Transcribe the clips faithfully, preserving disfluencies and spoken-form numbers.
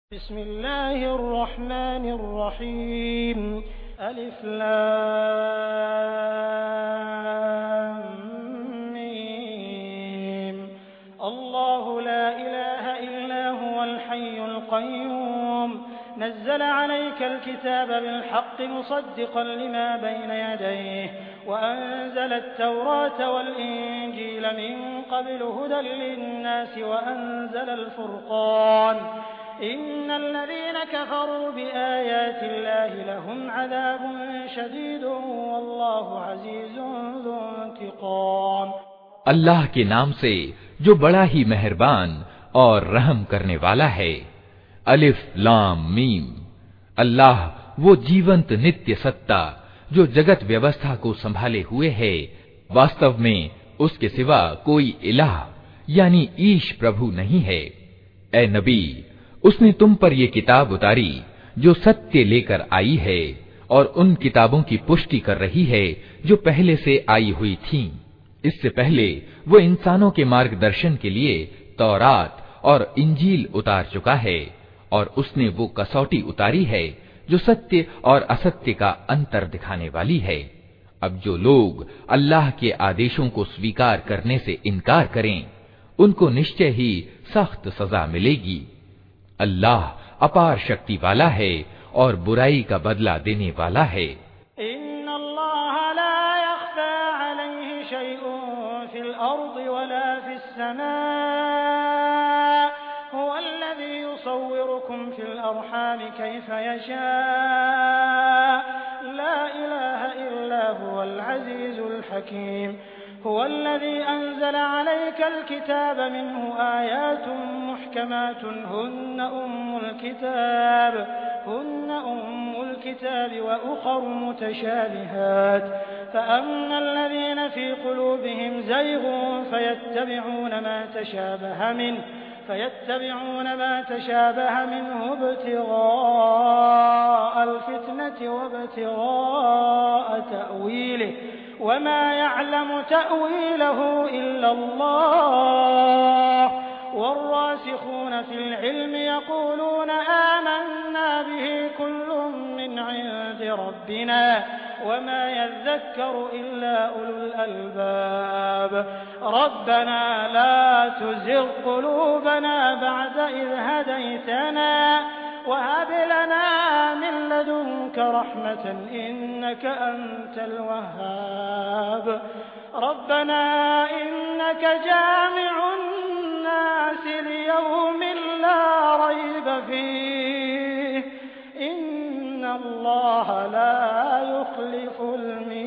बिस्मिल्लाहिर रहमानिर रहीम अलिफ लाम मीम अल्लाहु ला इलाहा इल्ला हुवल हय्युल क़य्यूम नज़्ज़ल अलैकल किताब बिल हक़्क़ि मुसद्दिक़न लिमा बैन यदैहि व अंज़लत तौरात वल इंजील मिन क़ब्लु हुदल लिन्नासि व अंज़लल फुरक़ान इन्नल्लज़ीन कफ़रू बिआयातिल्लाहि लहुम अज़ाबुन शदीदुन वल्लाहु अज़ीज़ुन ज़ु इंतिक़ाम। अल्लाह के नाम से जो बड़ा ही मेहरबान और रहम करने वाला है। अलिफ लाम मीम। अल्लाह वो जीवंत नित्य सत्ता जो जगत व्यवस्था को संभाले हुए है, वास्तव में उसके सिवा कोई इलाह यानी ईश प्रभु नहीं है। ए नबी, उसने तुम पर ये किताब उतारी जो सत्य लेकर आई है और उन किताबों की पुष्टि कर रही है जो पहले से आई हुई थीं। इससे पहले वो इंसानों के मार्गदर्शन के लिए तौरात और इंजील उतार चुका है और उसने वो कसौटी उतारी है जो सत्य और असत्य का अंतर दिखाने वाली है। अब जो लोग अल्लाह के आदेशों को स्वीकार करने से इनकार करें, उनको निश्चय ही सख्त सजा मिलेगी। अल्लाह अपार शक्ति वाला है और बुराई का बदला देने वाला है। इन्नल्लाह ला यख्फा अलैहि शैउन फिल अर्दि वला फिस समा हुवल्लज़ी युसव्विरुकुम फिल अरहाम कैफ यशा ला इलाहा इल्ला हुवल अज़ीज़ुल हकीम हुवल्लज़ी अंज़ल अलैकल किताब मिन्हु आयातुन मुहकमातुन हुन्न उम्मुल किताब हुन्न उम्मुल किताब व उखर मुतशाबिहात फ़अम्मल्लज़ीन फ़ी क़ुलूबिहिम ज़ैग़ुन फ़यत्तबिऊन मा तशाबह मिन्हु फ़यत्तबिऊन मा तशाबह मिन्हु इब्तिग़ाअल फ़ित्नति व इब्तिग़ाअ तअवीलिहि वमा यअलमु तअवीलहु इल्ला अल्लाह वर्रासिख़ून फ़िल इल्मि यक़ूलून आमन्ना बिहि कुल्लुम मिन इंदि रब्बिना वमा यज़्ज़क्करु इल्ला उलुल अलबाब रब्बना ला तुज़िग़ क़ुलूबना बअद इज़ हदैतना वहब लना मिन लदुनक रहमतन इन्नक अंतल वह्हाब रब्बना इन्नक जामिउन नास लियौमिन ला रैब फीह इन्नल्लाह ला युख्लिफुल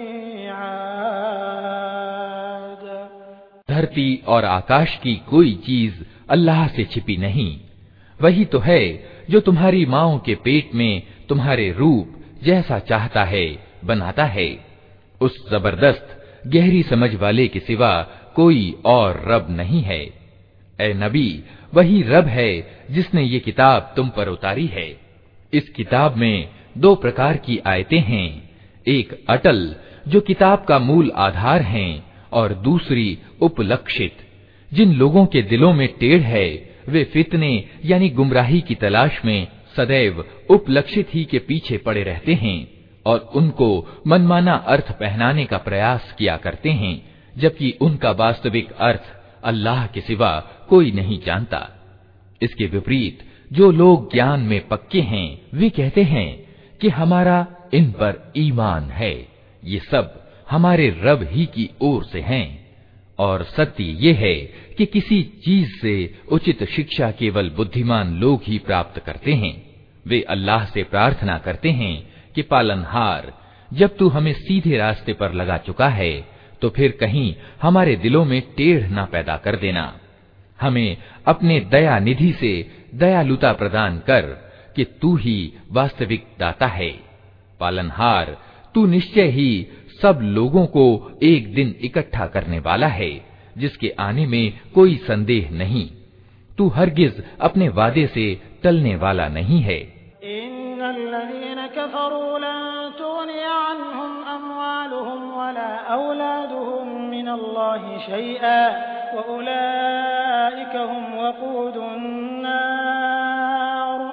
मीआद। धरती और आकाश की कोई चीज अल्लाह से छिपी नहीं। वही तो है जो तुम्हारी माँओं के पेट में तुम्हारे रूप जैसा चाहता है बनाता है। उस जबरदस्त गहरी समझ वाले के सिवा कोई और रब नहीं है। ए नबी, वही रब है जिसने ये किताब तुम पर उतारी है। इस किताब में दो प्रकार की आयतें हैं, एक अटल जो किताब का मूल आधार हैं और दूसरी उपलक्षित। जिन लोगों के दिलों में टेढ़ है वे फितने यानी गुमराही की तलाश में सदैव उपलक्षित ही के पीछे पड़े रहते हैं और उनको मनमाना अर्थ पहनाने का प्रयास किया करते हैं, जबकि उनका वास्तविक अर्थ अल्लाह के सिवा कोई नहीं जानता। इसके विपरीत जो लोग ज्ञान में पक्के हैं वे कहते हैं कि हमारा इन पर ईमान है, ये सब हमारे रब ही की ओर से हैं। और सत्य ये है कि किसी चीज से उचित शिक्षा केवल बुद्धिमान लोग ही प्राप्त करते हैं। वे अल्लाह से प्रार्थना करते हैं कि पालनहार, जब तू हमें सीधे रास्ते पर लगा चुका है तो फिर कहीं हमारे दिलों में टेढ़ ना पैदा कर देना। हमें अपने दया निधि से दयालुता प्रदान कर कि तू ही वास्तविक दाता है। पालनहार, तू निश्चय ही सब लोगों को एक दिन इकट्ठा करने वाला है जिसके आने में कोई संदेह नहीं। तू हरगिज अपने वादे से टलने वाला नहीं है। इन्नल्लज़ीन कफ़रू लन तुग़निय अन्हुम अम्वालुहुम वला औलादुहुम मिनल्लाहि शैअन व उलाइका हुम वक़ूदुन नार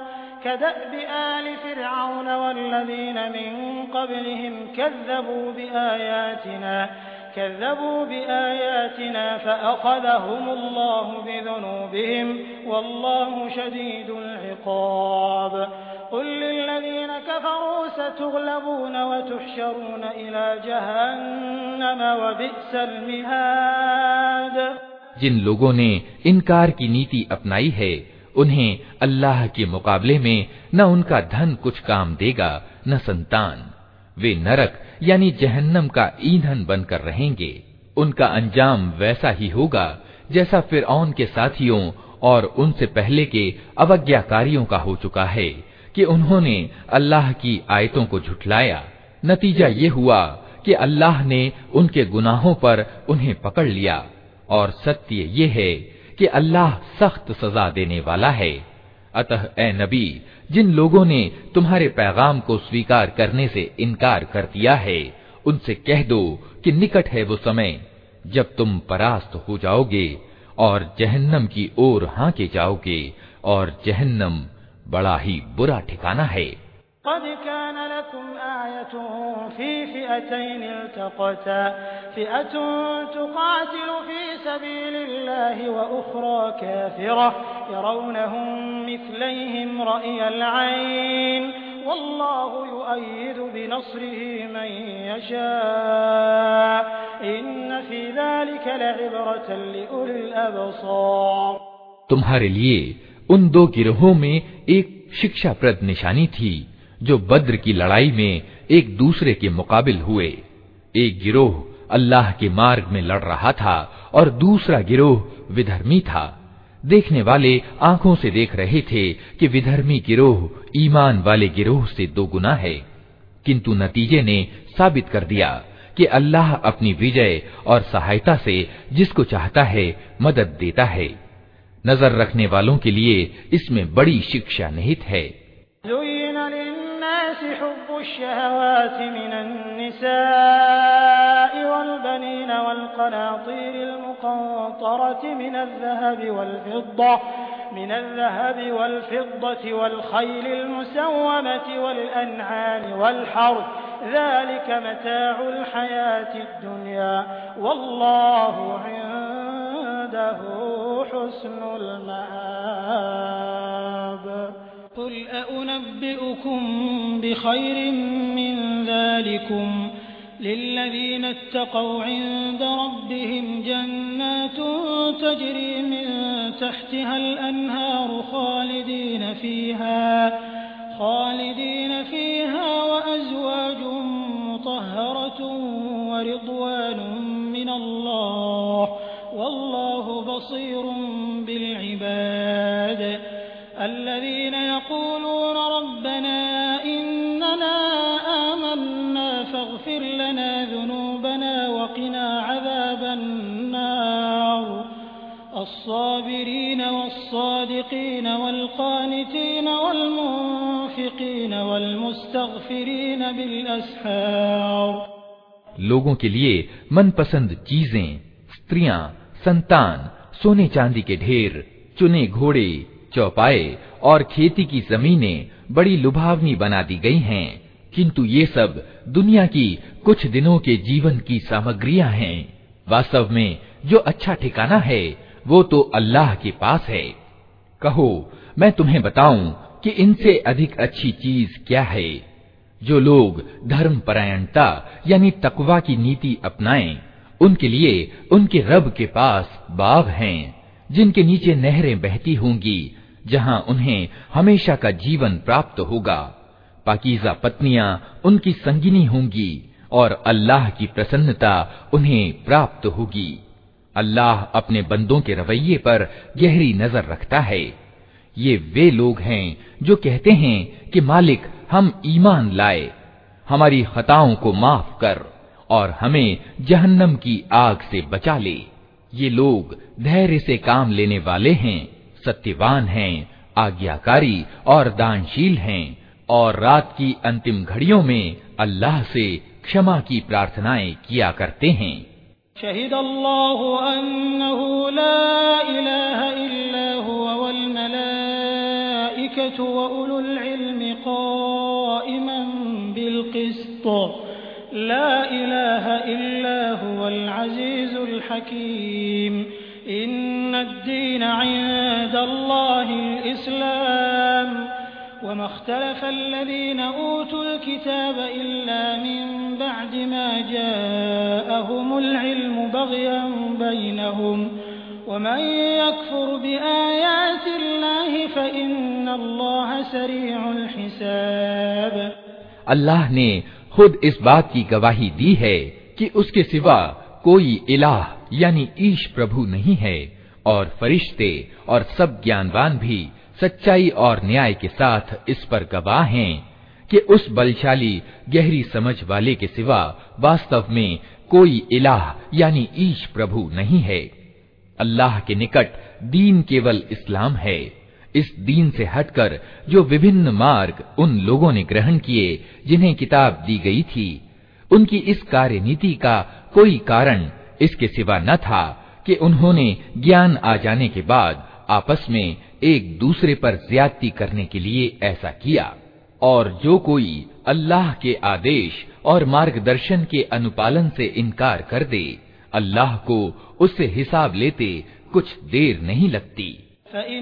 كدأب آل فرعون والذين من قبلهم كذبوا بآياتنا كذبوا بآياتنا فأخذهم الله بذنوبهم والله شديد العقاب قل للذين كفروا ستغلبون وتحشرون إلى جهنم وبئس المهاد। जिन लोगों ने इनकार की नीति अपनाई है उन्हें अल्लाह के मुकाबले में न उनका धन कुछ काम देगा न संतान। वे नरक यानी जहन्नम का ईंधन बनकर रहेंगे। उनका अंजाम वैसा ही होगा जैसा फिरऔन के साथियों और उनसे पहले के अवज्ञाकारियों का हो चुका है कि उन्होंने अल्लाह की आयतों को झुठलाया। नतीजा ये हुआ कि अल्लाह ने उनके गुनाहों पर उन्हें पकड़ लिया और सत्य ये है कि अल्लाह सख्त सजा देने वाला है। अतः ए नबी, जिन लोगों ने तुम्हारे पैगाम को स्वीकार करने से इनकार कर दिया है उनसे कह दो कि निकट है वो समय जब तुम परास्त हो जाओगे और जहन्नम की ओर हांके जाओगे और जहन्नम बड़ा ही बुरा ठिकाना है। क़द कान लकुम आयतुन फी फ़िअतैन इल्तक़ता फ़िअतुन तुक़ातिलु फी सबीलिल्लाहि व उख़रा काफ़िरा यरौनहुम मिस्लैहिम रअयल ऐन वल्लाहु युअय्यिदु बिनस्रिहि मन यशा इन्न फी ज़ालिका लइब्रतन लिउलिल अबसार। तुम्हारे लिए उन दो गिरोहों में एक शिक्षाप्रद निशानी थी जो बद्र की लड़ाई में एक दूसरे के मुकाबिल हुए। एक गिरोह अल्लाह के मार्ग में लड़ रहा था और दूसरा गिरोह विधर्मी था। देखने वाले आंखों से देख रहे थे कि विधर्मी गिरोह ईमान वाले गिरोह से दो गुना है, किंतु नतीजे ने साबित कर दिया कि अल्लाह अपनी विजय और सहायता से जिसको चाहता है मदद देता है। नजर रखने वालों के लिए इसमें बड़ी शिक्षा निहित है। من الذهب والفضة والخيل المسومة والأنعام والحرث ذلك متاع الحياة الدنيا والله عنده حسن المآب قل أنبئكم بخير من ذلكم للذين اتقوا عند ربهم جنات تجري من تحتها الأنهار خالدين فيها خالدين فيها وأزواج مطهرة ورضوان من الله والله بصير بالعباد الذين يقولون ربنا إننا آمنا فاغفر لنا ذنوبنا وقنا عذاب النار الصابرين والصادقين والقانتين والمنفقين والمستغفرين بالأسحار। लोगों के लिए मनपसंद चीजें, स्त्रियां, संतान, सोने चांदी के ढेर, चुने घोड़े, चौपाए और खेती की जमीनें बड़ी लुभावनी बना दी गई हैं, किंतु ये सब दुनिया की कुछ दिनों के जीवन की सामग्रियां हैं। वास्तव में जो अच्छा ठिकाना है वो तो अल्लाह के पास है। कहो, मैं तुम्हें बताऊं कि इनसे अधिक अच्छी चीज क्या है? जो लोग धर्म परायणता यानी तकवा की नीति अपनाएं, उनके लिए उनके रब के पास बाग हैं जिनके नीचे नहरें बहती होंगी, जहां उन्हें हमेशा का जीवन प्राप्त होगा। पाकीज़ा पत्नियां उनकी संगिनी होंगी और अल्लाह की प्रसन्नता उन्हें प्राप्त होगी। अल्लाह अपने बंदों के रवैये पर गहरी नजर रखता है। ये वे लोग हैं जो कहते हैं कि मालिक, हम ईमान लाए, हमारी खताओं को माफ कर और हमें जहन्नम की आग से बचा ले। ये लोग धैर्य से काम लेने वाले हैं, सत्यवान हैं, आज्ञाकारी और दानशील हैं और रात की अंतिम घड़ियों में अल्लाह से क्षमा की प्रार्थनाएं किया करते हैं। शहीदल्लाहु अन्नहु ला इलाहा इल्ला हुवा वल मलाइकतु الملائكة وأولو العلم قائما بالقسط لا إله إلا هو العزيز الحكيم إن الدين عند الله الإسلام وما اختلف الذين أوتوا الكتاب إلا من بعد ما جاءهم العلم بغيا بينهم ومن يكفر بآيات الله فإن الله سريع الحساب। अल्लाह ने खुद इस बात की गवाही दी है कि उसके सिवा कोई इलाह यानी ईश प्रभु नहीं है, और फरिश्ते और सब ज्ञानवान भी सच्चाई और न्याय के साथ इस पर गवाह हैं कि उस बलशाली गहरी समझ वाले के सिवा वास्तव में कोई इलाह यानी ईश प्रभु नहीं है। अल्लाह के निकट दीन केवल इस्लाम है। इस दीन से हटकर जो विभिन्न मार्ग उन लोगों ने ग्रहण किए जिन्हें किताब दी गई थी, उनकी इस कार्यनीति का कोई कारण इसके सिवा न था कि उन्होंने ज्ञान आ जाने के बाद आपस में एक दूसरे पर ज्यादती करने के लिए ऐसा किया। और जो कोई अल्लाह के आदेश और मार्गदर्शन के अनुपालन से इनकार कर दे, अल्लाह को उससे हिसाब लेते कुछ देर नहीं लगती। फ़इन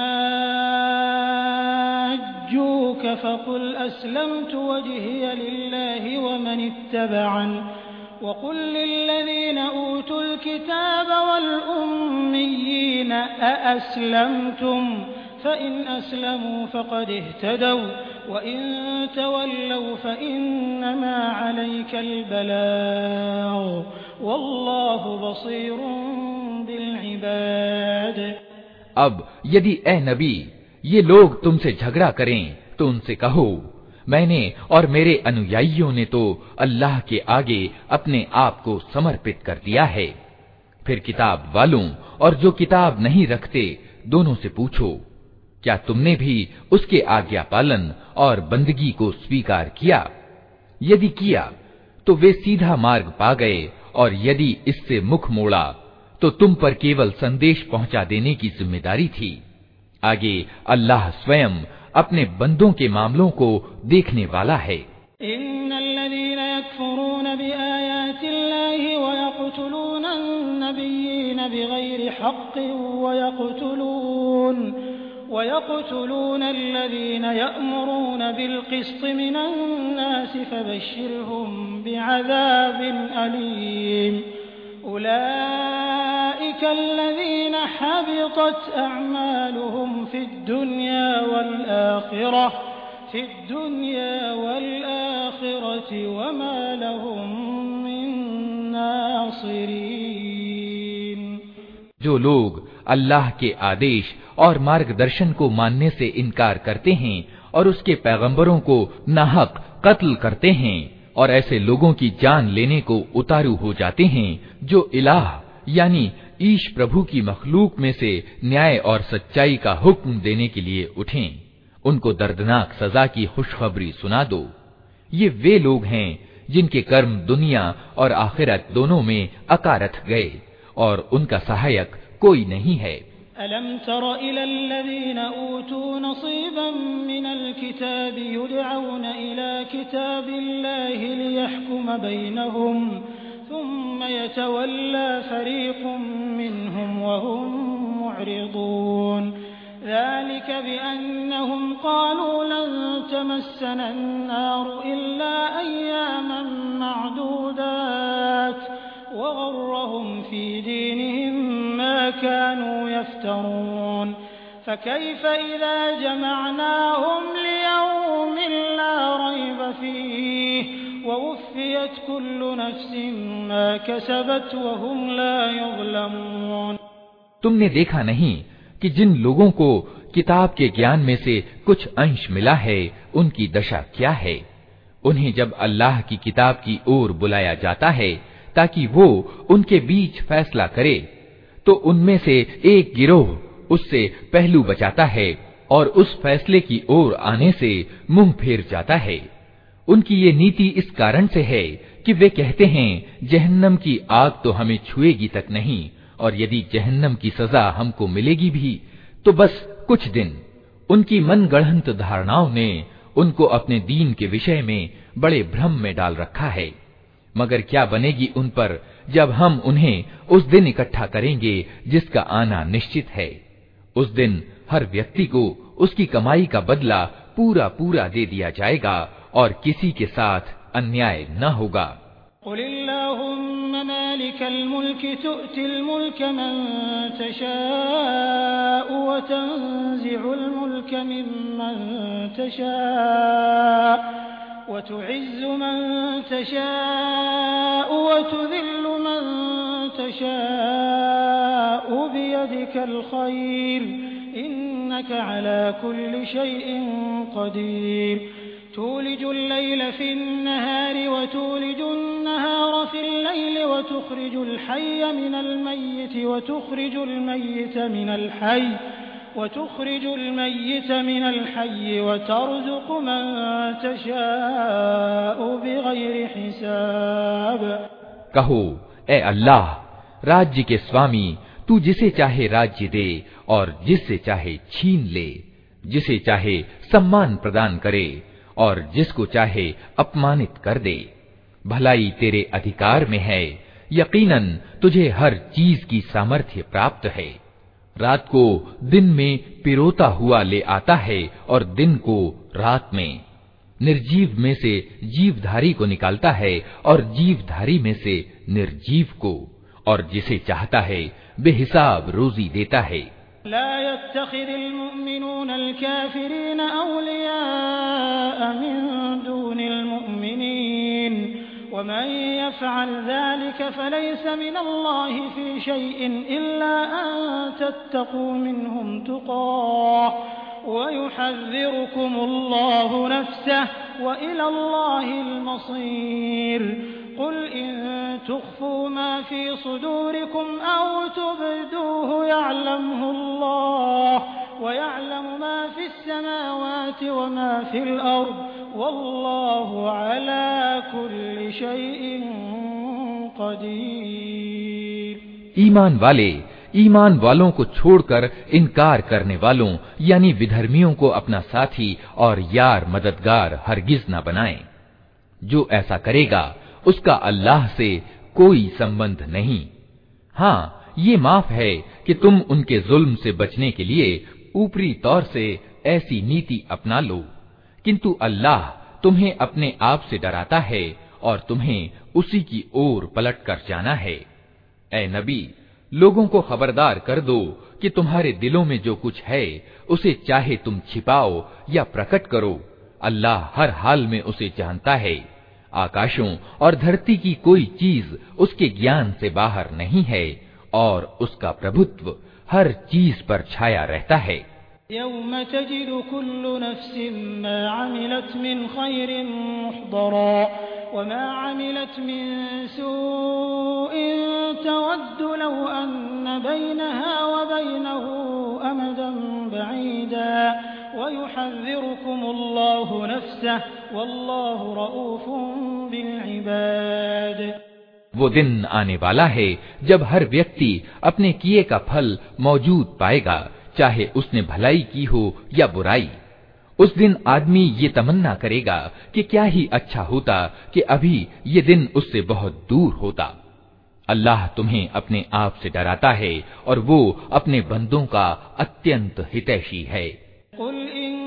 हाज्जूक फ़क़ुल अस्लमतु वजहिय लिल्लाहि वमन इत्तबअन वक़ुल लिल्लज़ीन ऊतुल किताब वल उम्मिय्यीन अअस्लमतुम फ़इन अस्लमू फ़क़द इह्तदव वइन तवल्लव फ़इन्नमा अलैकल बलाग़ वल्लाहु बसीरुन बिल इबाद। अब यदि ए नबी ये लोग तुमसे झगड़ा करें तो उनसे कहो, मैंने और मेरे अनुयायियों ने तो अल्लाह के आगे अपने आप को समर्पित कर दिया है। फिर किताब वालों और जो किताब नहीं रखते दोनों से पूछो, क्या तुमने भी उसके आज्ञा पालन और बंदगी को स्वीकार किया? यदि किया तो वे सीधा मार्ग पा गए, और यदि इससे मुख मोड़ा तो तुम पर केवल संदेश पहुंचा देने की जिम्मेदारी थी। आगे अल्लाह स्वयं अपने बंदों के मामलों को देखने वाला है। इन्नल्लज़ीन यकफुरून बिआयातिल्लाहि वयक़्तुलून अन्नबिय्यीन बिग़ैरि हक़्क़िन वयक़्तुलून वयक़्तुलून अल्लज़ीन यअमुरून बिलक़िस्ति मिनन्नास फ़बश्शिरहुम बिअज़ाबिन अलीम। उलाइक अल्लज़ीन हबितत अअमालुहुम फ़िद्दुन्या वल-आख़िरह फ़िद्दुन्या वल-आख़िरति वमा लहुम मिन नासिरीन। जो लोग अल्लाह के आदेश और मार्गदर्शन को मानने से इनकार करते हैं और उसके पैगंबरों को नाहक कत्ल करते हैं और ऐसे लोगों की जान लेने को उतारू हो जाते हैं जो इलाह यानी ईश प्रभु की मखलूक में से न्याय और सच्चाई का हुक्म देने के लिए उठें, उनको दर्दनाक सजा की खुशखबरी सुना दो। ये वे लोग हैं जिनके कर्म दुनिया और आखिरत दोनों में अकारथ गए और उनका सहायक कोई नहीं है। अलम तर इलल्लज़ीन ऊतू नसीबन मिनल किताब युदअऊन इला किताबिल्लाहि लियहकुम बैनहुम थुम्मा यतवल्ला फरीक़ुम मिनहुम वहुम मुअरिदून। ज़ालिक बिअन्नहुम क़ालू लन तमस्सना अन्नार इल्ला अय्यामन मअदूदात वग़र्रहुम फ़ी दीनिहिम मा कानू यफ्तरून। फ़कैफ़ इज़ा जमअनाहुम लियौमिन ला रैब फ़ीहि ववुफ़्फ़ियत कुल्लु नफ़्सिन मा कसबत वहुम ला युज़लमून। तुमने देखा नहीं कि जिन लोगों को किताब के ज्ञान में से कुछ अंश मिला है उनकी दशा क्या है। उन्हें जब अल्लाह की किताब की ओर बुलाया जाता है ताकि वो उनके बीच फैसला करे, तो उनमें से एक गिरोह उससे पहलू बचाता है और उस फैसले की ओर आने से मुंह फेर जाता है। उनकी ये नीति इस कारण से है कि वे कहते हैं जहन्नम की आग तो हमें छुएगी तक नहीं, और यदि जहन्नम की सजा हमको मिलेगी भी तो बस कुछ दिन। उनकी मनगढ़ंत धारणाओं ने उनको अपने दीन के विषय में बड़े भ्रम में डाल रखा है। मगर क्या बनेगी उन पर जब हम उन्हें उस दिन इकट्ठा करेंगे जिसका आना निश्चित है। उस दिन हर व्यक्ति को उसकी कमाई का बदला पूरा पूरा दे दिया जाएगा और किसी के साथ अन्याय न होगा। क़ुलिल्लाहुम्मा मालिकल मुल्कि तु'तिल मुल्का मन तशाअु व तंज़िउल मुल्का मिम्मन तशाअु व तु'इज़्ज़ु मन तशाअु व तुज़िल्लु मन तशाअु बियदिकल खैर इन्नका अला कुल्लि शैइन क़दीर तूलिजुल लैला फिन्नहारि व तूलिजुन नहारा फिल्लैलि व तुख़रिजुल हय्य मिनल मय्यिति व तुख़रिजुल मय्यिता मिनल हय्य व तुख़रिजुल मय्यिता मिनल हय्य व तर्ज़ुक़ु मन तशाअु बिग़ैरि हिसाब। कहो, ए अल्लाह, राज्य के स्वामी, तू जिसे चाहे राज्य दे और जिससे चाहे छीन ले, जिसे चाहे सम्मान प्रदान करे और जिसको चाहे अपमानित कर दे। भलाई तेरे अधिकार में है, यकीनन तुझे हर चीज की सामर्थ्य प्राप्त है। रात को दिन में पिरोता हुआ ले आता है और दिन को रात में। निर्जीव में से जीवधारी को निकालता है और जीवधारी में से निर्जीव को, और जिसे चाहता है बेहिसाब रोजी देता है। ला यत्तखिदिल मुमिनूनल काफिरीन औलिया मिन दूनिल मुमिनीन वमन यफ़अल ज़ालिका फलैसा मिनल्लाहि फ़ी शैइन इल्ला अन तत्तक़ू मिनहुम तुक़ाह व युहज़्ज़िरुकुमुल्लाहु नफ़्सहु व इलल्लाहिल मसीर। क़ुल इन तुख़्फ़ू मा फ़ी सुदूरिकुम औ तुब्दूहु यअलमुहुल्लाह व यअलमु मा फ़िस समावाति व मा फ़िल अर्ज़ वल्लाहु अला कुल्लि शैइन क़दीर। ईमान वाले ईमान वालों को छोड़कर इनकार करने वालों यानी विधर्मियों को अपना साथी और यार मददगार हरगिज न बनाएं। जो ऐसा करेगा उसका अल्लाह से कोई संबंध नहीं। हाँ, ये माफ है कि तुम उनके जुल्म से बचने के लिए ऊपरी तौर से ऐसी नीति अपना लो, किंतु अल्लाह तुम्हें अपने आप से डराता है और तुम्हें उसी की ओर पलट कर जाना है। ऐ नबी, लोगों को खबरदार कर दो कि तुम्हारे दिलों में जो कुछ है उसे चाहे तुम छिपाओ या प्रकट करो, अल्लाह हर हाल में उसे जानता है। आकाशों और धरती की कोई चीज उसके ज्ञान से बाहर नहीं है और उसका प्रभुत्व हर चीज पर छाया रहता है। यौम तजिदु कुल्लु नफ्सिन मा अमिलत मिन खैरिन मुहदरा व मा अमिलत मिन सूइन तवद्दु लौ अन्न बैनहा व बैनहु अमदन बईदा व युहज़्ज़िरुकुमुल्लाहु नफ़्सहु वल्लाहु रऊफ़ुन बिल इबाद। वो दिन आने वाला है जब हर व्यक्ति अपने किए का फल मौजूद पाएगा, चाहे उसने भलाई की हो या बुराई। उस दिन आदमी ये तमन्ना करेगा कि क्या ही अच्छा होता कि अभी ये दिन उससे बहुत दूर होता। अल्लाह तुम्हें अपने आप से डराता है और वो अपने बंदों का अत्यंत हितैषी है। कुल इन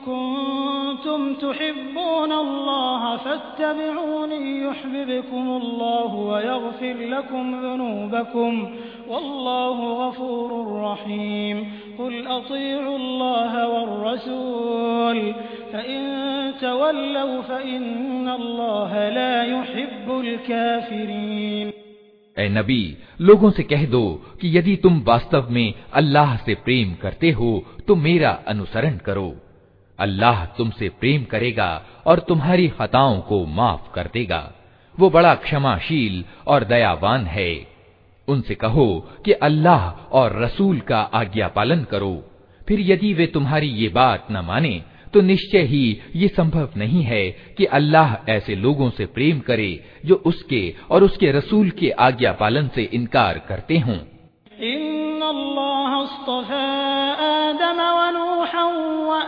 कुंतुम तुहिब्बूनल्लाह फत्तबिऊनी युहब्बिबकुमुल्लाहु व यग़फिर लकुम ज़ुनूबकुम वल्लाहु गफूरुर रहीम। कुल अतीउल्लाह वर्रसूल फ़इन तवल्लव फ़इन्नल्लाह ला युहिब्बुल काफ़िरीन। ऐ नबी, लोगों से कह दो कि यदि तुम वास्तव में अल्लाह से प्रेम करते हो तो मेरा अनुसरण करो। अल्लाह तुमसे प्रेम करेगा और तुम्हारी खताओं को माफ कर देगा। वो बड़ा क्षमाशील और दयावान है। उनसे कहो कि अल्लाह और रसूल का आज्ञा पालन करो। फिर यदि वे तुम्हारी ये बात न माने तो निश्चय ही ये संभव नहीं है कि अल्लाह ऐसे लोगों से प्रेम करे जो उसके और उसके रसूल के आज्ञा पालन से इनकार करते हों। इन्नल्लाह अस्तफ़ा आदम व नूहन व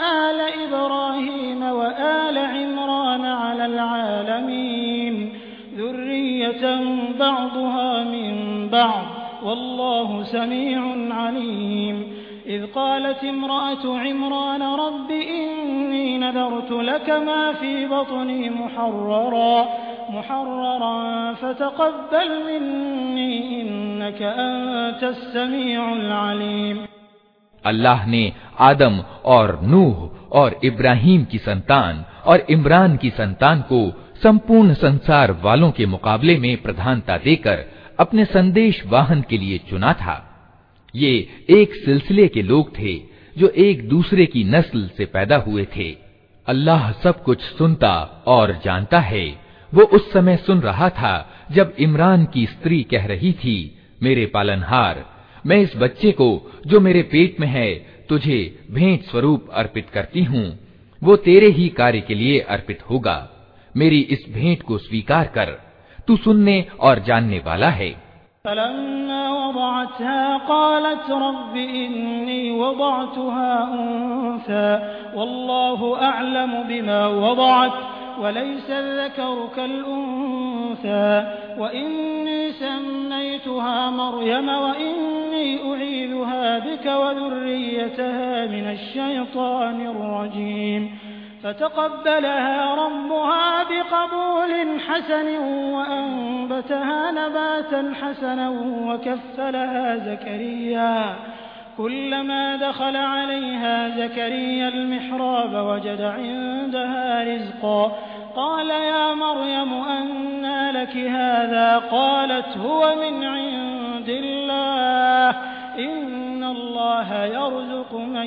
ذُرِّيَّةً بَعْضُهَا مِن بَعْضٍ وَاللَّهُ سَمِيعٌ عَلِيمٌ إذ قالت امرأة عمران رب إني نذرت لك ما في بطني محررا محررا فتقبل مني إنك أنت السميع العليم। अल्लाह ने आदम और नूह और इब्राहिम की संतान और इमरान की संतान को संपूर्ण संसार वालों के मुकाबले में प्रधानता देकर अपने संदेश वाहन के लिए चुना था। ये एक सिलसिले के लोग थे जो एक दूसरे की नस्ल से पैदा हुए थे। अल्लाह सब कुछ सुनता और जानता है। वो उस समय सुन रहा था जब इमरान की स्त्री कह रही थी, मेरे पालनहार, मैं इस बच्चे को जो मेरे पेट में है तुझे भेंट स्वरूप अर्पित करती हूँ। वो तेरे ही कार्य के लिए अर्पित होगा। मेरी इस भेंट को स्वीकार कर, तू सुनने और जानने वाला है। फलम्मा वदअतहा क़ालत रब्बि इन्नी वदअतुहा उन्सा वल्लाहु अअलमु बिमा वदअत वलैसा ज़करु कल-उन्सा वइन्नी सम्मय्तुहा मर्यम वइन्नी उईदुहा बिक वज़ुर्रिय्यतहा मिनश्शैतानिर्रजीम फ़तक़ब्बलहा रब्बुहा बिक़बूलिन हसन वअन्बतहा नबातन हसनन वकफ़्फ़लहा ज़करिया कुल्लमा दख़ल अलैहा ज़करिया अल-मिहराब वजद इन्दहा रिज़क़ा क़ाल या मर्यम अन्ना लकी हाज़ा क़ालत हुव मिन इंदिल्लाह इन्नल्लाह यर्ज़ुक़ु मन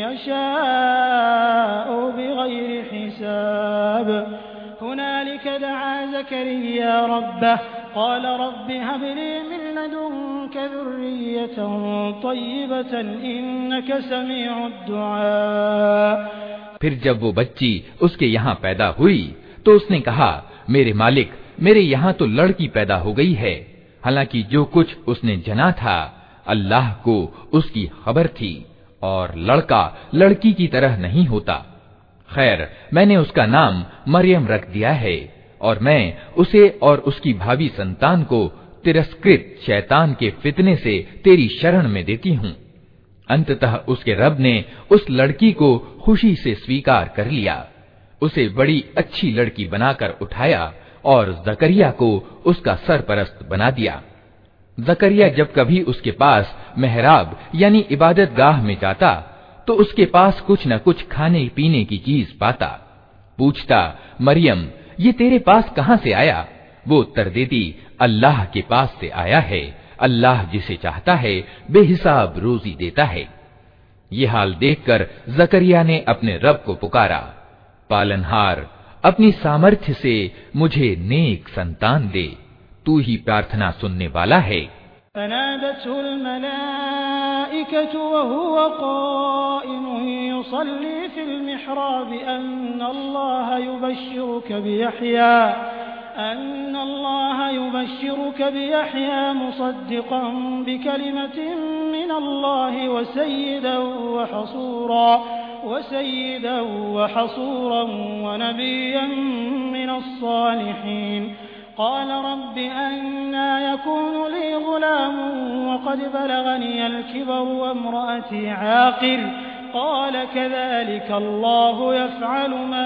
यशाअु बिग़ैरि हिसाब हुनालिक दआ ज़करिया रब्बह क़ाल रब्बि हब ली मिन लदुन्क ज़ुर्रिय्यतन तय्यिबतन इन्नक समीउद दुआ। फिर जब वो बच्ची उसके यहाँ पैदा हुई तो उसने कहा, मेरे मालिक, मेरे यहाँ तो लड़की पैदा हो गई है। हालांकि जो कुछ उसने जना था अल्लाह को उसकी खबर थी और लड़का लड़की की तरह नहीं होता। खैर, मैंने उसका नाम मरियम रख दिया है और मैं उसे और उसकी भावी संतान को तिरस्कृत शैतान के फितने से तेरी शरण में देती हूँ। अंततः उसके रब ने उस लड़की को खुशी से स्वीकार कर लिया, उसे बड़ी अच्छी लड़की बनाकर उठाया और जकरिया को उसका सरपरस्त बना दिया। जकरिया जब कभी उसके पास मेहराब यानी इबादत गाह में जाता तो उसके पास कुछ न कुछ खाने पीने की चीज पाता। पूछता, मरियम, ये तेरे पास कहाँ से आया? वो उत्तर देती, अल्लाह के पास से आया है। अल्लाह जिसे चाहता है बेहिसाब रोजी देता है। ये हाल देखकर जकरिया ने अपने रब को पुकारा, पालनहार, अपनी सामर्थ्य से मुझे नेक संतान दे, तू ही प्रार्थना सुनने वाला है। फनादतहुल मलाइकतु वहुव क़ाइमुन युसल्ली फिल मिहराब अन्नल्लाह युबश्शिरुक बियहया अन्नल्लाह युबश्शिरुक बियहया मुसद्दिक़न बिकलिमतिन मिनल्लाहि वसय्यिदन वहसूरा वसय्यिदन वहसूरन वनबिय्यन मिनस्सालिहीन क़ाल रब्बि अन्ना यकूनु ली ग़ुलामुन वक़द बलग़नियल किबरु वम्रअती आक़िर क़ाल कज़ालिक अल्लाहु यफ़अलु मा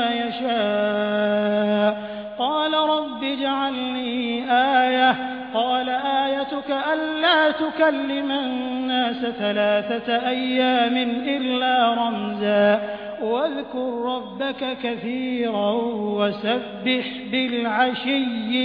यशाअ क़ाल रब्बि इजअल ली आयह क़ाल आयतुक अल्ला तुकल्लिमा अन्नास थलाथत अय्यामिन इल्ला रमज़ा वज़्कुर रब्बक कसीरन वसब्बिह बिलअशिय्यि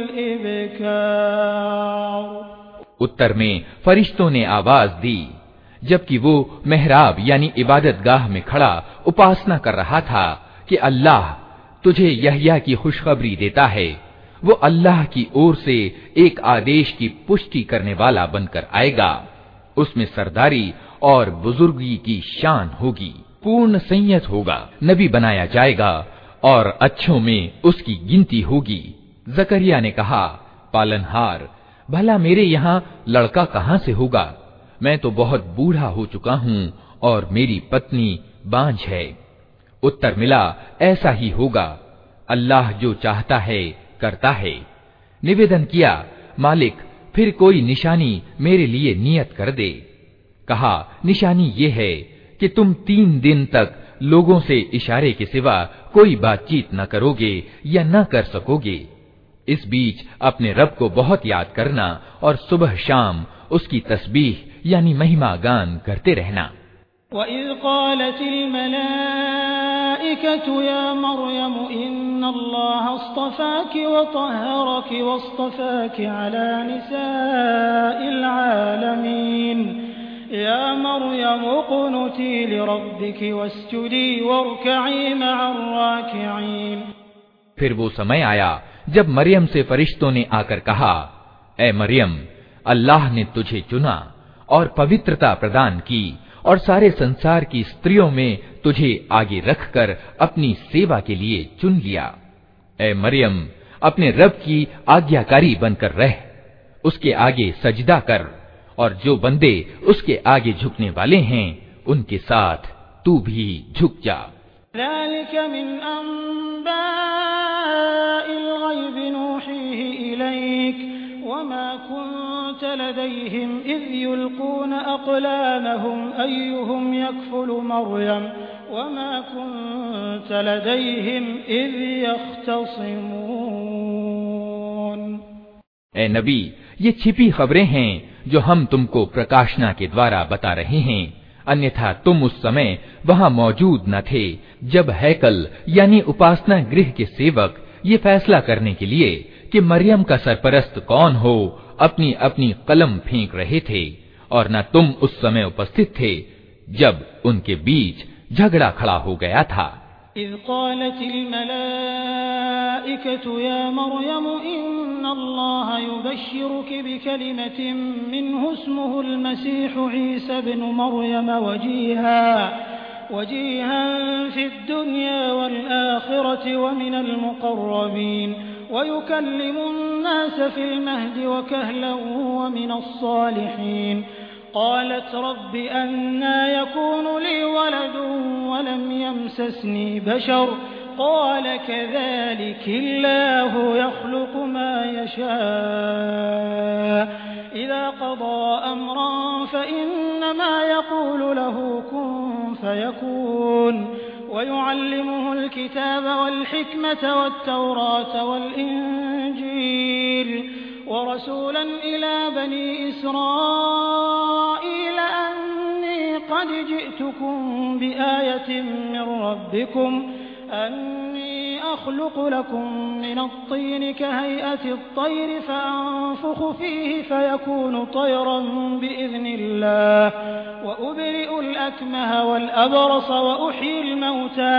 वल-इब्कार। उत्तर में फरिश्तों ने आवाज दी जबकि वो मेहराब यानी इबादत गाह में खड़ा उपासना कर रहा था कि अल्लाह तुझे यहया की खुशखबरी देता है। वो अल्लाह की ओर से एक आदेश की पुष्टि करने वाला बनकर आएगा। उसमें सरदारी और बुजुर्गी की शान होगी, पूर्ण संयत होगा, नबी बनाया जाएगा और अच्छों में उसकी गिनती होगी। जकरिया ने कहा, पालनहार, भला मेरे यहाँ लड़का कहाँ से होगा? मैं तो बहुत बूढ़ा हो चुका हूँ और मेरी पत्नी बांझ है। उत्तर मिला, ऐसा ही होगा, अल्लाह जो चाहता है करता है। निवेदन किया, मालिक फिर कोई निशानी मेरे लिए नियत कर दे। कहा, निशानी ये है कि तुम तीन दिन तक लोगों से इशारे के सिवा कोई बातचीत न करोगे या न कर सकोगे। इस बीच अपने रब को बहुत याद करना और सुबह शाम उसकी तस्बीह यानी महिमा गान करते रहना। वइज़ क़ालतिल मलाइकतु या मरियम इन्नल्लाह अस्तफ़ाकि व तहहरकि वस्तफ़ाकि अला निसाइल आलमीन या मरियम उक़नुती लिरब्बिकि वस्जुदी वरकई मअर राकिईन। फिर वो समय आया जब मरियम से फरिश्तों ने आकर कहा, ए मरियम, अल्लाह ने तुझे चुना और पवित्रता प्रदान की और सारे संसार की स्त्रियों में तुझे आगे रखकर अपनी सेवा के लिए चुन लिया। ए मरियम, अपने रब की आज्ञाकारी बनकर रह, उसके आगे सजदा कर और जो बंदे उसके आगे झुकने वाले हैं उनके साथ तू भी झुक जा। वमा कुन्त लदैहिम इज़ युल्कून अक़लामहुम अय्युहुम यकफ़ुलु मरियम वमा कुन्त लदैहिम इज़ यख़्तसिमून। ए नबी, ये छिपी खबरें हैं जो हम तुमको प्रकाशना के द्वारा बता रहे हैं, अन्यथा तुम उस समय वहां मौजूद न थे जब हैकल यानी उपासना गृह के सेवक ये फैसला करने के लिए कि मरियम का सरपरस्त कौन हो अपनी अपनी कलम फेंक रहे थे, और न तुम उस समय उपस्थित थे जब उनके बीच झगड़ा खड़ा हो गया था। इज़ क़ालतिल मलाइकतु या मरियम इन्नल्लाह युबश्शिरुकी बिकलिमतिन मिन्हु इस्मुहुल मसीहु ईसा इब्नु मरियम वजीहा वजीहन फिद दुनिया वल आखिरति व मिनल मुक़र्रबीन वयुकल्लिमु अन्नास फिल महदि व कहलन व मिनस सालिहीन। क़ालत रब्बि अन्ना यकूनु ली वलदुन वलम यमससनी बशर क़ाल कज़ालिकिल्लाहु यख़्लुक़ु मा यशा इज़ा क़ज़ा अम्रन फ़इन्नमा यक़ूलु लहु कुन फ़यकून। वयुअल्लिमुहुल किताब वल हिकमत वत्तौरात वल इंजील वरसूलन इला बनी इस्राईल अन्नी क़द जिअ्तुकुम बिआयतिन मिन रब्बिकुम अन्नी अख़्लुक़ु लकुम मिनत्तीन कहैअतित्तैर फ़अन्फ़ुख़ु फ़ीहि फ़यकूनु तयरन बिइज़निल्लाह वउबरि'ुल अकमह वल अबरस वउह्यिल मौता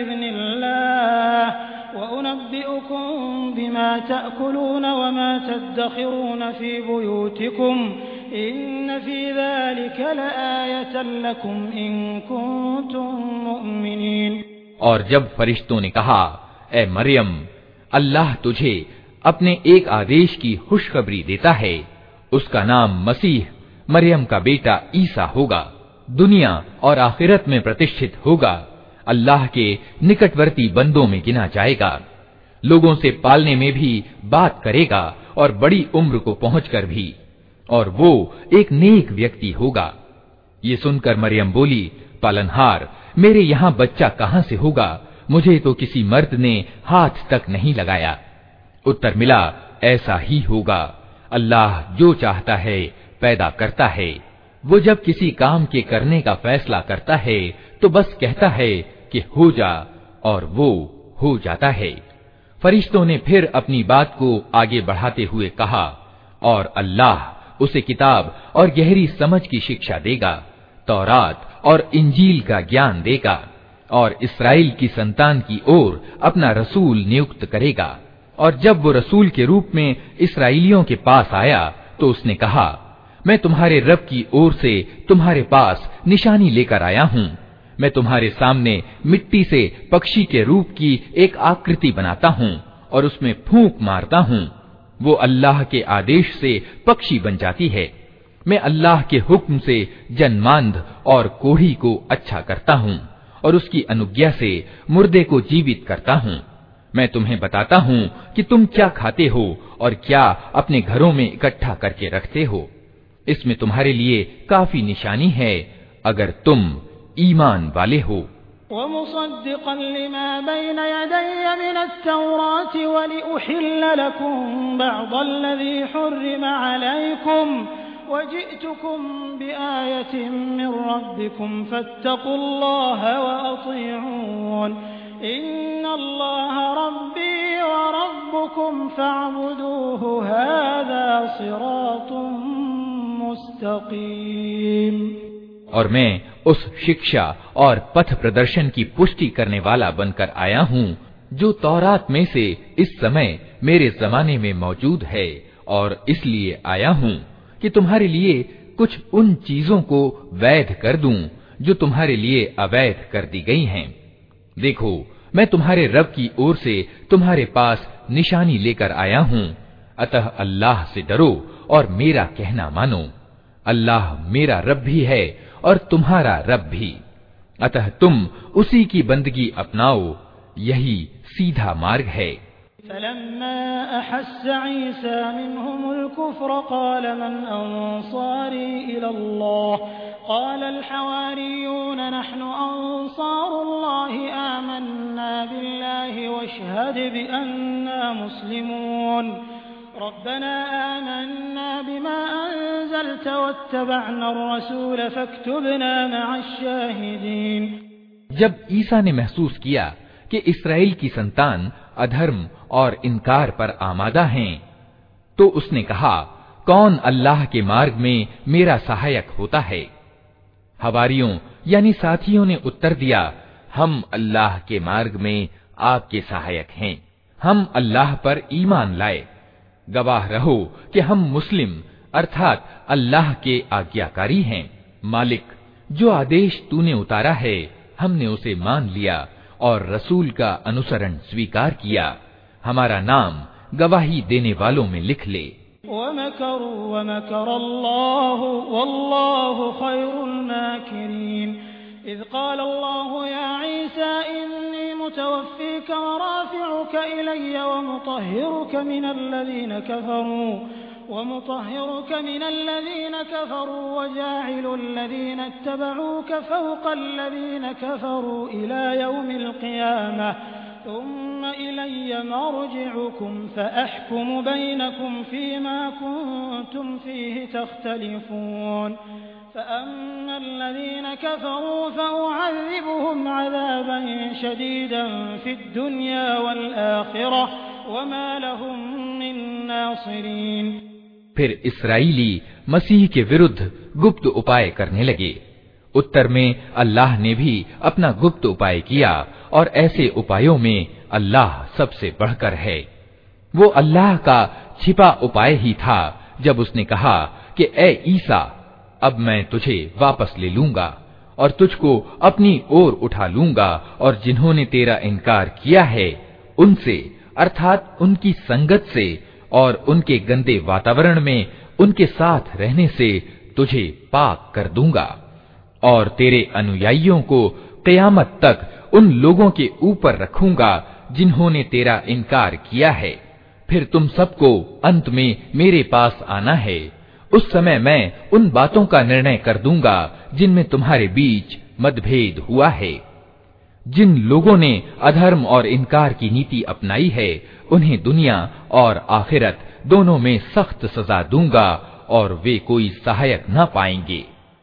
बिइज़निल्लाह वउनब्बि'ुकुम बिमा तअकुलून वमा तद्दख़िरून फ़ी बुयूतिकुम इन्न फ़ी ज़ालिक लआयतन लकुम इन कुन्तुम मुअ्मिनीन। और जब फरिश्तों ने कहा, ए मरियम, अल्लाह तुझे अपने एक आदेश की खुशखबरी देता है, उसका नाम मसीह मरियम का बेटा ईसा होगा, दुनिया और आखिरत में प्रतिष्ठित होगा, अल्लाह के निकटवर्ती बंदों में गिना जाएगा, लोगों से पालने में भी बात करेगा और बड़ी उम्र को पहुंचकर भी, और वो एक नेक व्यक्ति होगा। ये सुनकर मरियम बोली, पालनहार, मेरे यहाँ बच्चा कहाँ से होगा, मुझे तो किसी मर्द ने हाथ तक नहीं लगाया। उत्तर मिला, ऐसा ही होगा, अल्लाह जो चाहता है पैदा करता है, वो जब किसी काम के करने का फैसला करता है तो बस कहता है कि हो जा, और वो हो जाता है। फरिश्तों ने फिर अपनी बात को आगे बढ़ाते हुए कहा, और अल्लाह उसे किताब और गहरी समझ की शिक्षा देगा, तौरात और इंजील का ज्ञान देगा, और इस्राएल की संतान की ओर अपना रसूल नियुक्त करेगा। और जब वो रसूल के रूप में इस्राएलियों के पास आया तो उसने कहा, मैं तुम्हारे रब की ओर से तुम्हारे पास निशानी लेकर आया हूँ। मैं तुम्हारे सामने मिट्टी से पक्षी के रूप की एक आकृति बनाता हूँ और उसमें फूंक मारता हूँ, वो अल्लाह के आदेश से पक्षी बन जाती है। मैं अल्लाह के हुक्म से जन्मांध और कोढ़ी को अच्छा करता हूँ और उसकी अनुज्ञा से मुर्दे को जीवित करता हूँ। मैं तुम्हें बताता हूँ कि तुम क्या खाते हो और क्या अपने घरों में इकट्ठा करके रखते हो। इसमें तुम्हारे लिए काफी निशानी है अगर तुम ईमान वाले हो। वमुसद्दिक़न लिमा बैन यदैय मिनत-तौरात वलिउहिल्ल लकुम बअदल्लज़ी हुर्रिम अलैकुम वजि'तुकुम बिआयतिन मिन रब्बिकुम फत्तक़ुल्लाह वअतीऊन इन्नल्लाह रब्बी व रब्बुकुम फअबुदूहु हाज़ा सिरातुम मुस्तक़ीम। और मैं उस शिक्षा और पथ प्रदर्शन की पुष्टि करने वाला बनकर आया हूँ जो तौरात में से इस समय मेरे जमाने में मौजूद है, और इसलिए आया हूँ कि तुम्हारे लिए कुछ उन चीजों को वैध कर दूं जो तुम्हारे लिए अवैध कर दी गई हैं। देखो, मैं तुम्हारे रब की ओर से तुम्हारे पास निशानी लेकर आया हूँ, अतः अल्लाह से डरो और मेरा कहना मानो। अल्लाह मेरा रब भी है और तुम्हारा रब भी, अतः तुम उसी की बंदगी अपनाओ, यही सीधा मार्ग है। फलम्मा अहस्स ईसा मिनहुमुल कुफ्र क़ाल मन अंसारी इलल्लाह क़ालल हवारियून नहनु अंसारुल्लाहि आमन्ना बिल्लाहि वशहद बिअन्ना मुस्लिमून रब्बना आमन्ना बिमा अंज़लत वत्तबअना अर्रसूल फक्तुबना मअश्शाहिदीन। जब ईसा ने महसूस किया कि इस्राएल की संतान अधर्म और इनकार पर आमादा हैं, तो उसने कहा, कौन अल्लाह के मार्ग में मेरा सहायक होता है। हवारियों यानी साथियों ने उत्तर दिया, हम अल्लाह के मार्ग में आपके सहायक हैं, हम अल्लाह पर ईमान लाए, गवाह रहो कि हम मुस्लिम अर्थात अल्लाह के आज्ञाकारी हैं। मालिक, जो आदेश तूने उतारा है हमने उसे मान लिया और रसूल का अनुसरण स्वीकार किया, हमारा नाम गवाही देने वालों में लिख ले। वमकरू वमकरल्लाहु वल्लाहु खैरुल माकिरीन। इज़ क़ालल्लाहु या ईसा इन्नी मुतवफ़्फ़ीका व राफ़ि'ुका इलय्या व मुतahhiruka मिनल्लज़ीना कफ़रू ومطهرك من الذين كفروا وجاعل الذين اتبعوك فوق الذين كفروا إلى يوم القيامة ثم إلي مرجعكم فأحكم بينكم فيما كنتم فيه تختلفون فأما الذين كفروا فأعذبهم عذابا شديدا في الدنيا والآخرة وما لهم من ناصرين। फिर इस्राएली मसीह के विरुद्ध गुप्त उपाय करने लगे। उत्तर में अल्लाह ने भी अपना गुप्त उपाय किया, और ऐसे उपायों में अल्लाह सबसे बढ़कर है। वो अल्लाह का छिपा उपाय ही था जब उसने कहा कि ए ईसा, अब मैं तुझे वापस ले लूंगा और तुझको अपनी ओर उठा लूंगा, और जिन्होंने तेरा इनकार किया है उनसे अर्थात उनकी संगत से और उनके गंदे वातावरण में उनके साथ रहने से तुझे पाक कर दूंगा, और तेरे अनुयायियों को क़यामत तक उन लोगों के ऊपर रखूंगा जिन्होंने तेरा इनकार किया है। फिर तुम सबको अंत में मेरे पास आना है। उस समय मैं उन बातों का निर्णय कर दूंगा जिनमें तुम्हारे बीच मतभेद हुआ है। जिन लोगों ने अधर्म और इनकार की नीति अपनाई है उन्हें दुनिया और आखिरत दोनों में सख्त सजा दूंगा, और वे कोई सहायक न पाएंगे।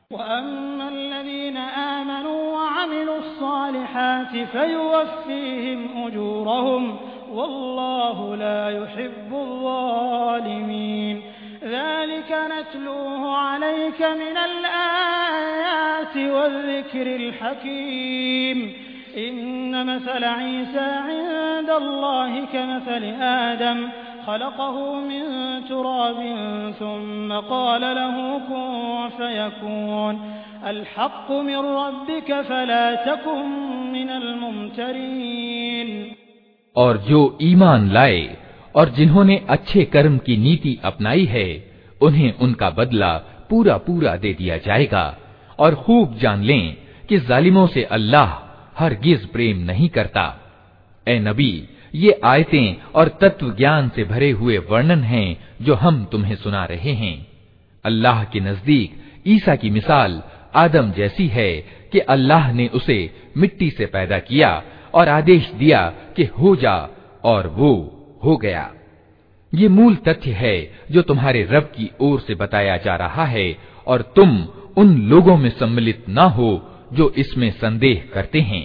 इन्न मसल ईसा इंदल्लाहि कमसल आदम खलक़हु मिन तुराबिन सुम्मा क़ाल लहू कुन फ़यकून अल हक़्क़ु मिन रब्बिक फ़ला तकुन मिनल मुमतरीन। और जो ईमान लाए और जिन्होंने अच्छे कर्म की नीति अपनाई है उन्हें उनका बदला पूरा पूरा दे दिया जाएगा। और खूब जान लें कि जालिमों से अल्लाह हरगिज प्रेम नहीं करता। ए नबी, ये आयतें और तत्व ज्ञान से भरे हुए वर्णन हैं जो हम तुम्हें सुना रहे हैं। अल्लाह के नजदीक ईसा की मिसाल आदम जैसी है कि अल्लाह ने उसे मिट्टी से पैदा किया और आदेश दिया कि हो जा, और वो हो गया। ये मूल तथ्य है जो तुम्हारे रब की ओर से बताया जा रहा है, और तुम उन लोगों में सम्मिलित न हो जो इसमें संदेह करते हैं।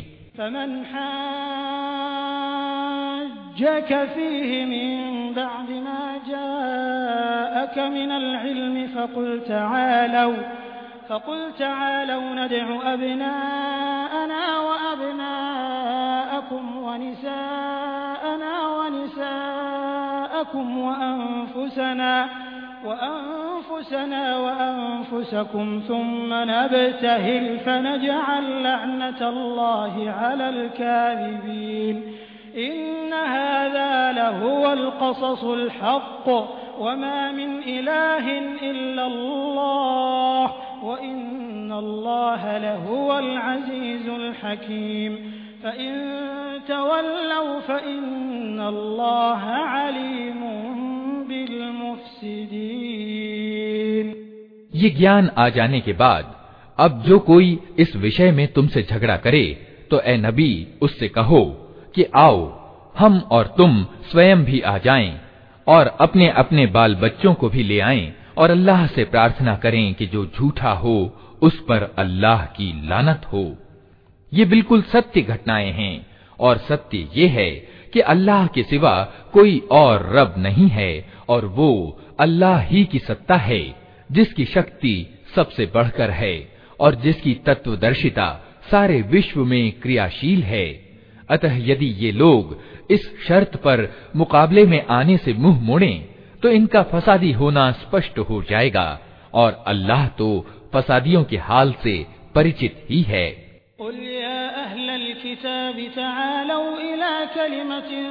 فقل تعالوا ندع أبناءنا وأبناءكم ونساءنا ونساءكم وأنفسنا وأنفسنا وأنفسكم ثم نبتهل فنجعل لعنة الله على الكاذبين إن هذا لهو القصص الحق وما من إله إلا الله وإن الله لهو العزيز الحكيم فإن تولوا فإن الله عليم بالمفسدين। ये ज्ञान आ जाने के बाद अब जो कोई इस विषय में तुमसे झगड़ा करे तो ए नबी उससे कहो कि आओ हम और तुम स्वयं भी आ जाएं और अपने अपने बाल बच्चों को भी ले आएं और अल्लाह से प्रार्थना करें कि जो झूठा हो उस पर अल्लाह की लानत हो। ये बिल्कुल सत्य घटनाएं हैं और सत्य ये है कि अल्लाह के सिवा कोई और रब नहीं है और वो अल्लाह ही की सत्ता है जिसकी शक्ति सबसे बढ़कर है और जिसकी तत्वदर्शिता सारे विश्व में क्रियाशील है। अतः यदि ये लोग इस शर्त पर मुकाबले में आने से मुंह मोड़ें तो इनका फसादी होना स्पष्ट हो जाएगा और अल्लाह तो फसादियों के हाल से परिचित ही है। कुल या अहलल किताब तआलौ इला कलिमतिन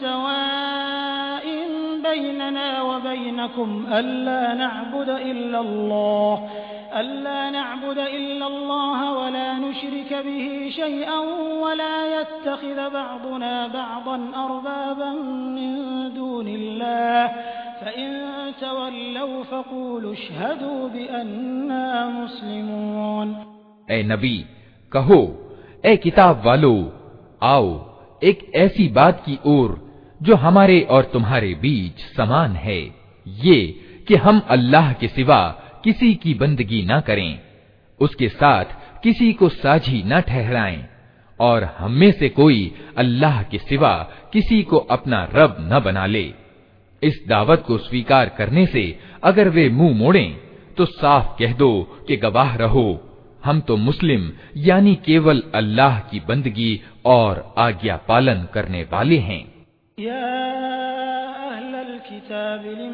सवाइन बैनना व बैनकुम अल्ला नअबुद इल्लल्लाह अल्ला नअबुद इल्लल्लाह व ला नुशरिक बिही शैअन व ला यत्तखिज़ बअदुना बअदन अरबाबन मिन दूनिल्लाह फ़इन तवल्लौ फ़क़ूलू अशहदू बिअन्ना मुस्लिमून। ए नबी कहो, ए किताब वालो, आओ एक ऐसी बात की ओर जो हमारे और तुम्हारे बीच समान है, ये कि हम अल्लाह के सिवा किसी की बंदगी न करें, उसके साथ किसी को साझी न ठहराएं और हम में से कोई अल्लाह के सिवा किसी को अपना रब न बना ले। इस दावत को स्वीकार करने से अगर वे मुंह मोड़ें तो साफ कह दो कि गवाह रहो, हम तो मुस्लिम यानी केवल अल्लाह की बंदगी और आज्ञा पालन करने वाले हैं। या अहलल किताब लिम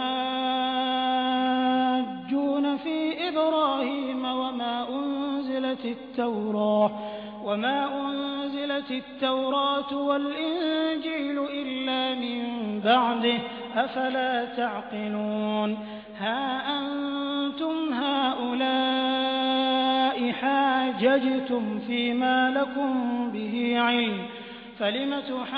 तुहाज्जून फी इब्राहीम वमा उन्ज़िलतित तौरात वमा उन्ज़िलतित तौरात वल इंजील इल्ला मिन बअदिही अफला तअक़िलून। हा अंतुम हाउलाइ हाजजतुम फीमा लकुम बिही इल्म फलिम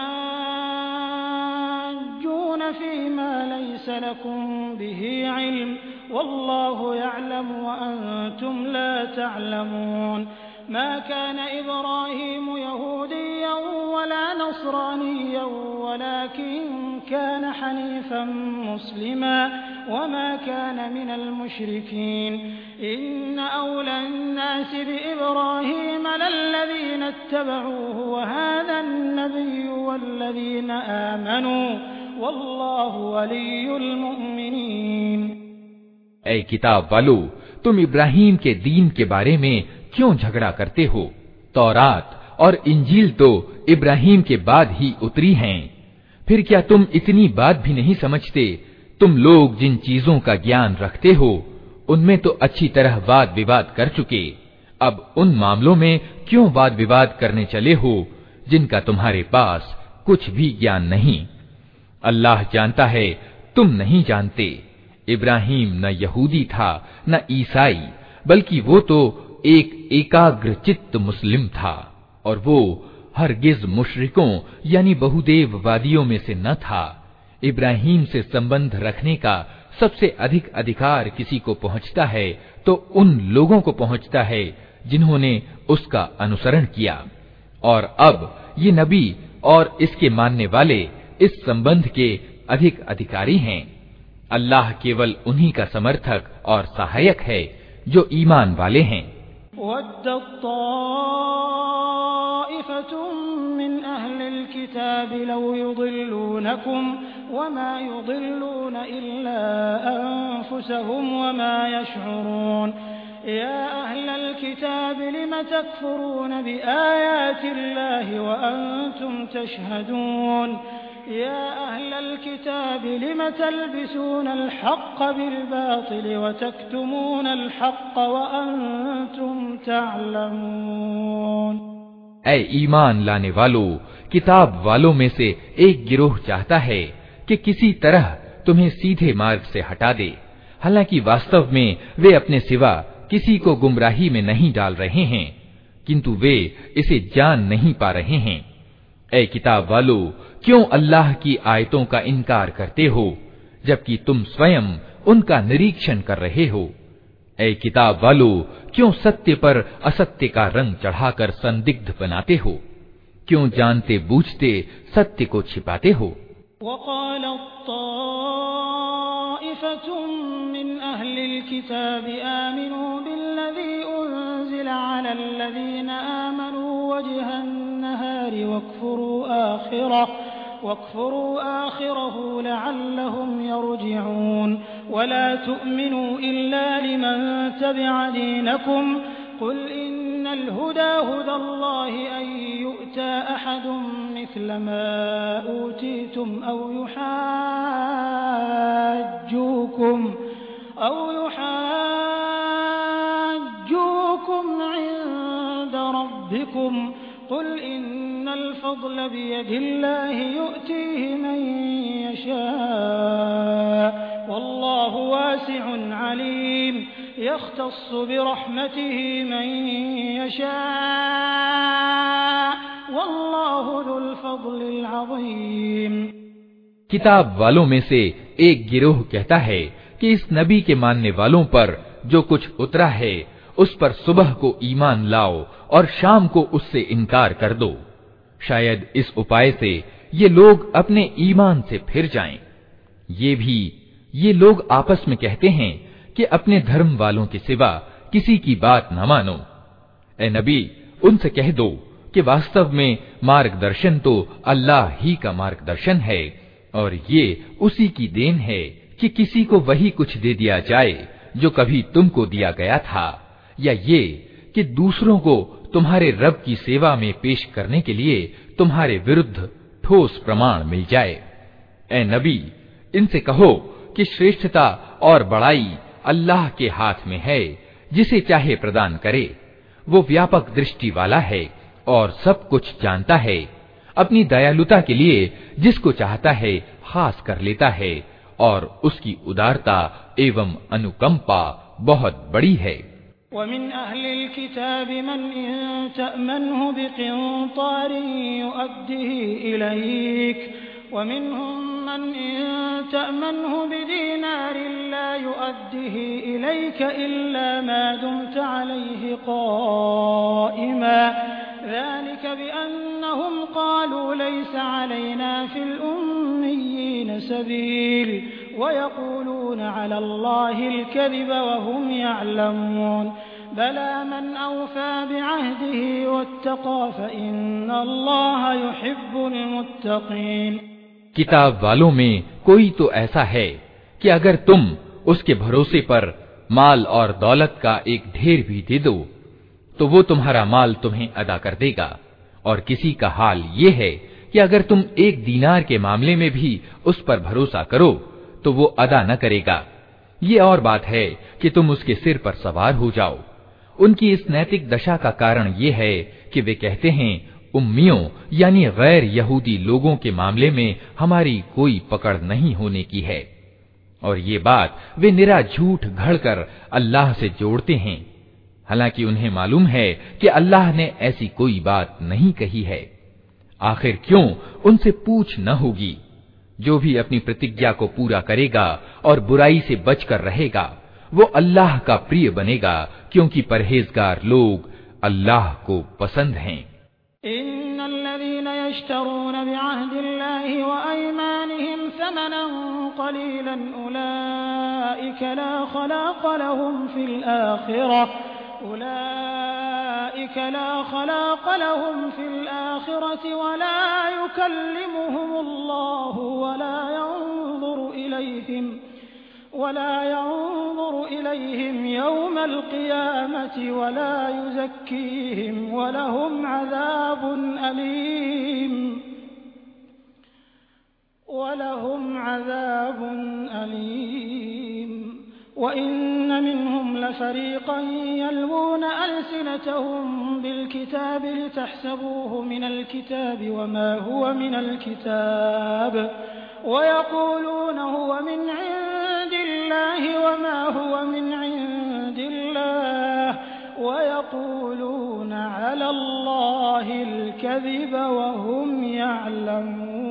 तुहाज्जून फीमा लैस लकुम बिही इल्म वल्लाहु यअलमु व अंतुम ला तअलमून। मा कान इब्राहीम यहूदिय्यन वला नसरानिय्यन वलाकिन कान हनीफan मुस्लिमा वमा कान मिनल मुशरिकीन। इन्न औला अन्नासि बिइब्राहीम लल्लज़ीना इत्तबऊहु वहाज़ा अन्नबिय्यु वल्लज़ीना आमनू वल्लाहु वलियुल मुमिनीन। ऐ किताब वालो, तुम इब्राहीम के दीन के बारे में क्यों झगड़ा करते हो? तौरात और इंजील तो इब्राहीम के बाद ही उतरी हैं। फिर क्या तुम इतनी बात भी नहीं समझते? तुम लोग जिन चीजों का ज्ञान रखते हो उनमें तो अच्छी तरह वाद विवाद कर चुके, अब उन मामलों में क्यों वाद विवाद करने चले हो जिनका तुम्हारे पास कुछ भी ज्ञान नहीं? अल्लाह जानता है, तुम नहीं जानते। इब्राहीम न यहूदी था न ईसाई, बल्कि वो तो एक एकाग्र चित्त मुस्लिम था और वो हरगिज मुशरिकों यानी बहुदेववादियों में से न था। इब्राहीम से संबंध रखने का सबसे अधिक अधिकार किसी को पहुंचता है तो उन लोगों को पहुंचता है जिन्होंने उसका अनुसरण किया, और अब ये नबी और इसके मानने वाले इस संबंध के अधिक अधिकारी हैं। अल्लाह केवल उन्हीं का समर्थक और सहायक है जो ईमान वाले हैं। या अहलल किताब लिम तकफुरून बिआयातिल्लाहि व अंतुम तशहदून या अहलल किताब लिम तल्बिसूनल हक़्क़ बिल बातिल व तक्तुमूनल हक़्क़ व अंतुम तअलमून। ऐ ईमान लाने वालों, किताब वालों में से एक गिरोह चाहता है कि किसी तरह तुम्हें सीधे मार्ग से हटा दे, हालांकि वास्तव में वे अपने सिवा किसी को गुमराही में नहीं डाल रहे हैं, किंतु वे इसे जान नहीं पा रहे हैं। ऐ किताब वालों, क्यों अल्लाह की आयतों का इनकार करते हो जबकि तुम स्वयं उनका निरीक्षण कर रहे हो। ऐ किताब वालों, क्यों सत्य पर असत्य का रंग चढ़ाकर संदिग्ध बनाते हो, क्यों जानते बूझते सत्य को छिपाते हो। वक्फुरू आखिरहू लअल्लहुम यरजिऊन वला तुअमिनू इल्ला लिमन तबिअ दीनकुम कुल इन्नल हुदा हुदल्लाहि अन यु'ता अहदुम मिस्ल मा ऊतीतुम औ युहाज्जूकुम औ युहाज्जूकुम इन्द रब्बिकुम कुल इन्नल फ़ज़्ल बियदिल्लाहि यु'तीहि मन यशा वल्लाहु वासिउन अलीम यख्तस्सु बिरहमतिहि मन यशा वल्लाहु ज़ुल फ़ज़्लिल अज़ीम। किताब वालों में से एक गिरोह कहता है कि इस नबी के मानने वालों पर जो कुछ उतरा है उस पर सुबह को ईमान लाओ और शाम को उससे इनकार कर दो। शायद इस उपाय से ये लोग अपने ईमान से फिर जाएं। ये भी ये लोग आपस में कहते हैं कि अपने धर्म वालों के सिवा किसी की बात न मानो। ए नबी, उनसे कह दो कि वास्तव में मार्गदर्शन तो अल्लाह ही का मार्गदर्शन है, और ये उसी की देन है कि किसी को वही कुछ दे दिया जाए जो कभी तुमको दिया गया था, या ये कि दूसरों को तुम्हारे रब की सेवा में पेश करने के लिए तुम्हारे विरुद्ध ठोस प्रमाण मिल जाए। ए नबी, इनसे कहो कि श्रेष्ठता और बड़ाई अल्लाह के हाथ में है, जिसे चाहे प्रदान करे। वो व्यापक दृष्टि वाला है और सब कुछ जानता है। अपनी दयालुता के लिए जिसको चाहता है खास कर लेता है, और उसकी उदारता एवं अनुकंपा बहुत बड़ी है। वमिन अहलिल किताबि मन इन तअमनहु बिक़िंतारिन युअद्दिही इलैक वमिनहुम मन इन तअमनहु बिदीनारिन ला युअद्दिही इलैक इल्ला मा दुमत अलैहि क़ाइमा ज़ालिक बिअन्नहुम क़ालू लैस अलैना फिल उम्मिय्यीन सबील वयक़ूलून अलल्लाहिल कज़िब वहुम यअलमून बला मन औफ़ा बिअहदिही वत्तक़ा फ़इन्नल्लाह युहिब्बुल मुत्तक़ीन। किताब वालों में कोई तो ऐसा है कि अगर तुम उसके भरोसे पर माल और दौलत का एक ढेर भी दे दो तो वो तुम्हारा माल तुम्हें अदा कर देगा, और किसी का हाल ये है कि अगर तुम एक दीनार के मामले में भी उस पर भरोसा करो तो वो अदा न करेगा। ये और बात है कि तुम उसके सिर पर सवार हो जाओ। उनकी इस नैतिक दशा का कारण ये है कि वे कहते हैं, उम्मियों यानी गैर यहूदी लोगों के मामले में हमारी कोई पकड़ नहीं होने की है, और ये बात वे निरा झूठ घड़कर अल्लाह से जोड़ते हैं, हालांकि उन्हें मालूम है कि अल्लाह ने ऐसी कोई बात नहीं कही है। आखिर क्यों उनसे पूछ न होगी। जो भी अपनी प्रतिज्ञा को पूरा करेगा और बुराई से बचकर रहेगा वो अल्लाह का प्रिय बनेगा, क्योंकि परहेजगार लोग अल्लाह को पसंद हैं। इन्नल्लज़ीना यश्तरून बिअहदिल्लाहि व अयमानिहिम समनन क़लीलन उलाइका ला खलाक़ लहुम फिल आखिरह उलाइका ला खलाक़ लहुम फिल आखिरति वला युकल्लिमुहुमुल्लाहु वला यंज़ुरु इलैहिम वला यंज़ुरु इलैहिम यौमल क़ियामति वला युज़क्कीहिम वलहुम अज़ाबुन अलीम वलहुम अज़ाबुन अलीम वइन्न मिनहुम लफ़रीक़न यल्वूना अलसिनतहुम बिलकिताबि लितहसबूहु मिनल किताबि वमा हुवा मिनल किताब वयक़ूलून हुवा मिन इंदिल्लाहि वमा हुवा मिन इंदिल्लाह वयक़ूलून अलल्लाहिल कज़िब वहुम यअलमून।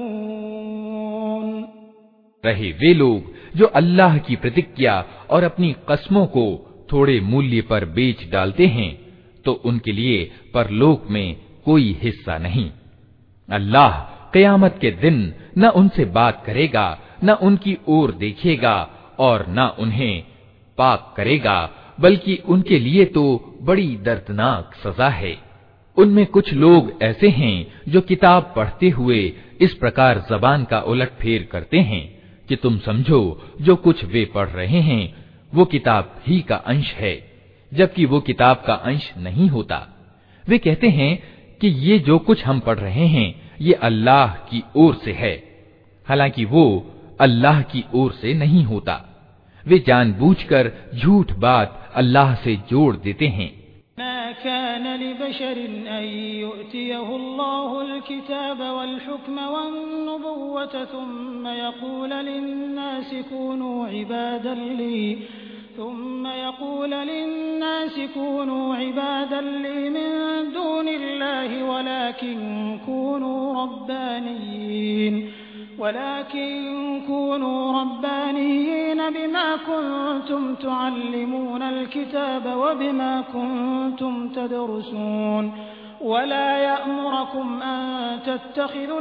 रहे वे लोग जो अल्लाह की प्रतिज्ञा और अपनी कस्मों को थोड़े मूल्य पर बेच डालते हैं, तो उनके लिए परलोक में कोई हिस्सा नहीं। अल्लाह क़यामत के दिन न उनसे बात करेगा, न उनकी ओर देखेगा और न उन्हें पाक करेगा, बल्कि उनके लिए तो बड़ी दर्दनाक सजा है। उनमें कुछ लोग ऐसे हैं जो किताब पढ़ते हुए इस प्रकार ज़बान का उलटफेर करते हैं कि तुम समझो जो कुछ वे पढ़ रहे हैं वो किताब ही का अंश है, जबकि वो किताब का अंश नहीं होता। वे कहते हैं कि ये जो कुछ हम पढ़ रहे हैं ये अल्लाह की ओर से है, हालांकि वो अल्लाह की ओर से नहीं होता। वे जानबूझकर झूठ बात अल्लाह से जोड़ देते हैं। मा कान लिबशरिन अन युअतियहुल्लाहुल किताब वल हुक्म वन नुबुव्वत थुम्मा यक़ूल लिन्नासि कूनू इबादन ली ثم يقول للناس كونوا عبادا لي من دون الله ولكن كونوا ربانيين ولكن كونوا ربانيين بما كنتم تعلمون الكتاب وبما كنتم تدرسون ولا يأمركم أن تتخذوا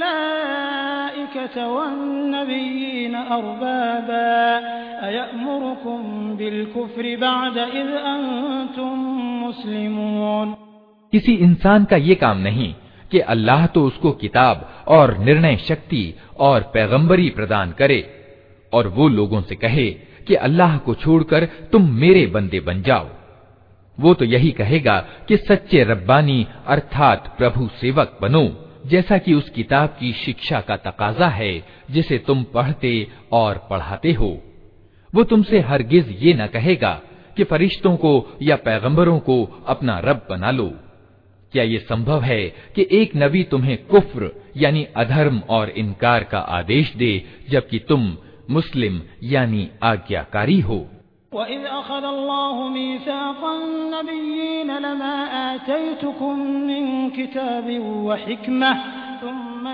الملائكة والنبيين أربابا أيأمركم بالكفر بعد إذ أنتم مسلمون। किसी इंसान का ये काम नहीं कि अल्लाह तो उसको किताब और निर्णय शक्ति और पैगंबरी प्रदान करे और वो लोगों से कहे कि अल्लाह को छोड़कर तुम मेरे बंदे बन जाओ। वो तो यही कहेगा कि सच्चे रब्बानी अर्थात प्रभु सेवक बनो, जैसा कि उस किताब की शिक्षा का तकाजा है जिसे तुम पढ़ते और पढ़ाते हो। वो तुमसे हरगिज ये न कहेगा कि फरिश्तों को या पैगंबरों को अपना रब बना लो। क्या ये संभव है कि एक नबी तुम्हें कुफ्र यानी अधर्म और इनकार का आदेश दे जबकि तुम मुस्लिम यानी आज्ञाकारी हो। वइज़ अख़ज़ल्लाहु मीसाक़न नबिय्यीन लमा आतैतुकुम मिन किताबिन व हिक्मह थुम्मा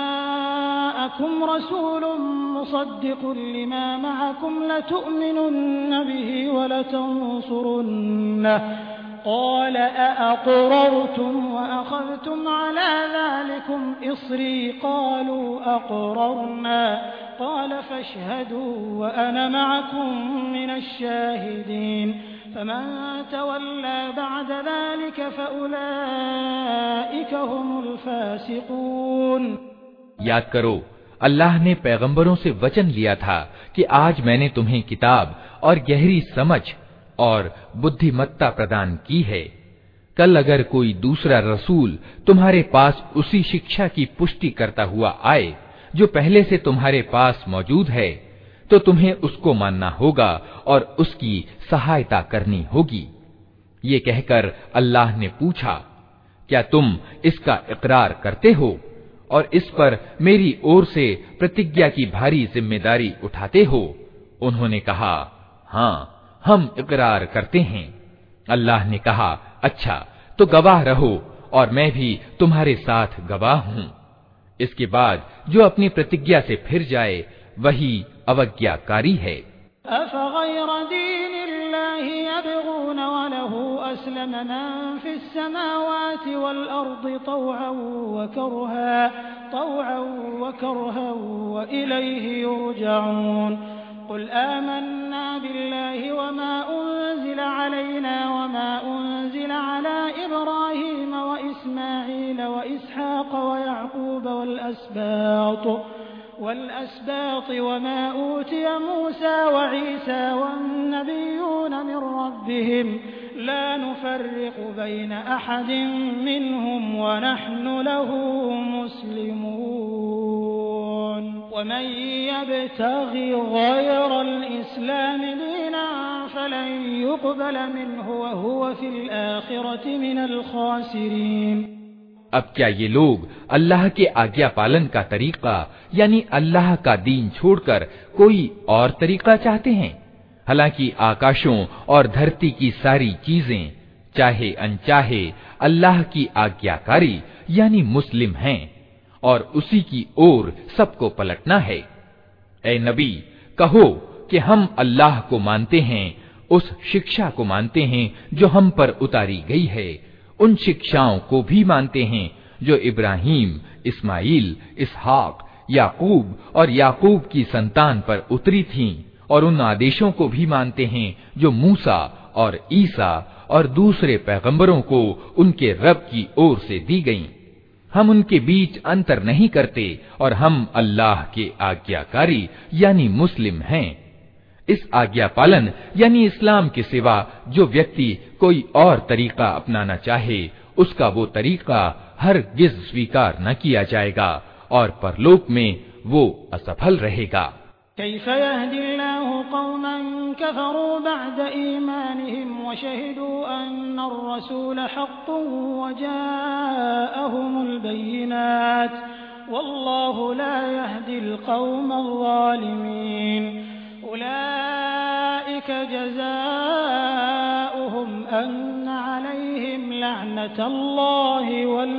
जाअकुम रसूलुन मुसद्दिक़ुन लिमा मअकुम लतु'मिनुन्न बिही व लतंसुरुन्नह قال أأقررتم وأخذتم على ذلكم إصري قالوا أقررنا قال فاشهدوا وأنا معكم من الشاهدين فمن تولى بعد ذلك فأولئك هم الفاسقون। याद करो, अल्लाह ने पैगंबरों से वचन लिया था कि आज मैंने तुम्हें किताब और गहरी समझ और बुद्धिमत्ता प्रदान की है। कल अगर कोई दूसरा रसूल तुम्हारे पास उसी शिक्षा की पुष्टि करता हुआ आए जो पहले से तुम्हारे पास मौजूद है, तो तुम्हें उसको मानना होगा और उसकी सहायता करनी होगी। ये कहकर अल्लाह ने पूछा, क्या तुम इसका इकरार करते हो और इस पर मेरी ओर से प्रतिज्ञा की भारी जिम्मेदारी उठाते हो? उन्होंने कहा, हाँ, हम इकरार करते हैं। अल्लाह ने कहा, अच्छा तो गवाह रहो और मैं भी तुम्हारे साथ गवाह हूँ। इसके बाद जो अपनी प्रतिज्ञा से फिर जाए वही अवज्ञाकारी है। कुल आमन्ना बिल्लाहि वमा उन्ज़िला अलैना वमा उन्ज़िला अला इब्राहीम व इस्माईल व इसहाक़ व याक़ूब वल अस्बात वल अस्बात वमा ऊतिय मूसा व ईसा वन्नबिय्यून मिन रब्बिहिम ला नुफ़र्रिक़ु बैन अहदिन मिनहुम व नहनु लहु मुस्लिमून वमन यब्तग़ि ग़ैरल इस्लाम दीनन फलन युक़बल मिन्हु व हुव फ़िल आख़िरति मिनल ख़ासिरीन। अब क्या ये लोग अल्लाह के आज्ञा पालन का तरीका यानी अल्लाह का दीन छोड़कर कोई और तरीका चाहते हैं? हालांकि आकाशों और धरती की सारी चीजें चाहे अनचाहे अल्लाह की आज्ञाकारी यानी मुस्लिम हैं और उसी की ओर सबको पलटना है। ए नबी, कहो कि हम अल्लाह को मानते हैं, उस शिक्षा को मानते हैं जो हम पर उतारी गई है, उन शिक्षाओं को भी मानते हैं जो इब्राहीम, इस्माइल, इसहाक, याकूब और याकूब की संतान पर उतरी थीं, और उन आदेशों को भी मानते हैं जो मूसा और ईसा और दूसरे पैगंबरों को उनके रब की ओर से दी गईं। हम उनके बीच अंतर नहीं करते और हम अल्लाह के आज्ञाकारी यानी मुस्लिम हैं। इस आज्ञा पालन यानी इस्लाम के सिवा जो व्यक्ति कोई और तरीका अपनाना चाहे उसका वो तरीका हरगिज़ स्वीकार न किया जाएगा और परलोक में वो असफल रहेगा। कैफ़ यहदिल्लाहु क़ौमन कफ़रू बअद ईमानिहिम व शहिदू अन्नर रसूल हक़्क़ुन व जाअहुमुल बय्यिनात वल्लाहु ला यहदिल क़ौमज़ ज़ालिमीन। उलाइक जज़ाउहुम अन्न अलैहिम लअनतुल्लाहि वल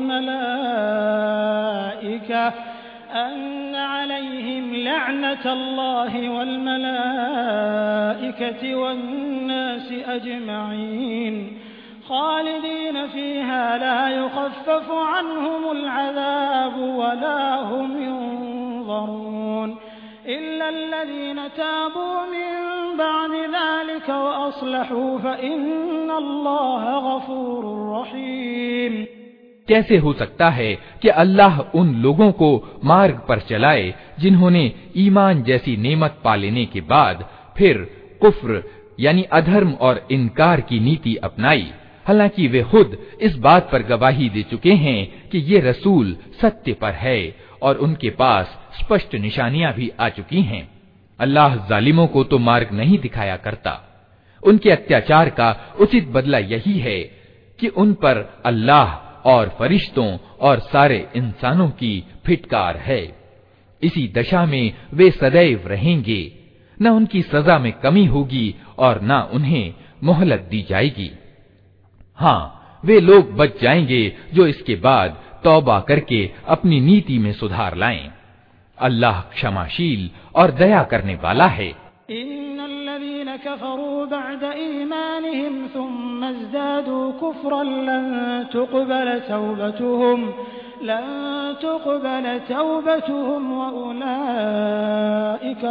मलाइका अन्न अलैहिम लअनतुल्लाहि वल मलाइकति वन्नासि अजमईन खालिदीन फ़ीहा ला युख़फ़फ़ु अन्हुमुल अज़ाब वला हुम युनज़रून इल्ला अल्लज़ीना ताबू मिन बअदि ज़ालिक व अस्लहू फ़इन्नल्लाह गफ़ूरुर रहीम। कैसे हो सकता है कि अल्लाह उन लोगों को मार्ग पर चलाए जिन्होंने ईमान जैसी नेमत पा लेने के बाद फिर कुफ्र यानी अधर्म और इनकार की नीति अपनाई, हालांकि वे खुद इस बात पर गवाही दे चुके हैं कि ये रसूल सत्य पर है और उनके पास स्पष्ट निशानियां भी आ चुकी हैं। अल्लाह जालिमों को तो मार्ग नहीं दिखाया करता। उनके अत्याचार का उचित बदला यही है कि उन पर अल्लाह और फरिश्तों और सारे इंसानों की फिटकार है। इसी दशा में वे सदैव रहेंगे, न उनकी सजा में कमी होगी और न उन्हें मोहलत दी जाएगी। हाँ, वे लोग बच जाएंगे जो इसके बाद तौबा करके अपनी नीति में सुधार लाएं। अल्लाह क्षमाशील और दया करने वाला है। इन्नल्लज़ीना कफ़रू बअद ईमानिहिम सुम्मा इज़्दादू कुफ़्रन लन तुक़बल तौबतुहुम लन तुक़बल तौबतुहुम व उलाइका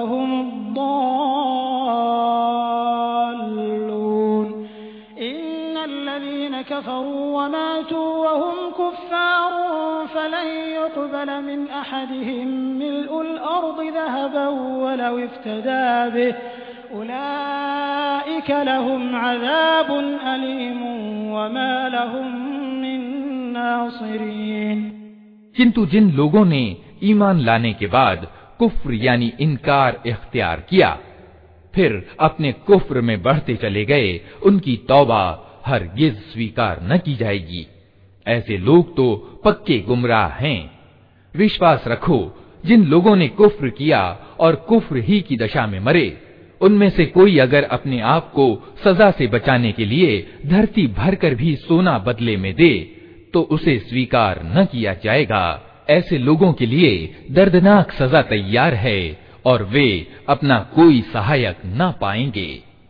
हुमुद्दाल्लून। इन्नल्लज़ीना कफ़रू व मातू व हुम कुफ़्फ़ार फलन युक़बल मिन अहदिहिम मिल्उल अर्दि ज़हबन वलौ इफ्तदा बिहि उलाइका लहुम अज़ाबुन अलीमुन व मा लहुम मिन नासिरीन। किंतु जिन लोगों ने ईमान लाने के बाद कुफ्र यानी इनकार इख्तियार किया फिर अपने कुफ्र में बढ़ते चले गए, उनकी तौबा हरगिज स्वीकार न की जाएगी। ऐसे लोग तो पक्के गुमराह हैं। विश्वास रखो, जिन लोगों ने कुफ्र किया और कुफ्र ही की दशा में मरे, उनमें से कोई अगर अपने आप को सजा से बचाने के लिए धरती भरकर भी सोना बदले में दे तो उसे स्वीकार न किया जाएगा। ऐसे लोगों के लिए दर्दनाक सजा तैयार है और वे अपना कोई सहायक न पाएंगे।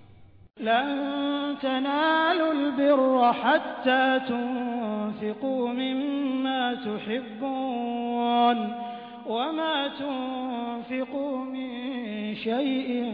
लन तनालुल बिर्र हत्ता तुनफिकू मिम्मा तुहिब्बून वमा तुनफिकू मिन शैइन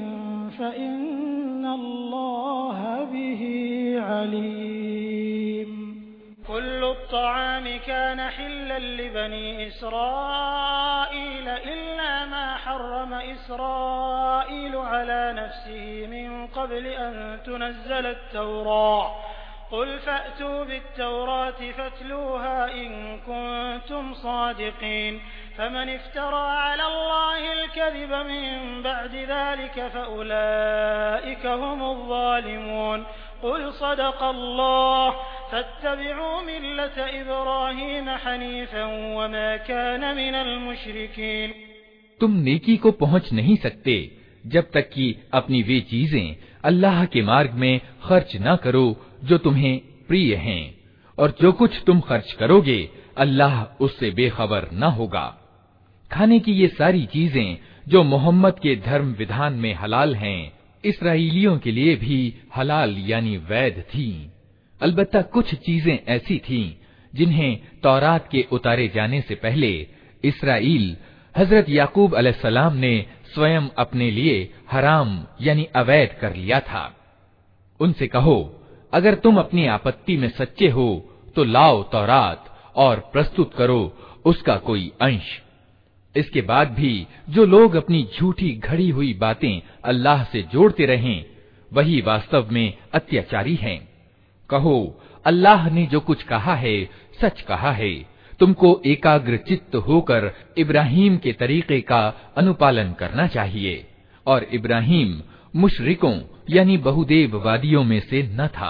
फइन्नल्लाह बिही अलीम। कुल्लु त्तआमी कान हिल्लन लिबनी इस्राईल इल्ला मा हर्रम इस्राईल अला नफ्सिही मिन क़ब्ल अन तुनज़्ज़ल अत-तौरात क़ुल फ़अतू बित-तौरात फ़ातलूहा इन कुन्तुम सादिक़ीन फमन इफ़्तरा अला अल्लाहिल कज़िब मिन बअदि ज़ालिक फ़उलाइक हुमुज़ ज़ालिमून। क़ुल सदक़ल्लाह फत्तबि'ू मिल्लत इब्राहीम हनीफ़न वमा कान मिनल मुशरिकीन। तुम नेकी को पहुंच नहीं सकते जब तक कि अपनी वे चीजें अल्लाह के मार्ग में खर्च न करो जो तुम्हें प्रिय हैं, और जो कुछ तुम खर्च करोगे अल्लाह उससे बेखबर न होगा। खाने की ये सारी चीजें जो मोहम्मद के धर्म विधान में हलाल हैं, इसराइलियों के लिए भी हलाल यानी वैध थीं। अलबत्ता कुछ चीजें ऐसी थीं जिन्हें तौरात के उतारे जाने से पहले इसराइल हजरत याकूब अलैहिस्सलाम ने स्वयं अपने लिए हराम यानी अवैध कर लिया था। उनसे कहो, अगर तुम अपनी आपत्ति में सच्चे हो तो लाओ तौरात और प्रस्तुत करो उसका कोई अंश। इसके बाद भी जो लोग अपनी झूठी घड़ी हुई बातें अल्लाह से जोड़ते रहें, वही वास्तव में अत्याचारी हैं। कहो, अल्लाह ने जो कुछ कहा है सच कहा है। तुमको एकाग्र चित्त होकर इब्राहीम के तरीके का अनुपालन करना चाहिए, और इब्राहीम मुशरिकों यानी बहुदेववादियों में से न था।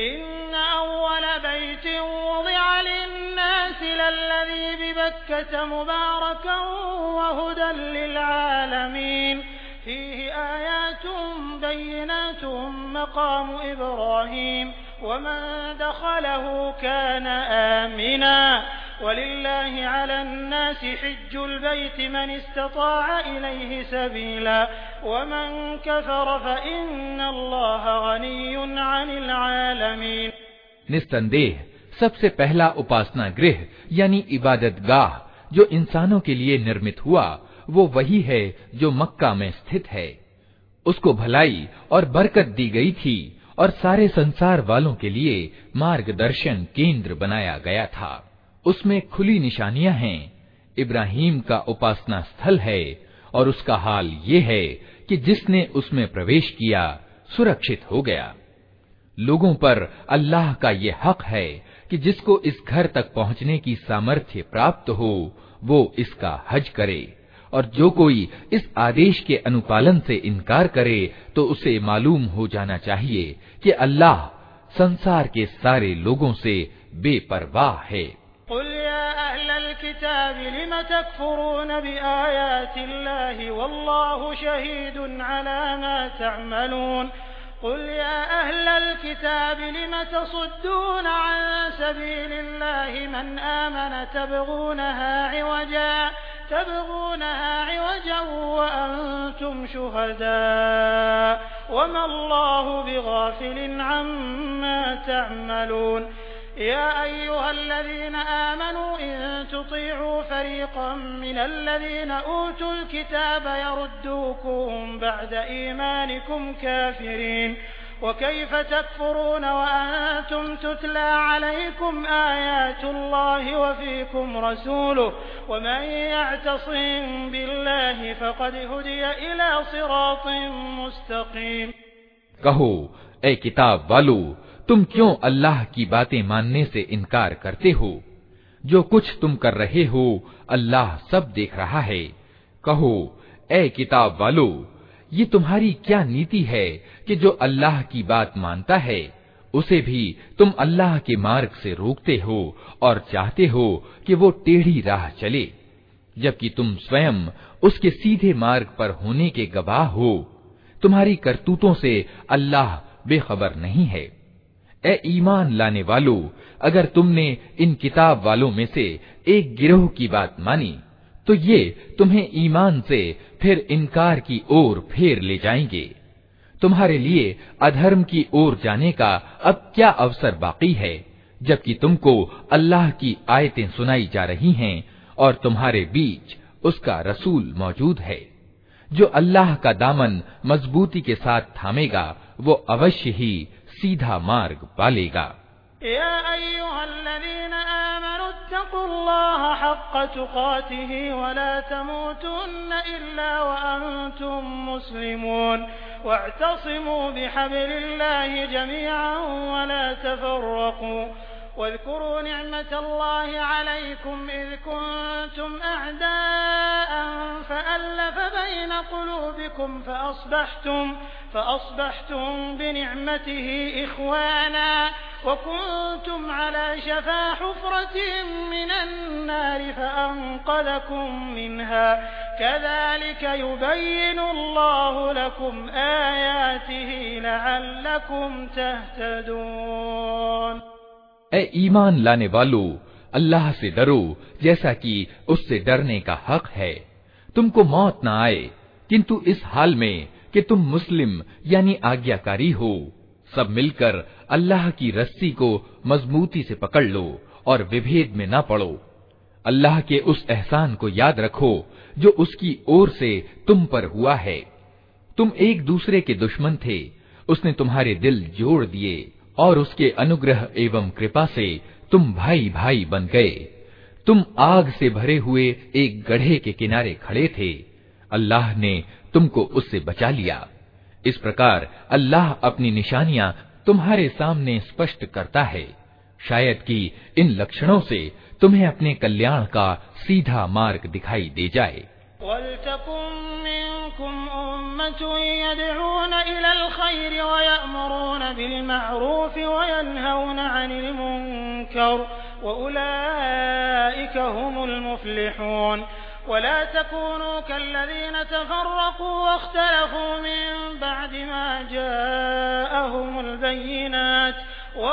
वमन दखलहु कान आमिना वलिल्लाहि अलन्नासि हिज्जुल बैति मन इस्तताअ इलैहि सबीला वमन कफर फइन्नल्लाह गनिय्युन अनिल आलमीन। निस्संदेह सबसे पहला उपासना गृह यानी इबादत गाह जो इंसानों के लिए निर्मित हुआ वो वही है जो मक्का में स्थित है। उसको भलाई और बरकत दी गई थी और सारे संसार वालों के लिए मार्गदर्शन केंद्र बनाया गया था। उसमें खुली निशानियां हैं। इब्राहीम का उपासना स्थल है और उसका हाल ये है कि जिसने उसमें प्रवेश किया सुरक्षित हो गया। लोगों पर अल्लाह का ये हक है कि जिसको इस घर तक पहुंचने की सामर्थ्य प्राप्त हो वो इसका हज करे, और जो कोई इस आदेश के अनुपालन से इनकार करे तो उसे मालूम हो जाना चाहिए कि अल्लाह संसार के सारे लोगों से बेपरवाह है। कुल या अहलल किताबि लिम तकफुरून बिआयातिल्लाहि वल्लाहु शहीदुन अला मा तअमलून। कुल या अहलल किताबि लिम तसुद्दून अन सबीलिल्लाहि मन आमन तबगूनहा इवजा तबगूनहा इवजा व अंतुम शुहदा वमा अल्लाहु बिगाफिलिन अम्मा तअमलून। या अय्युहल्लज़ीन आमनू इन तुतीअू फरीक़न मिनल्लज़ीन ऊतुल किताब यरुद्दूकुम बअद ईमानिकुम काफिरीन वकैफ तकफुरून वअंतुम तुतला अलैकुम आयातुल्लाहि वफीकुम रसूलुहु वमन यअतसिम बिल्लाहि फक़द हुदिय इला सिरातिन मुस्तक़ीम। कहो, ए किताब वालो, तुम क्यों अल्लाह की बातें मानने से इनकार करते हो? जो कुछ तुम कर रहे हो अल्लाह सब देख रहा है। कहो, ए किताब वालो, ये तुम्हारी क्या नीति है कि जो अल्लाह की बात मानता है उसे भी तुम अल्लाह के मार्ग से रोकते हो और चाहते हो कि वो टेढ़ी राह चले, जबकि तुम स्वयं उसके सीधे मार्ग पर होने के गवाह हो। तुम्हारी करतूतों से अल्लाह बेखबर नहीं है। ए ईमान लाने वालों, अगर तुमने इन किताब वालों में से एक गिरोह की बात मानी तो ये तुम्हें ईमान से फिर इनकार की ओर फेर ले जाएंगे। तुम्हारे लिए अधर्म की ओर जाने का अब क्या अवसर बाकी है, जबकि तुमको अल्लाह की आयतें सुनाई जा रही हैं और तुम्हारे बीच उसका रसूल मौजूद है। जो अल्लाह का दामन मजबूती के साथ थामेगा वो अवश्य ही सीधा मार्ग पालेगा। या अय्युहल्लज़ीना आमनुत्तक़ुल्लाहा हक़्क़ तुक़ातिही वला तमूतुन्ना इल्ला व अंतुम मुस्लिमून वअतसिमू बिहब्लिल्लाहि जमीअन वला तफ़र्रक़ू واذكروا نعمة الله عليكم إذ كنتم أعداء فألف بين قلوبكم فأصبحتم, فأصبحتم بنعمته إخوانا وكنتم على شفا حفرة من النار فأنقذكم منها كذلك يبين الله لكم آياته لعلكم تهتدون। ए ईमान लाने वालों, अल्लाह से डरो जैसा कि उससे डरने का हक है। तुमको मौत न आए किंतु इस हाल में कि तुम मुस्लिम यानी आज्ञाकारी हो। सब मिलकर अल्लाह की रस्सी को मजबूती से पकड़ लो और विभेद में न पड़ो। अल्लाह के उस एहसान को याद रखो जो उसकी ओर से तुम पर हुआ है। तुम एक दूसरे के दुश्मन थे, उसने तुम्हारे दिल जोड़ दिए और उसके अनुग्रह एवं कृपा से तुम भाई भाई बन गए। तुम आग से भरे हुए एक गड्ढे के किनारे खड़े थे, अल्लाह ने तुमको उससे बचा लिया। इस प्रकार अल्लाह अपनी निशानियां तुम्हारे सामने स्पष्ट करता है, शायद कि इन लक्षणों से तुम्हें अपने कल्याण का सीधा मार्ग दिखाई दे जाए। वला तकूनू कल्लज़ीना तफ़र्रक़ू वख्तलफ़ू मिन बअदि मा जाअहुमुल बय्यिनात व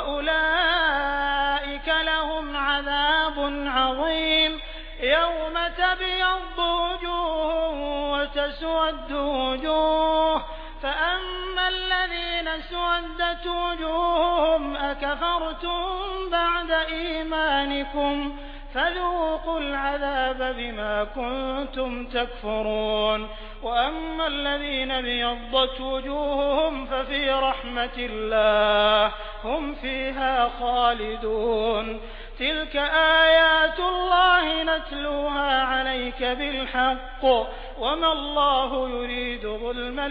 उलाइक लहुम अज़ाबुन अज़ीम। यौम तबयद्दु वुजूहुन व तस्वद्दु वुजूह फ़अम्मा अल्लज़ीना स्वद्दत वुजूहुहुम अकफ़रतुम बअद ईमानिकुम فذوقوا العذاب بما كنتم تكفرون وأما الذين ابيضت وجوههم ففي رحمة الله هم فيها خالدون تلك آيات الله نتلوها عليك بالحق وما الله يريد ظلما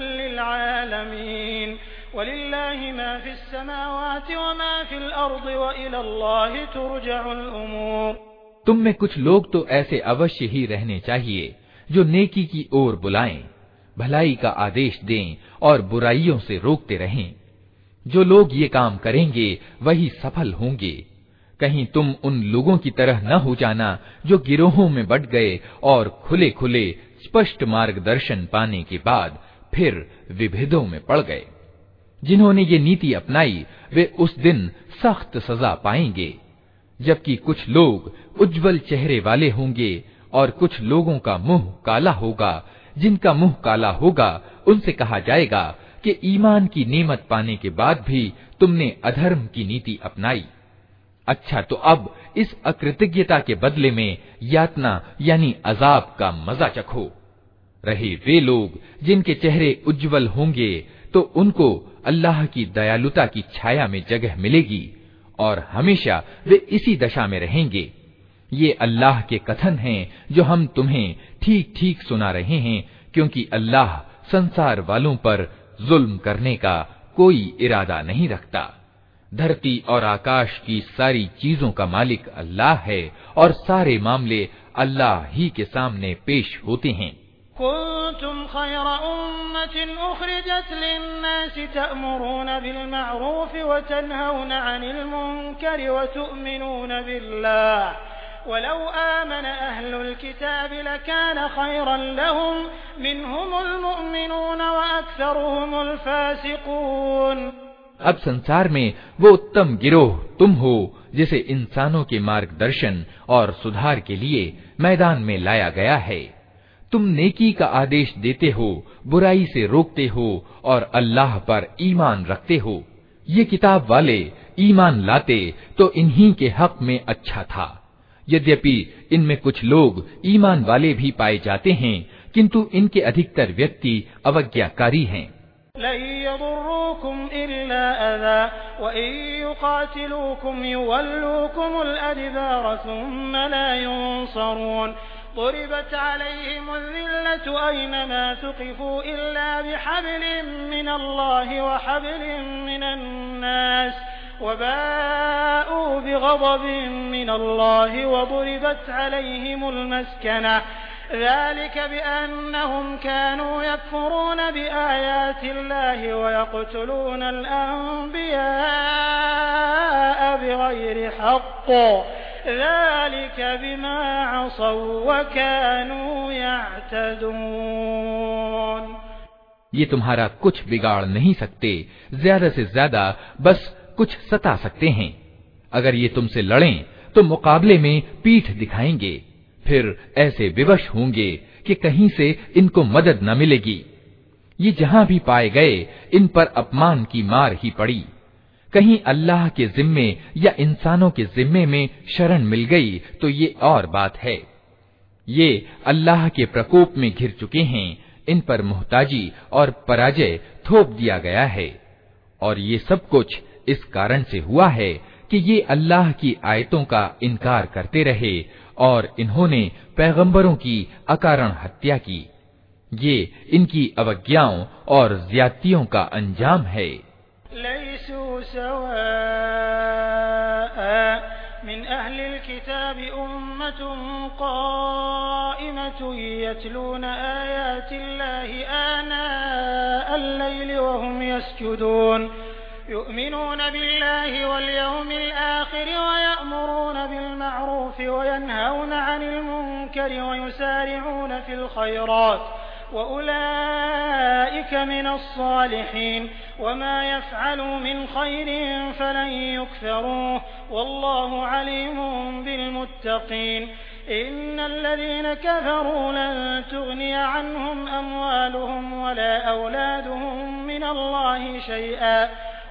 للعالمين ولله ما في السماوات وما في الأرض وإلى الله ترجع الأمور। तुम में कुछ लोग तो ऐसे अवश्य ही रहने चाहिए जो नेकी की ओर बुलाएं, भलाई का आदेश दें और बुराइयों से रोकते रहें। जो लोग ये काम करेंगे वही सफल होंगे। कहीं तुम उन लोगों की तरह न हो जाना जो गिरोहों में बंट गए और खुले खुले स्पष्ट मार्गदर्शन पाने के बाद फिर विभेदों में पड़ गए। जिन्होंने ये नीति अपनाई वे उस दिन सख्त सजा पाएंगे, जबकि कुछ लोग उज्जवल चेहरे वाले होंगे और कुछ लोगों का मुंह काला होगा। जिनका मुंह काला होगा उनसे कहा जाएगा कि ईमान की नेमत पाने के बाद भी तुमने अधर्म की नीति अपनाई। अच्छा, तो अब इस अकृतज्ञता के बदले में यातना यानी अजाब का मजा चखो। रहे वे लोग जिनके चेहरे उज्जवल होंगे तो उनको अल्लाह की दयालुता की छाया में जगह मिलेगी और हमेशा वे इसी दशा में रहेंगे। ये अल्लाह के कथन हैं जो हम तुम्हें ठीक ठीक सुना रहे हैं, क्योंकि अल्लाह संसार वालों पर जुल्म करने का कोई इरादा नहीं रखता। धरती और आकाश की सारी चीजों का मालिक अल्लाह है और सारे मामले अल्लाह ही के सामने पेश होते हैं। कुन्तुम खैर उम्मतिन उखरिजत लिन्नास तअमुरून बिलमअरूफ व तनहौन अनिल मुनकर व तु'मिनून बिल्लाह वलौ आमन अहलुल किताब लकान खैरन लहुम मिनहुमुल मुअमिनून व अक्सरुहुमुल फासिकून। अब संसार में वो उत्तम गिरोह तुम हो जिसे इंसानों के मार्गदर्शन और सुधार के लिए मैदान में लाया गया है। तुम नेकी का आदेश देते हो, बुराई से रोकते हो और अल्लाह पर ईमान रखते हो। ये किताब वाले ईमान लाते तो इन्हीं के हक में अच्छा था। यद्यपि इनमें कुछ लोग ईमान वाले भी पाए जाते हैं, किंतु इनके अधिकतर व्यक्ति अवज्ञाकारी हैं। ضربت عليهم الذلة أينما ثقفوا إلا بحبل من الله وحبل من الناس وباءوا بغضب من الله وضربت عليهم المسكنة ذلك بأنهم كانوا يكفرون بآيات الله ويقتلون الأنبياء بغير حق ذلك بما عصوا وكانوا يعتدون। ये तुम्हारा कुछ बिगाड़ नहीं सकते, ज्यादा से ज्यादा बस कुछ सता सकते हैं। अगर ये तुमसे लड़ें तो मुकाबले में पीठ दिखाएंगे, फिर ऐसे विवश होंगे कि कहीं से इनको मदद न मिलेगी। ये जहां भी पाए गए इन पर अपमान की मार ही पड़ी। कहीं अल्लाह के जिम्मे या इंसानों के जिम्मे में शरण मिल गई तो ये और बात है। ये अल्लाह के प्रकोप में घिर चुके हैं, इन पर मुहताजी और पराजय थोप दिया गया है। और ये सब कुछ इस कारण से हुआ है कि ये अल्लाह की आयतों का इनकार करते रहे और इन्होंने पैगंबरों की अकारण हत्या की। ये इनकी अवज्ञाओं और ज्यादतियों का अंजाम है। लैसू सवाअ मिन अहलिल किताबि उम्मतुन क़ाइमतुन यतलूना आयातिल्लाहि आनाअल लैलि व हुम यस्जुदून युमिनून बिल्लाहि वल यौमिल आखिर व यअमुरून बिल मअरूफ व यनहौन अनिल मुनकरि व युसारिऊन फिल खैरात وأولئك من الصالحين وما يفعلوا من خير فلن يكفروه والله عليم بالمتقين إن الذين كفروا لن تغني عنهم أموالهم ولا أولادهم من الله شيئا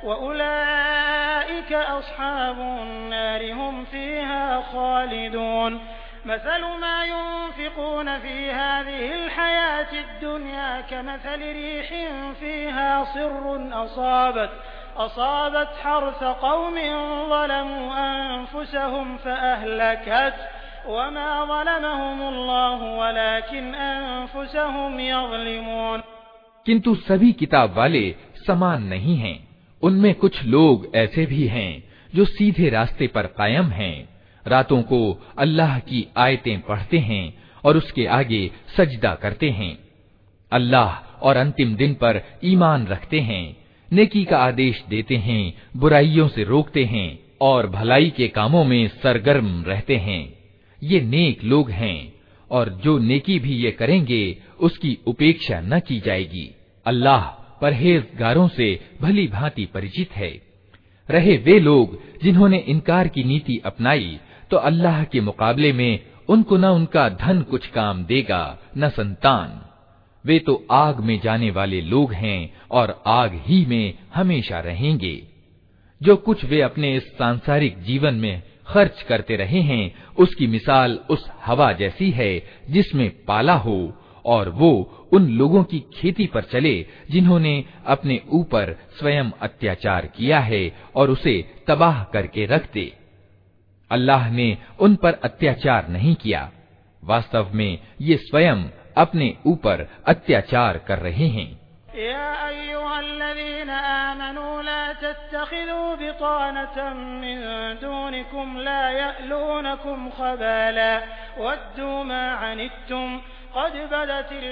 وأولئك أصحاب النار هم فيها خالدون مثل ما ينفقون في هذه الحياة الدنيا كمثل ريح فيها صر أصابت أصابت حرث قوم ظلموا أنفسهم فأهلكت وما ظلمهم الله ولكن أنفسهم يظلمون। किंतु सभी किताब वाले समान नहीं हैं। उनमें कुछ लोग ऐसे भी हैं जो सीधे रास्ते पर कायम हैं, रातों को अल्लाह की आयतें पढ़ते हैं और उसके आगे सजदा करते हैं, अल्लाह और अंतिम दिन पर ईमान रखते हैं, नेकी का आदेश देते हैं, बुराइयों से रोकते हैं और भलाई के कामों में सरगर्म रहते हैं। ये नेक लोग हैं और जो नेकी भी ये करेंगे उसकी उपेक्षा न की जाएगी। अल्लाह परहेजगारों से भली भांति परिचित है। रहे वे लोग जिन्होंने इनकार की नीति अपनाई तो अल्लाह के मुकाबले में उनको न उनका धन कुछ काम देगा न संतान। वे तो आग में जाने वाले लोग हैं और आग ही में हमेशा रहेंगे। जो कुछ वे अपने इस सांसारिक जीवन में खर्च करते रहे हैं उसकी मिसाल उस हवा जैसी है जिसमें पाला हो और वो उन लोगों की खेती पर चले जिन्होंने अपने ऊपर स्वयं अत्याचार किया है और उसे तबाह करके रख दे। अल्लाह ने उन पर अत्याचार नहीं किया, वास्तव में ये स्वयं अपने ऊपर अत्याचार कर रहे हैं। या अय्युहल्लज़ीना आमनू ला तत्तखिज़ू बितानतन मिन दूनिकुम ला यअलूनकुम खबाला वद्दू मा अनित्तुम क़द बदतिल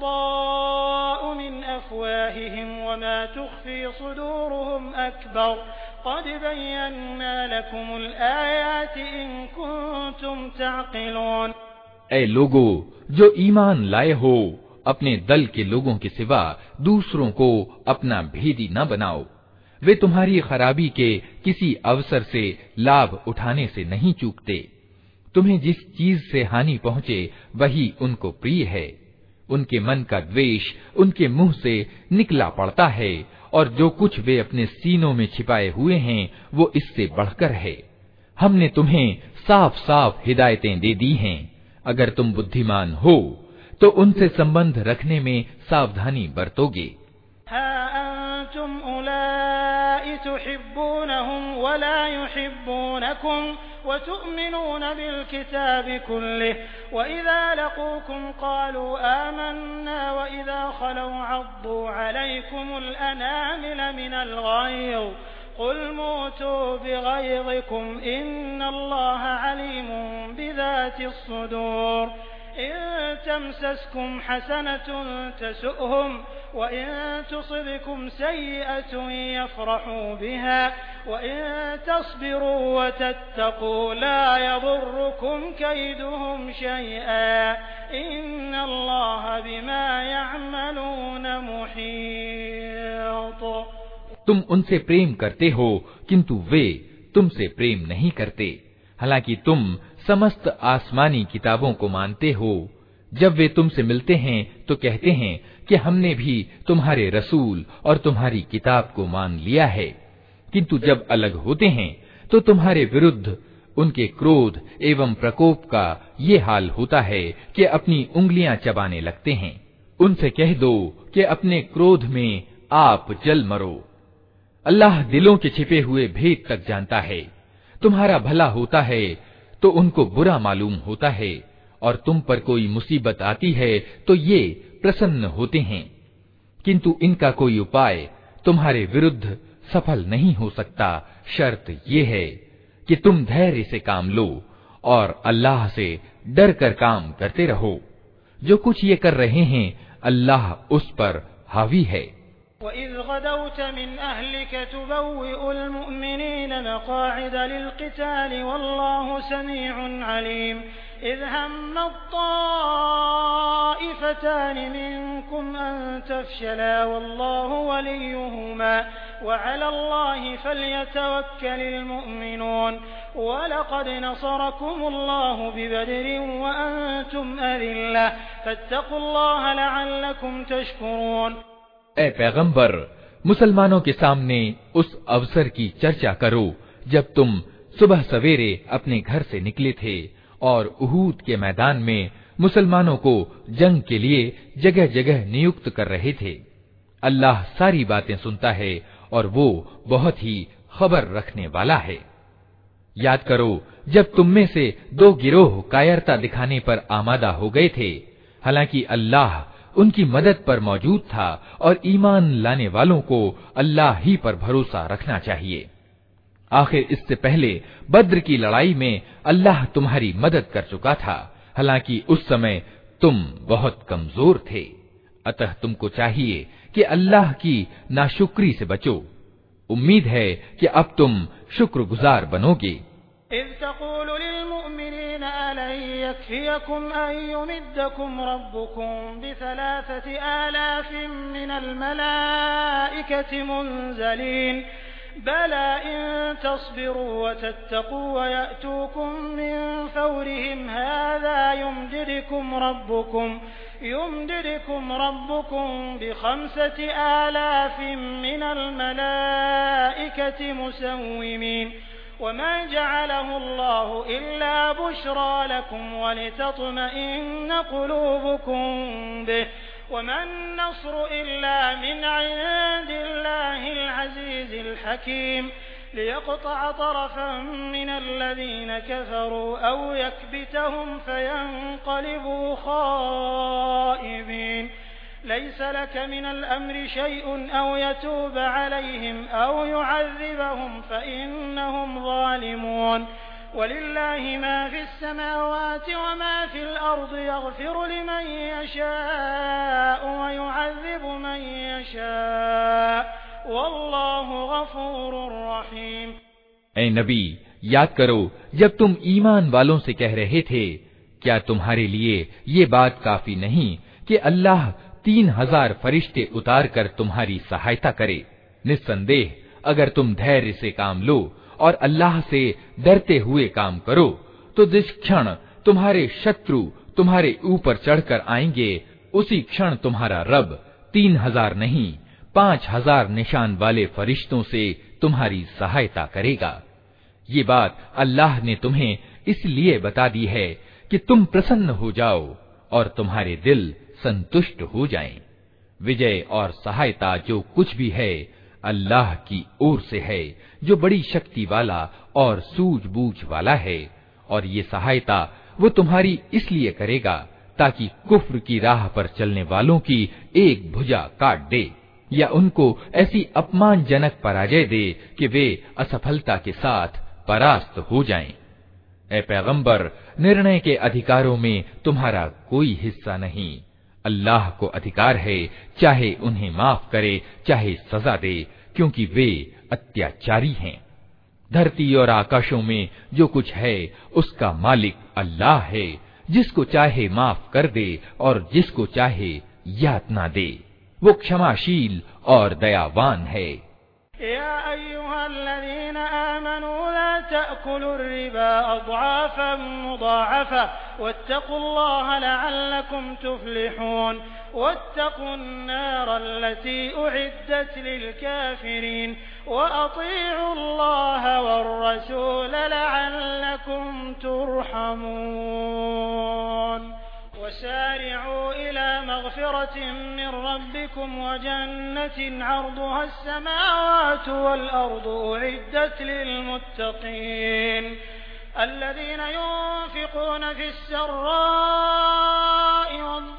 बग़दाउ मिन अफ़वाहिहिम वमा तुख़फ़ी सुदूरुहुम अकबर क़द बय्यन्ना लकुमुल आयाति इन कुन्तुम तअक़िलून। ऐ लोगो जो ईमान लाए हो, अपने दल के लोगों के सिवा दूसरों को अपना भेदी न बनाओ। वे तुम्हारी खराबी के किसी अवसर से लाभ उठाने से नहीं चूकते। तुम्हें जिस चीज से हानि पहुंचे वही उनको प्रिय है। उनके मन का द्वेष उनके मुंह से निकला पड़ता है, और जो कुछ वे अपने सीनों में छिपाए हुए हैं वो इससे बढ़कर है। हमने तुम्हें साफ साफ हिदायतें दे दी हैं। अगर तुम बुद्धिमान हो तो उनसे संबंध रखने में सावधानी बरतोगे। अंतुम उलाई तुहिब्बूनहुम वला युहिब्बूनकुम वतुअमिनून बिलकिताबि कुल्लिहि वइज़ा लक़ूकुम क़ालू आमन्ना वइज़ा ख़लौ अद्दू अलैकुमुल अनामिल मिनल ग़ैज़ क़ुल मूतू बिग़ैज़िकुम इन्नल्लाह अलीमुम बिज़ातिस सुदूर इन तमसस्कुम हसनतुन तसुअहुम वइन तुसिबकुम सय्यअतुन यफ़रहू बिहा वइन तस्बिरू वतत्तक़ू ला यज़ुर्रुकुम कैदुहुम शयअन इन्नल्लाह बिमा यअमलून मुहीत। तुम उनसे प्रेम करते हो किंतु वे तुमसे प्रेम नहीं करते, हालांकि तुम समस्त आसमानी किताबों को मानते हो। जब वे तुमसे मिलते हैं तो कहते हैं कि हमने भी तुम्हारे रसूल और तुम्हारी किताब को मान लिया है, किंतु जब अलग होते हैं तो तुम्हारे विरुद्ध उनके क्रोध एवं प्रकोप का ये हाल होता है कि अपनी उंगलियां चबाने लगते हैं। उनसे कह दो कि अपने क्रोध में आप जल मरो। अल्लाह दिलों के छिपे हुए भेद तक जानता है। तुम्हारा भला होता है तो उनको बुरा मालूम होता है, और तुम पर कोई मुसीबत आती है तो ये प्रसन्न होते हैं, किंतु इनका कोई उपाय तुम्हारे विरुद्ध सफल नहीं हो सकता। शर्त ये है कि तुम धैर्य से काम लो और अल्लाह से डर कर काम करते रहो। जो कुछ ये कर रहे हैं अल्लाह उस पर हावी है। वइज़ गदौत मिन अहलिक तुबव्विउल मुअमिनीन मक़ाዒद लिल-क़िताल वल्लाहु समीउन अलीम। इज़ हम्म त्ताइफ़तान मिनकुम अन तफ़शला वल्लाहु वलियुहुमा वअलल्लाहि फ़ल्यतवक्कलिल मुअमिनून। वलक़द नसरकुमुल्लाहु बिबदरिन वअंतुम अज़िल्ला फ़त्तक़ुल्लाह लअल्लकुम तशकुरून। ऐ पैगंबर, मुसलमानों के सामने उस अवसर की चर्चा करो जब तुम सुबह सवेरे अपने घर से निकले थे और उहूद के मैदान में मुसलमानों को जंग के लिए जगह जगह नियुक्त कर रहे थे। अल्लाह सारी बातें सुनता है और वो बहुत ही खबर रखने वाला है। याद करो जब तुम में से दो गिरोह कायरता दिखाने पर आमादा हो गए थे, हालांकि अल्लाह उनकी मदद पर मौजूद था और ईमान लाने वालों को अल्लाह ही पर भरोसा रखना चाहिए। आखिर इससे पहले बद्र की लड़ाई में अल्लाह तुम्हारी मदद कर चुका था, हालांकि उस समय तुम बहुत कमजोर थे। अतः तुमको चाहिए कि अल्लाह की नाशुक्री से बचो। उम्मीद है कि अब तुम शुक्रगुजार बनोगे। इज़ तक़ूलु लिल-मुअमिनीन अलन यकफ़ियकुम अन युमिद्दकुम रब्बुकुम बिसलासति आलाफिन मिनल मलाइकति मुनज़लीन बला इन तस्बिरू वतत्तक़ू वयअतूकुम मिन फ़ौरिहिम हाज़ा युमदिदकुम रब्बुकुम युमदिदकुम रब्बुकुम बिख़म्सति आलाफिन मिनल मलाइकति मुसव्विमीन वमा जअलहु अल्लाहु इल्ला बुश्रा लकुम वलितत्मइन्न क़ुलूबुकुम बिहि वमन नस्रु इल्ला मिन इंदिल्लाहिल अज़ीज़िल हकीम लियक़तअ तरफ़न मिनल्लज़ीन कफ़रू औ यकबितहुम फ़यन्क़लिबू ख़ाइबीन लैस लक मिनल अम्रि शैउन औ यतूब अलैहिम औ युअज़्ज़िबहुम फ़इन्नहुम ज़ालिमून वलिल्लाहि मा फ़िस्समावाति वमा फ़िल अर्दि यग़फ़िरु लिमन यशाअ व युअज़्ज़िबु मन यशाअ वल्लाहु गफ़ूरुर रहीम। ऐ नबी, याद करो जब तुम ईमान वालों से कह रहे थे, क्या तुम्हारे लिए ये बात काफी नहीं कि अल्लाह तीन हजार फरिश्ते उतार कर तुम्हारी सहायता करे। निस्संदेह अगर तुम धैर्य से काम लो और अल्लाह से डरते हुए काम करो, तो जिस क्षण तुम्हारे शत्रु तुम्हारे ऊपर चढ़कर आएंगे, उसी क्षण तुम्हारा रब तीन हजार नहीं पांच हजार निशान वाले फरिश्तों से तुम्हारी सहायता करेगा। ये बात अल्लाह ने तुम्हें इसलिए बता दी है कि तुम प्रसन्न हो जाओ और तुम्हारे दिल संतुष्ट हो जाएं। विजय और सहायता जो कुछ भी है अल्लाह की ओर से है, जो बड़ी शक्ति वाला और सूझबूझ वाला है। और ये सहायता वो तुम्हारी इसलिए करेगा ताकि कुफ्र की राह पर चलने वालों की एक भुजा काट दे या उनको ऐसी अपमानजनक पराजय दे कि वे असफलता के साथ परास्त हो जाएं। ए पैगंबर, निर्णय के अधिकारों में तुम्हारा कोई हिस्सा नहीं। अल्लाह को अधिकार है चाहे उन्हें माफ करे चाहे सजा दे, क्योंकि वे अत्याचारी हैं। धरती और आकाशों में जो कुछ है उसका मालिक अल्लाह है, जिसको चाहे माफ कर दे और जिसको चाहे यातना दे। वो क्षमाशील और दयावान है। या अय्युहल्लज़ीना आमनू ला तअकुलु रिबा अज़आफ़न मुज़ाअफ़ा वत्तक़ुल्लाह लअल्लकुम तुफ़्लिहून वत्तक़ुन्नारल्लती उइद्दत लिलकाफ़िरीन वअतीउल्लाह वर्रसूल लअल्लकुम तुरहमून वसारि'ू इला मग़फ़िरतिन मिन रब्बिकुम वजन्नतिन अर्दुहा अस्समावातु वल अर्दु उइद्दत लिलमुत्तक़ीन الذين ينفقون في السراء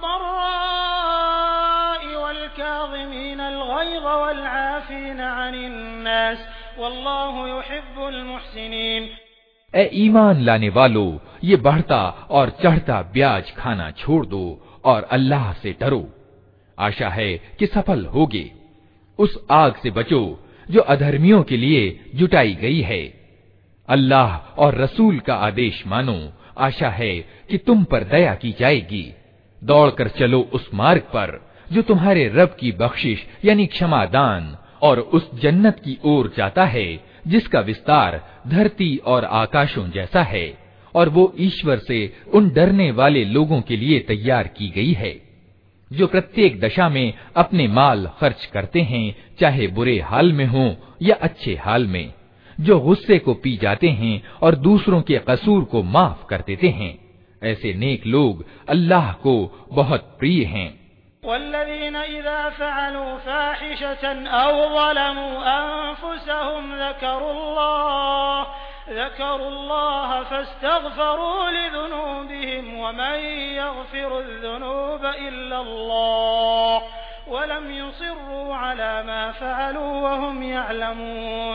والضراء والكاظمين الغيظ والعافين عن الناس والله يحب المحسنين। ए ईमान लाने वालों, ये बढ़ता और चढ़ता ब्याज खाना छोड़ दो और अल्लाह से डरो। आशा है कि सफल होगे। उस आग से बचो जो अधर्मियों के लिए जुटाई गई है। अल्लाह और रसूल का आदेश मानो। आशा है कि तुम पर दया की जाएगी। दौड़कर चलो उस मार्ग पर जो तुम्हारे रब की बख्शिश यानी क्षमादान और उस जन्नत की ओर जाता है जिसका विस्तार धरती और आकाशों जैसा है, और वो ईश्वर से उन डरने वाले लोगों के लिए तैयार की गई है जो प्रत्येक दशा में अपने माल खर्च करते हैं, चाहे बुरे हाल में हो या अच्छे हाल में, जो गुस्से को पी जाते हैं और दूसरों के कसूर को माफ कर देते हैं। ऐसे नेक लोग अल्लाह को बहुत प्रिय हैं। वल्लज़ीन इज़ा फ़अलू फ़ाहिशतन औ ज़लमू अन्फुसहुम ज़करुल्लाह ज़करुल्लाह फ़स्तग़फ़रू लिज़ुनूबिहिम वमन यग़फ़िरुज़्ज़ुनूब इल्लल्लाह वलम युसिर्रू अला मा फ़अलू वहुम यअलमून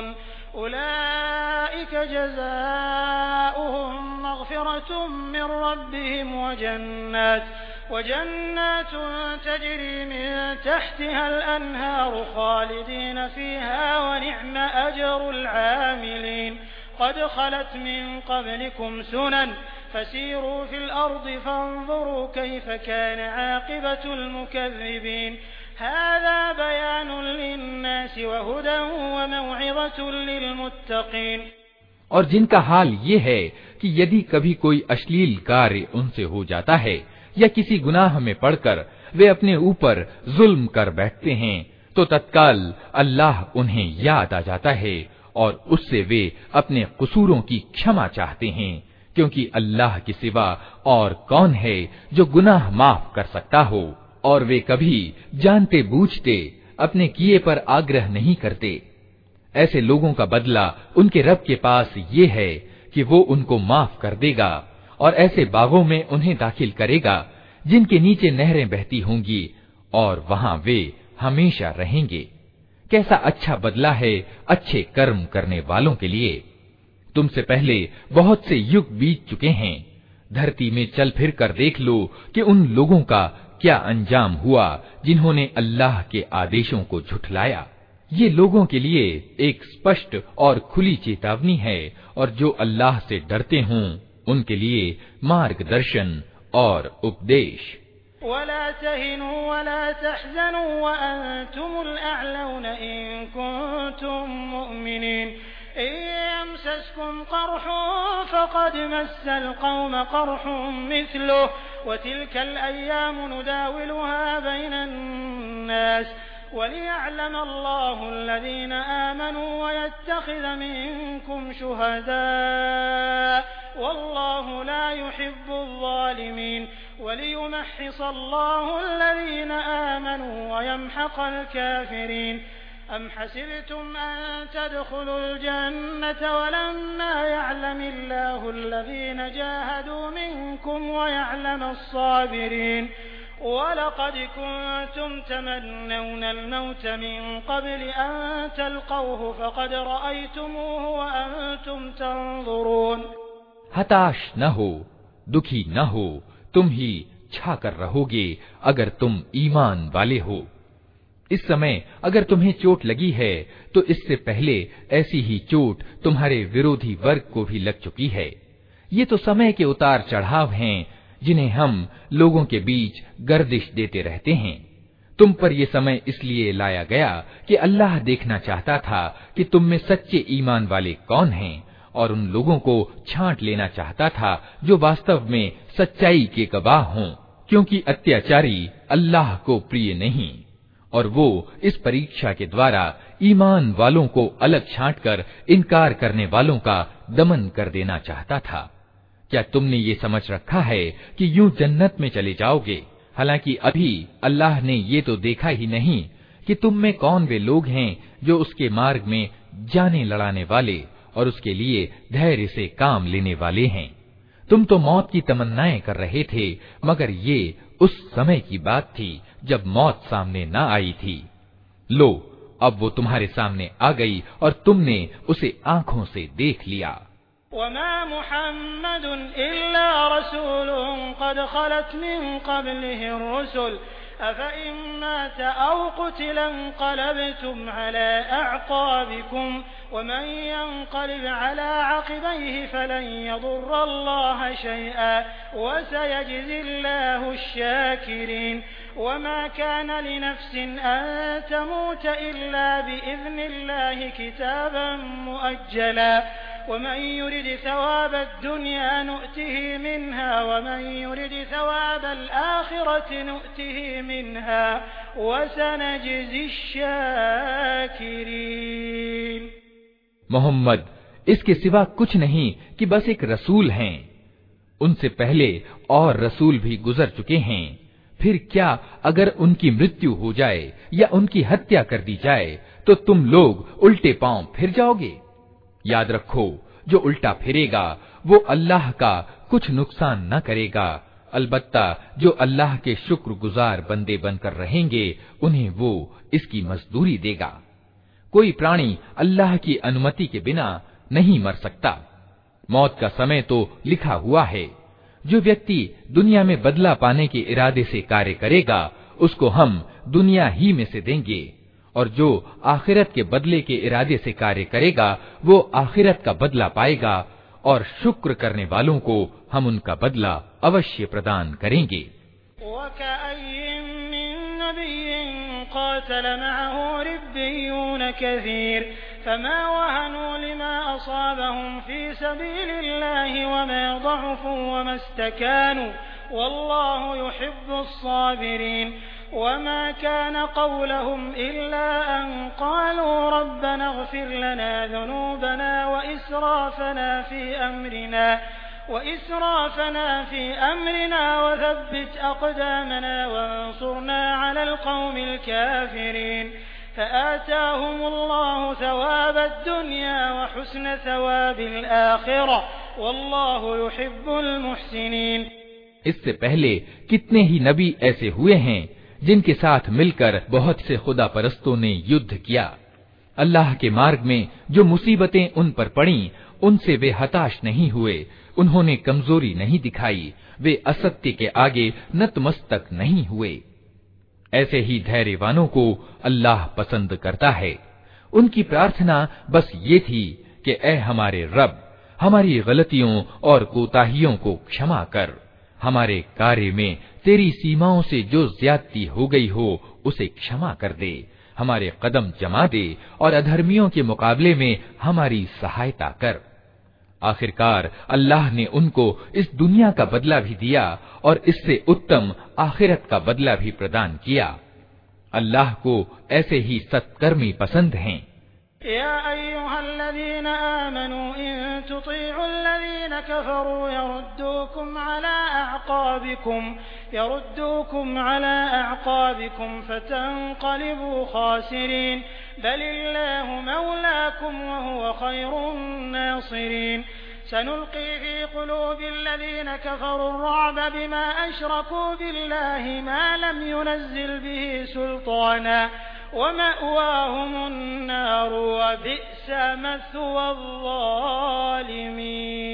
उलाइक जज़ाउहुम मग़फ़िरतुम मिन रब्बिहिम वजन्नात वजन्नात तजरी मिन तहतिहा अल-अनहार खालिदीन फ़ीहा वनिअम अजरुल आमिलीन क़द ख़लत मिन क़ब्लिकुम सुनन फसीरू फ़िल अर्ज़ि फ़न्ज़ुरू कैफ़ कान आक़िबतुल मुकज़्ज़िबीन हाज़ा बयानुन लिन्नास वहुदन वमौइज़तुन लिलमुत्तक़ीन। और जिनका हाल ये है कि यदि कभी कोई अश्लील कार्य उनसे हो जाता है या किसी गुनाह में पड़कर वे अपने ऊपर जुल्म कर बैठते हैं, तो तत्काल अल्लाह उन्हें याद आ जाता है और उससे वे अपने कसूरों की क्षमा चाहते हैं, क्योंकि अल्लाह के सिवा और कौन है जो गुनाह माफ कर सकता हो। और वे कभी जानते बूझते अपने किए पर आग्रह नहीं करते। ऐसे लोगों का बदला उनके रब के पास ये है कि वो उनको माफ कर देगा और ऐसे बागों में उन्हें दाखिल करेगा जिनके नीचे नहरें बहती होंगी और वहां वे हमेशा रहेंगे। कैसा अच्छा बदला है अच्छे कर्म करने वालों के लिए। तुमसे पहले बहुत से युग बीत चुके हैं। धरती में चल फिर कर देख लो कि उन लोगों का क्या अंजाम हुआ जिन्होंने अल्लाह के आदेशों को झुठलाया। ये लोगों के लिए एक स्पष्ट और खुली चेतावनी है, और जो अल्लाह से डरते हों उनके लिए मार्गदर्शन और उपदेश। वला तहिनू वला तहज़नू व अंतुमुल अअलौन इन कुंतुम मुमिनीन इन यमसस्कुम क़रहुन फ़क़द मस्सल क़ौम क़रहुन मिस्लुहु व तिलकल अय्यामु नुदाविलुहा बैनन नास वलियअलम अल्लाहु अल्लज़ीना आमनू व यत्तख़िज़ मिनकुम शुहदा वल्लाहु ला युहिब्बुल ज़ालिमीन वलियुमह्हिस अल्लाहु अल्लज़ीना आमनू व यमहक़ल काफ़िरीन अम हसिबतुम अन तदखुलुल जन्नत वलम्मा यअलमिल्लाहु अल्लज़ीना जाहदू मिनकुम व यअलमस साबिरीन वलक़द कुन्तुम तमन्नौनल मौत मिन क़ब्लि अन तल्क़ौहु फ़क़द रअयतुमूहु व अंतुम तंज़ुरून। हताश न हो, दुखी न हो, तुम ही छाकर रहोगे अगर तुम ईमान वाले हो। इस समय अगर तुम्हें चोट लगी है तो इससे पहले ऐसी ही चोट तुम्हारे विरोधी वर्ग को भी लग चुकी है। ये तो समय के उतार चढ़ाव हैं जिन्हें हम लोगों के बीच गर्दिश देते रहते हैं। तुम पर यह समय इसलिए लाया गया कि अल्लाह देखना चाहता था कि तुम में सच्चे ईमान वाले कौन हैं, और उन लोगों को छांट लेना चाहता था जो वास्तव में सच्चाई के गवाह हों, क्योंकि अत्याचारी अल्लाह को प्रिय नहीं, और वो इस परीक्षा के द्वारा ईमान वालों को अलग छांटकर इनकार करने वालों का दमन कर देना चाहता था। क्या तुमने ये समझ रखा है कि यूं जन्नत में चले जाओगे, हालांकि अभी अल्लाह ने ये तो देखा ही नहीं कि तुम में कौन वे लोग हैं जो उसके मार्ग में जाने लड़ाने वाले और उसके लिए धैर्य से काम लेने वाले हैं। तुम तो मौत की तमन्नाएं कर रहे थे, मगर ये उस समय की बात थी जब मौत सामने न आई थी। लो, अब वो तुम्हारे सामने आ गई और तुमने उसे आंखों से देख लिया। वमा मुहम्मदुन इल्ला रसूलुन क़द ख़लत मिन क़ब्लिहि रुसुल अफ़इन मात औ क़ुतिल इंक़लबतुम अला अअक़ाबिकुम वमन यंक़लिब अला अक़बैहि फ़लन यदुर्रल्लाह शैअन वसयजज़िल्लाहु अश-शाकिरीन वमा कान लिनफ़्सिन अन तमूत इल्ला बिइज़्निल्लाहि किताबन मुअज्जला वमन युरिद सवाबद दुनिया नुअतिहि मिन्हा वमन युरिद सवाबल आखिरति नुअतिहि मिन्हा वसनजज़िश शाकिरीन। मोहम्मद इसके सिवा कुछ नहीं कि बस एक रसूल हैं। उनसे पहले और रसूल भी गुजर चुके हैं। फिर क्या अगर उनकी मृत्यु हो जाए या उनकी हत्या कर दी जाए तो तुम लोग उल्टे पांव फिर जाओगे? याद रखो, जो उल्टा फिरेगा वो अल्लाह का कुछ नुकसान न करेगा, अलबत्ता जो अल्लाह के शुक्रगुजार बंदे बनकर रहेंगे उन्हें वो इसकी मजदूरी देगा। कोई प्राणी अल्लाह की अनुमति के बिना नहीं मर सकता। मौत का समय तो लिखा हुआ है। जो व्यक्ति दुनिया में बदला पाने के इरादे से कार्य करेगा उसको हम दुनिया ही में से देंगे, और जो आखिरत के बदले के इरादे से कार्य करेगा वो आखिरत का बदला पाएगा, और शुक्र करने वालों को हम उनका बदला अवश्य प्रदान करेंगे। फमा वहनू लिमा असाबहुम फी सबीलिल्लाहि वमा ज़अफू वमस्तकानू वल्लाहु युहिब्बुस साबिरीन वमा कान क़ौलहुम इल्ला अन क़ालू रब्बना इग़फिर लना ज़ुनूबना व इसराफ़ना फी अम्रिना व इसराफ़ना फी अम्रिना व थब्बित अक़दामना वंसुरना अलल क़ौमिल काफ़िरीन फ़आताहुमुल्लाहु सवाबद दुनिया व हुस्न सवाबिल आखिरह वल्लाहु युहिब्बुल मुहसिनीन। इससे पहले कितने ही नबी ऐसे हुए हैं जिनके साथ मिलकर बहुत से खुदा परस्तों ने युद्ध किया। अल्लाह के मार्ग में जो मुसीबतें उन पर पड़ी उनसे वे हताश नहीं हुए, उन्होंने कमजोरी नहीं दिखाई, वे असत्य के आगे नतमस्तक नहीं हुए। ऐसे ही धैर्यवानों को अल्लाह पसंद करता है। उनकी प्रार्थना बस ये थी कि ऐ हमारे रब, हमारी गलतियों और कोताहियों को क्षमा कर, हमारे कार्य में तेरी सीमाओं से जो ज्यादती हो गई हो उसे क्षमा कर दे, हमारे कदम जमा दे और अधर्मियों के मुकाबले में हमारी सहायता कर। आखिरकार अल्लाह ने उनको इस दुनिया का बदला भी दिया और इससे उत्तम आखिरत का बदला भी प्रदान किया। अल्लाह को ऐसे ही सत्कर्मी पसंद हैं। या अय्युहल्लज़ीना आमनू इन तुतीउल्लज़ीना कफरू यरुद्दूकुम अला अअक़ाबिकुम यरुद्दूकुम अला अअक़ाबिकुम फतंक़लिबू खासिरीन बलिल्लाहु मौलाकुम व हुवा खैरुन नासिरीन सनुल्क़ी फ़ी क़ुलूबिल्लज़ीना कफ़रू अर्रुअब बिमा अशरकू बिल्लाहि मा लम युनज़्ज़िल बिही सुल्ताना व मअवाहुमुन नार व बि'स मथवल ज़ालिमीन।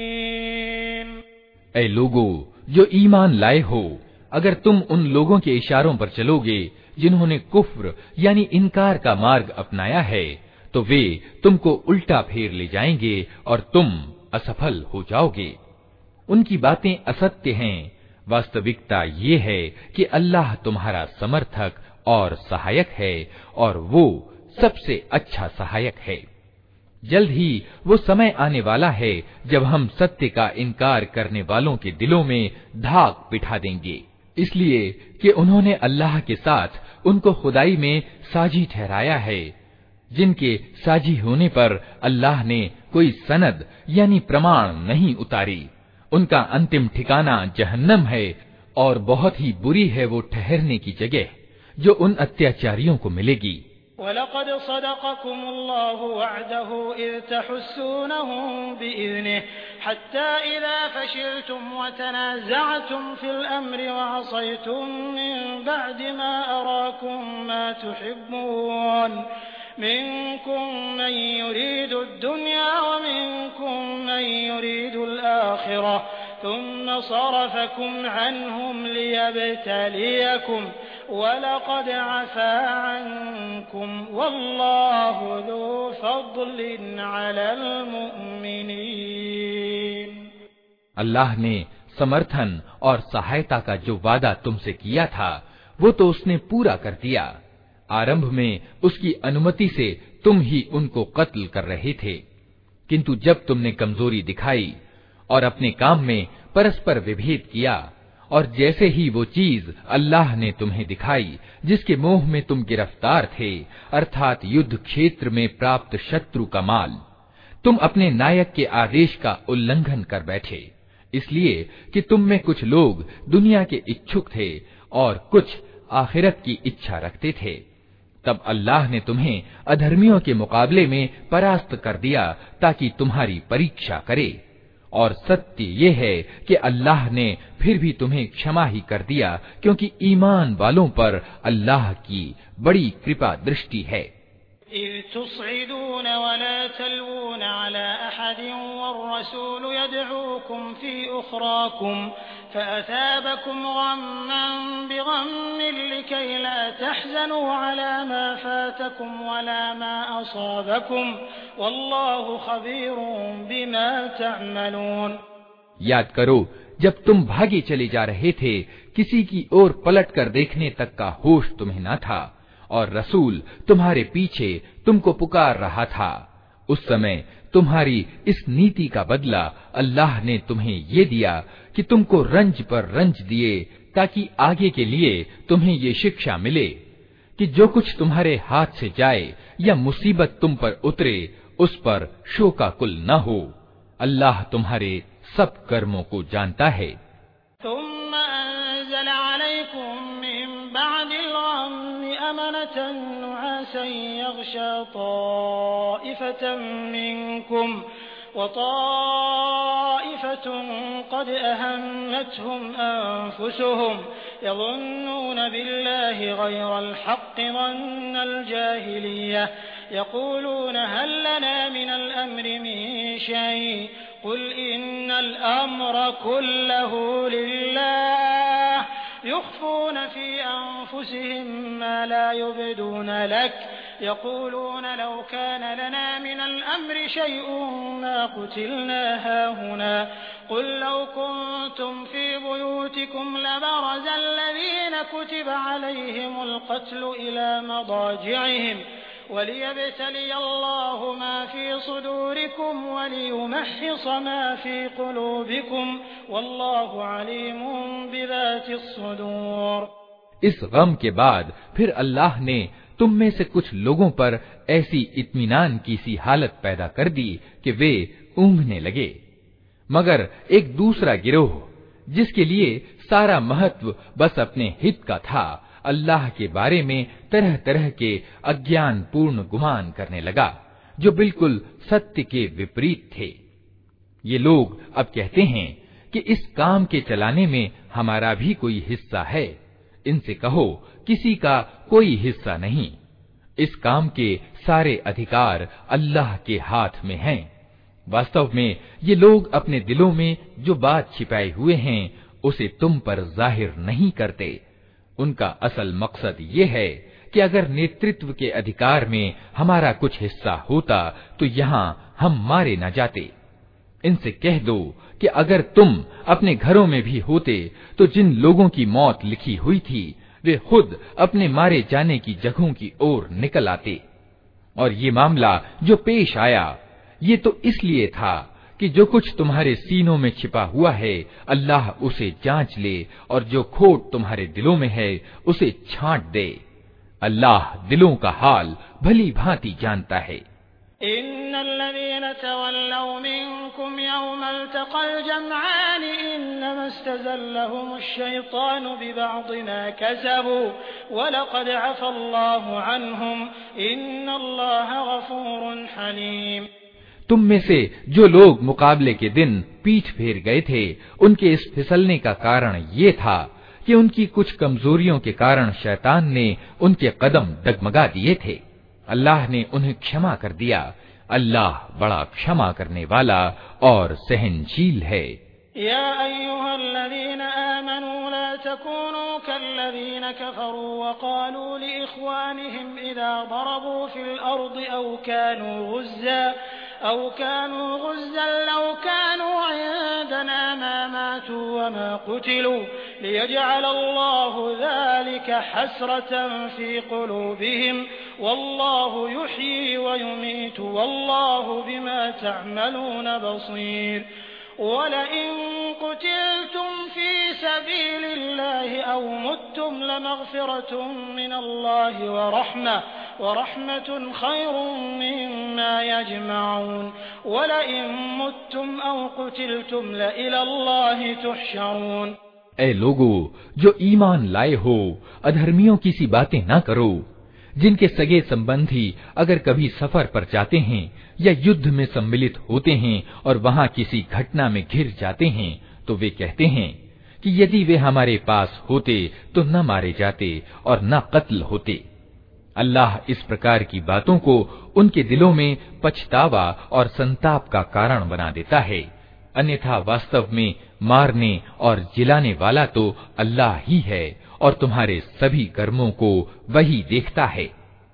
ऐ लोगो जो ईमान लाए हो, अगर तुम उन लोगों के इशारों पर चलोगे जिन्होंने कुफ्र यानी इनकार का मार्ग अपनाया है, तो वे तुमको उल्टा फेर ले जाएंगे और तुम असफल हो जाओगे। उनकी बातें असत्य हैं, वास्तविकता ये है कि अल्लाह तुम्हारा समर्थक और सहायक है और वो सबसे अच्छा सहायक है। जल्द ही वो समय आने वाला है जब हम सत्य का इनकार करने वालों के दिलों में धाक बिठा देंगे, इसलिए कि उन्होंने अल्लाह के साथ उनको खुदाई में साझी ठहराया है, जिनके साझी होने पर अल्लाह ने कोई सनद यानी प्रमाण नहीं उतारी। उनका अंतिम ठिकाना जहन्नम है और बहुत ही बुरी है वो ठहरने की जगह जो उन अत्याचारियों को मिलेगी। वलक़द सदक़कुमुल्लाहु वअदहु इज़ तहुस्सूनहुम बिइज़निहि हत्ता इज़ा फशिलतुम व तनाज़अतुम फिल अम्रि व असयतुम मिन बअदि मा अराकुम मा तुहिब्बून मिनकुम मन युरीदु दुन्या व मिनकुम मन युरीदुल आखिरह थुम्मा सरफकुम अन्हुम लियब्तलियकुम वलक़द अफ़ा अन्कुम वल्लाहु ज़ू फ़ज़लिन अलल मुअमिनीन। अल्लाह ने समर्थन और सहायता का जो वादा तुमसे किया था वो तो उसने पूरा कर दिया। आरंभ में उसकी अनुमति से तुम ही उनको कत्ल कर रहे थे, किंतु जब तुमने कमजोरी दिखाई और अपने काम में परस्पर विभेद किया और जैसे ही वो चीज अल्लाह ने तुम्हें दिखाई जिसके मोह में तुम गिरफ्तार थे, अर्थात युद्ध क्षेत्र में प्राप्त शत्रु का माल, तुम अपने नायक के आदेश का उल्लंघन कर बैठे, इसलिए कि तुम में कुछ लोग दुनिया के इच्छुक थे और कुछ आखिरत की इच्छा रखते थे। तब अल्लाह ने तुम्हें अधर्मियों के मुकाबले में परास्त कर दिया ताकि तुम्हारी परीक्षा करे, और सत्य ये है कि अल्लाह ने फिर भी तुम्हें क्षमा ही कर दिया, क्योंकि ईमान वालों पर अल्लाह की बड़ी कृपा दृष्टि है। इज़ तुस्इदून वला तलवून अला अहदिन वर्रसूल यदऊकुम फी उखराकुम फअसाबकुम गम्मन बिगम्मिन लिकई ला तहज़नू अला मा फातकुम वला मा असाबकुम वल्लाहु खबीरुन बिमा तअमलून। याद करो जब तुम भागे चले जा रहे थे, किसी की ओर पलट कर देखने तक का होश तुम्हें न था और रसूल तुम्हारे पीछे तुमको पुकार रहा था। उस समय तुम्हारी इस नीति का बदला अल्लाह ने तुम्हें ये दिया कि तुमको रंज पर रंज दिए, ताकि आगे के लिए तुम्हें ये शिक्षा मिले कि जो कुछ तुम्हारे हाथ से जाए या मुसीबत तुम पर उतरे उस पर शोकाकुल न हो। अल्लाह तुम्हारे सब कर्मों को जानता है। थुम्मा अंज़ल अलैकुम मिन बअदिल गम्मि अमनतन नुआसन यग़शा ताइफतन मिनकुम व ताइफतुन क़द अहम्मतहुम अन्फुसुहुम यज़ुन्नून बिल्लाहि ग़ैरल हक़्क़ि ज़न्नल जाहिलिय्यह यक़ूलून हल लना मिनल अम्रि मिन शै' क़ुल इन्नल अम्र कुल्लहु लिल्लाह युख़्फ़ून फ़ी अन्फुसिहिम मा ला युब्दून लक यक़ूलून लौ कान लना मिनल अम्रि शैउन मा क़ुतिलना हाहुना क़ुल लौ कुन्तुम फ़ी बुयूतिकुम लबरज़ल लज़ीन कुतिब अलैहिमुल क़त्लु इला मदाजिअहिम वलियब्तलिय अल्लाहु मा फ़ी सुदूरिकुम वलियुमह्हिस मा फ़ी क़ुलूबिकुम वल्लाहु अलीमुम बिज़ातिस सुदूर। इस गम के बाद फिर अल्लाह ने तुम में से कुछ लोगों पर ऐसी इत्मीनान की सी हालत पैदा कर दी कि वे ऊँघने लगे, मगर एक दूसरा गिरोह जिसके लिए सारा महत्व बस अपने हित का था, अल्लाह के बारे में तरह तरह के अज्ञान पूर्ण गुमान करने लगा जो बिल्कुल सत्य के विपरीत थे। ये लोग अब कहते हैं कि इस काम के चलाने में हमारा भी कोई हिस्सा है। इनसे कहो किसी का कोई हिस्सा नहीं, इस काम के सारे अधिकार अल्लाह के हाथ में हैं। वास्तव में ये लोग अपने दिलों में जो बात छिपाए हुए हैं उसे तुम पर जाहिर नहीं करते। उनका असल मकसद ये है कि अगर नेतृत्व के अधिकार में हमारा कुछ हिस्सा होता तो यहाँ हम मारे न जाते। इनसे कह दो कि अगर तुम अपने घरों में भी होते तो जिन लोगों की मौत लिखी हुई थी वे खुद अपने मारे जाने की जगहों की ओर निकल आते। और ये मामला जो पेश आया ये तो इसलिए था कि जो कुछ तुम्हारे सीनों में छिपा हुआ है अल्लाह उसे जांच ले और जो खोट तुम्हारे दिलों में है उसे छांट दे। अल्लाह दिलों का हाल भली भांति जानता है। इन्नल्लज़ीन तवल्लव मिनकुम यौमल तक़ल जमआन इन्नमा इस्तज़ल्लहुमुश्शैतानु बिबअज़ि मा कसबू वलक़द अफ़ल्लाहु अन्हुम इन्नल्लाह गफ़ूरुन हलीम। तुम में से जो लोग मुकाबले के दिन पीठ फेर गए थे उनके इस फिसलने का कारण ये था कि उनकी कुछ कमजोरियों के कारण शैतान ने उनके कदम डगमगा दिए थे। अल्लाह ने उन्हें क्षमा कर दिया। अल्लाह बड़ा क्षमा करने वाला और सहनशील है। या अय्युहल्लज़ीन आमनू ला तकूनू कल्लज़ीन कफ़रू वक़ालू लिइख़वानिहिम इज़ा ضरबू फ़िल अर्ज़ि औ कानू गुज़्ज़ा औ कानू गुज़्ज़न लौ कानू इंदना मा मातू वमा क़ुतिलू लियजअल अल्लाहु ज़ालिक हसरतन फ़ी क़ुलूबिहिम वल्लाहु युह्यी व युमीतु वल्लाहु बिमा तअमलून बसीर। वलइन क़ुतिलतुम फ़ी सबीलिल्लाहि औ मुत्तुम लमग़फ़िरतुम मिनल्लाहि व रहमह वरहमतुन खैरुम मिम्मा यजमऊन वलइन मुत्तुम औ क़ुतिलतुम लइलल्लाहि तुहशरून। ऐ लोगो जो ईमान लाए हो, अधर्मियों की सी बातें न करो। जिनके सगे संबंधी अगर कभी सफर पर जाते हैं या युद्ध में सम्मिलित होते हैं और वहां किसी घटना में घिर जाते हैं तो वे कहते हैं कि यदि वे हमारे पास होते तो न मारे जाते और न कत्ल होते। अल्लाह इस प्रकार की बातों को उनके दिलों में पछतावा और संताप का कारण बना देता है। अन्यथा वास्तव में मारने और जिलाने वाला तो अल्लाह ही है और तुम्हारे सभी कर्मों को वही देखता है।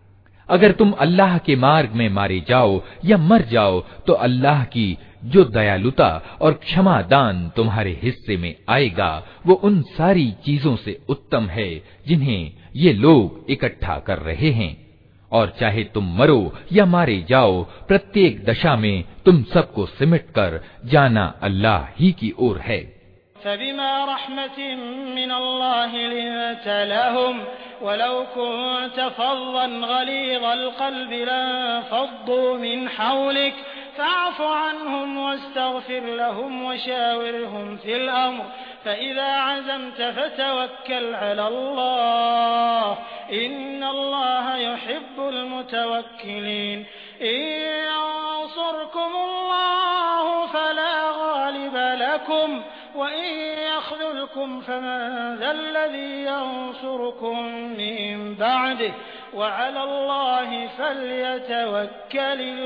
अगर तुम अल्लाह के मार्ग में मारे जाओ या मर जाओ तो अल्लाह की जो दयालुता और क्षमा दान तुम्हारे हिस्से में आएगा वो उन सारी चीजों से उत्तम है जिन्हें ये लोग इकट्ठा कर रहे हैं। और चाहे तुम मरो या मारे जाओ प्रत्येक दशा में तुम सबको सिमट कर जाना अल्लाह ही की ओर है। फबिमा रहमतिन मिनल्लाहि लिन्त लहुम वलौ कुन्त फज़्ज़न गलीज़ल क़ल्बि लंफ़ज़्ज़ू मिन हौलिक फ़अफ़ु अन्हुम वस्तग़फ़िर लहुम वशाविरहुम फ़िल अम्र फ़इज़ा अज़मत फ़तवक्कल अलल्लाह इन्नल्लाह युहिब्बुल मुतवक्किलीन। इन यंसुरकुमुल्लाहु फला गालिब लकुम व इन यख़्ज़ुलकुम फमन ज़ल्लज़ी यंसुरुकुम मिन बअदिह व अलल्लाहि फ़ल्यतवक्कलिल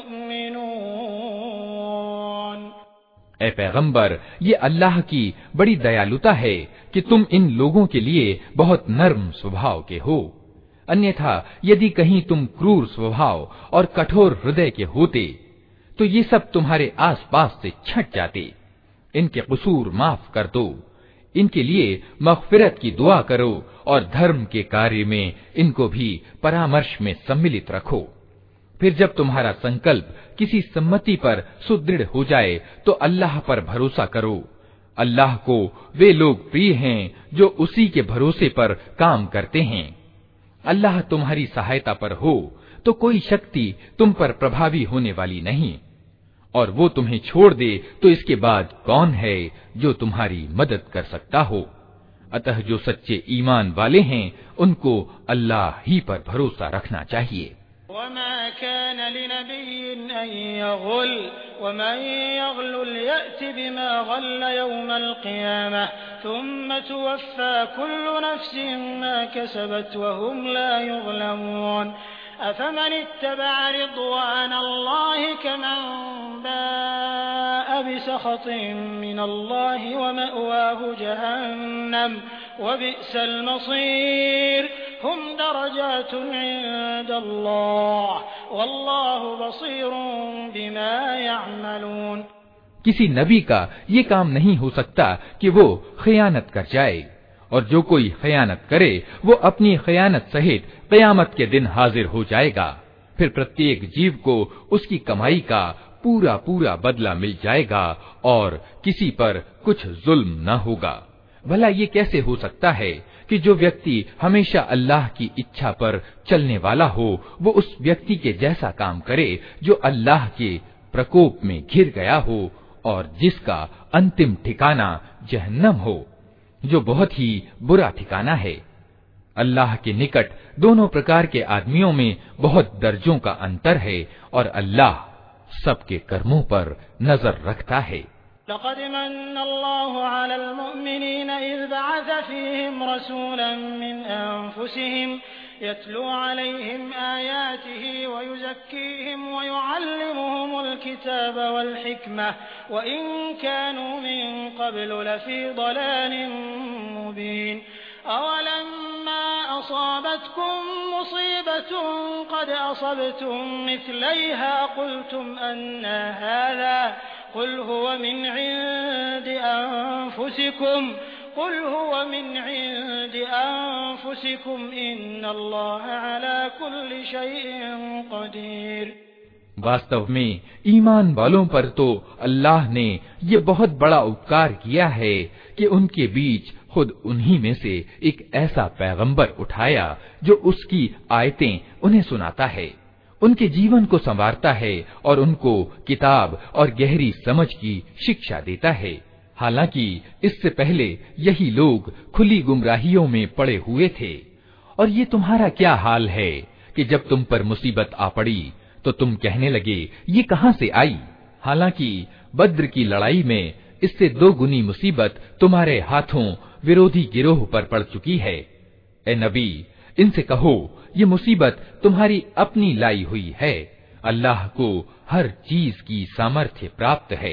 मुमिनून। ऐ पैगंबर, ये अल्लाह की बड़ी दयालुता है कि तुम इन लोगों के लिए बहुत नर्म स्वभाव के हो। अन्यथा यदि कहीं तुम क्रूर स्वभाव और कठोर हृदय के होते तो ये सब तुम्हारे आसपास से छट जाते। इनके कसूर माफ कर दो, इनके लिए मग़फ़िरत की दुआ करो और धर्म के कार्य में इनको भी परामर्श में सम्मिलित रखो। फिर जब तुम्हारा संकल्प किसी सम्मति पर सुदृढ़ हो जाए तो अल्लाह पर भरोसा करो। अल्लाह को वे लोग प्रिय हैं जो उसी के भरोसे पर काम करते हैं। अल्लाह तुम्हारी सहायता पर हो तो कोई शक्ति तुम पर प्रभावी होने वाली नहीं, और वो तुम्हें छोड़ दे तो इसके बाद कौन है जो तुम्हारी मदद कर सकता हो। अतः जो सच्चे ईमान वाले हैं उनको अल्लाह ही पर भरोसा रखना चाहिए। वमा कान लिनबिय्यिन अन यग़ुल वमन यग़लुल यअति बिमा ग़ल्ल यौमल क़ियामह थुम्मा तुवफ़्फ़ा कुल्लु नफ़्सिन मा कसबत वहुम ला युज़लमून। अफ़मन इत्तबअ रिضवान अल्लाहि कमन बाअ बिसख़तिन मिनल्लाहि वमअवाहु जहन्नम वबि'सल मसीर। हुम दरजातुन इंदल्लाह वल्लाहु बसीरुन बिमा यअमलून। किसी नबी का ये काम नहीं हो सकता कि वो खयानत कर जाए, और जो कोई खयानत करे वो अपनी खयानत सहित क़यामत के दिन हाजिर हो जाएगा। फिर प्रत्येक जीव को उसकी कमाई का पूरा पूरा बदला मिल जाएगा और किसी पर कुछ जुल्म न होगा। भला ये कैसे हो सकता है कि जो व्यक्ति हमेशा अल्लाह की इच्छा पर चलने वाला हो वो उस व्यक्ति के जैसा काम करे जो अल्लाह के प्रकोप में घिर गया हो और जिसका अंतिम ठिकाना जहन्नम हो, जो बहुत ही बुरा ठिकाना है। अल्लाह के निकट दोनों प्रकार के आदमियों में बहुत दर्जों का अंतर है और अल्लाह सबके कर्मों पर नजर रखता है। लक़द मन्नल्लाहु अलल मुअमिनीन इज़ बअस फ़ीहिम रसूलन मिन अनफुसिहिम यत्लू अलैहिम आयातिही व युज़क्कीहिम व युअल्लिमुहुमुल किताब वल हिकमह व इन कानू मिन क़ब्लु लफ़ी ضलालिन मुबीन। अवलम्मा असाबतकुम मुसीबतुन क़द असबतुम मिस्लैहा क़ुल्तुम अन्ना हाज़ा क़ुल हुव मिन इंदि अनफुसिकुम क़ुल हुव मिन इंदि अनफुसिकुम इन्नल्लाह अला कुल्लि शैइन क़दीर। वास्तव में ईमान वालों पर तो अल्लाह ने ये बहुत बड़ा उपकार किया है कि उनके बीच खुद उन्हीं में से एक ऐसा पैगंबर उठाया जो उसकी आयतें उन्हें सुनाता है, उनके जीवन को संवारता है और उनको किताब और गहरी समझ की शिक्षा देता है। हालांकि इससे पहले यही लोग खुली गुमराहियों में पड़े हुए थे। और ये तुम्हारा क्या हाल है कि जब तुम पर मुसीबत आ पड़ी तो तुम कहने लगे ये कहां से आई, हालांकि बद्र की लड़ाई में इससे दो गुनी मुसीबत तुम्हारे हाथों विरोधी गिरोह पर पड़ चुकी है। ए नबी, इनसे कहो ये मुसीबत तुम्हारी अपनी लाई हुई है, अल्लाह को हर चीज की सामर्थ्य प्राप्त है।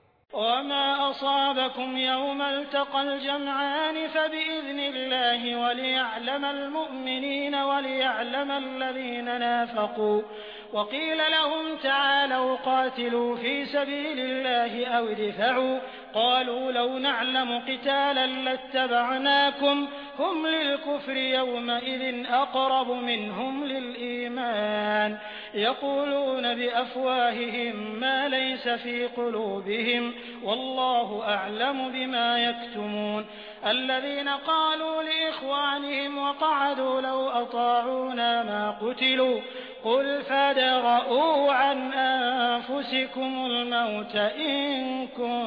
वमा असाबकुम यौमल तक़ल जमआन फबिइज़्निल्लाहि वलियअलमल मुअमिनीन वलियअलमल लज़ीना नाफ़क़ू वक़ील लहुम तआलौ क़ातिलू फ़ी सबीलिल्लाहि अव इदफ़अू क़ालू लौ नअलमु क़ितालन लत्तबअनाकुम हुम लिलकुफ़्रि यौमइज़िन अक़रबु मिनहुम लिलईमान यक़ूलून बिअफ़वाहिहिम मा लैस फ़ी क़ुलूबिहिम वल्लाहु अअलमु बिमा यक्तुमून। الذين قالوا لإخوانهم وقعدوا لو أطاعونا ما قتلوا قل فادرءوا عن أنفسكم الموت إن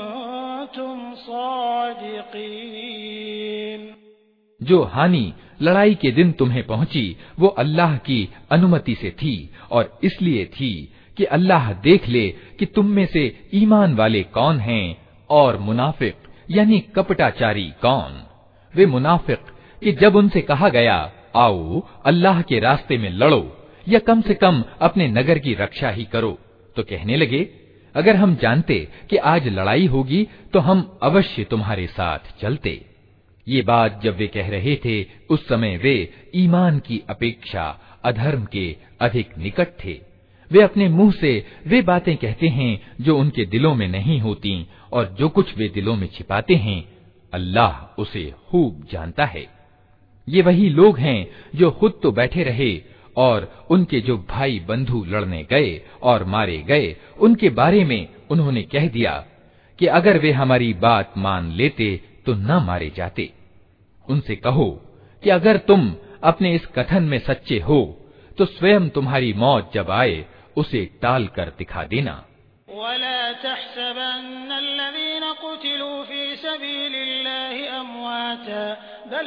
كنتم صادقين। जो हानि लड़ाई के दिन तुम्हें पहुंची वो अल्लाह की अनुमति से थी और इसलिए थी कि अल्लाह देख ले कि तुम में से ईमान वाले कौन हैं और मुनाफिक यानी कपटाचारी कौन। वे मुनाफिक कि जब उनसे कहा गया आओ अल्लाह के रास्ते में लड़ो या कम से कम अपने नगर की रक्षा ही करो, तो कहने लगे अगर हम जानते कि आज लड़ाई होगी तो हम अवश्य तुम्हारे साथ चलते। ये बात जब वे कह रहे थे उस समय वे ईमान की अपेक्षा अधर्म के अधिक निकट थे। वे अपने मुंह से वे बातें कहते हैं जो उनके दिलों में नहीं होती, और जो कुछ वे दिलों में छिपाते हैं अल्लाह उसे खूब जानता है। ये वही लोग हैं जो खुद तो बैठे रहे और उनके जो भाई बंधु लड़ने गए और मारे गए, उनके बारे में उन्होंने कह दिया कि अगर वे हमारी बात मान लेते तो न मारे जाते। उनसे कहो कि अगर तुम अपने इस कथन में सच्चे हो तो स्वयं तुम्हारी मौत जब आए उसे टाल कर दिखा देना। वला तहसबन्नल्लज़ीना कुतिलू फी सबीलिल्लाहि अमवाता बल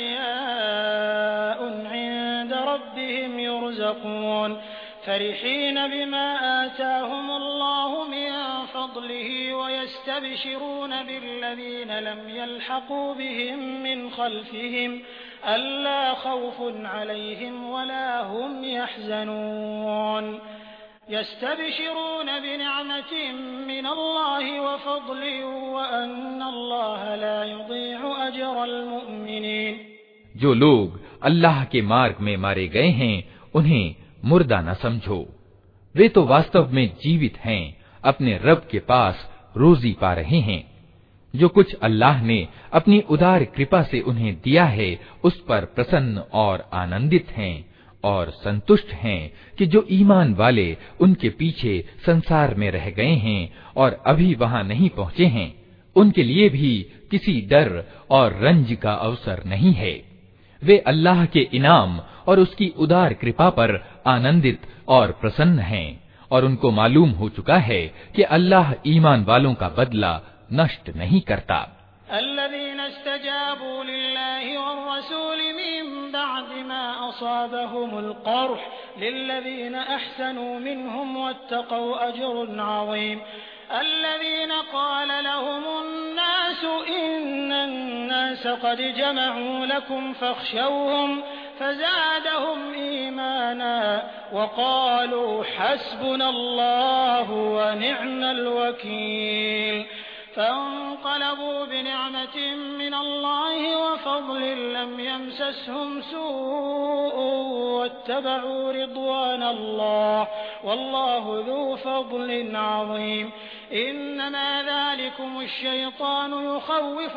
अहयाउन इंद रब्बिहिम युरज़क़ून फरिहीन बिमा आताहुमुल्लाहु मिन फज़लिही वयस्तबशिरून बिल्लज़ीना लम यल्हक़ू बिहिम मिन खल्फिहिम अल्ला खौफुन अलैहिम वला हुम यहज़नून यस्तबशिरून बिनिअमतिन मिनल्लाहि व फ़ज़लिन व अन्नल्लाह ला युज़ीअु अजरल मुमिनीन। जो लोग अल्लाह के मार्ग में मारे गए हैं उन्हें मुर्दा न समझो, वे तो वास्तव में जीवित हैं, अपने रब के पास रोजी पा रहे हैं। जो कुछ अल्लाह ने अपनी उदार कृपा से उन्हें दिया है उस पर प्रसन्न और आनंदित हैं और संतुष्ट हैं कि जो ईमान वाले उनके पीछे संसार में रह गए हैं और अभी वहां नहीं पहुंचे हैं, उनके लिए भी किसी डर और रंज का अवसर नहीं है। वे अल्लाह के इनाम और उसकी उदार कृपा पर आनंदित और प्रसन्न हैं, और उनको मालूम हो चुका है कि अल्लाह ईमान वालों का बदला नष्ट नहीं करता। अल्लज़ीना इस्तजाबू लिल्लाहि वर्रसूलि मिन बअदि मा असाबहुमुल क़र्ह लिल्लज़ीना अहसनू मिनहुम वत्तक़ौ अजरुन अज़ीम। الذين قال لهم الناس إن الناس قد جمعوا لكم فاخشوهم فزادهم إيمانا وقالوا حسبنا الله ونعم الوكيل فانقلبوا بنعمة من الله وفضل لم يمسسهم سوء واتبعوا رضوان الله والله ذو فضل عظيم إنما ذلكم الشيطان يخوف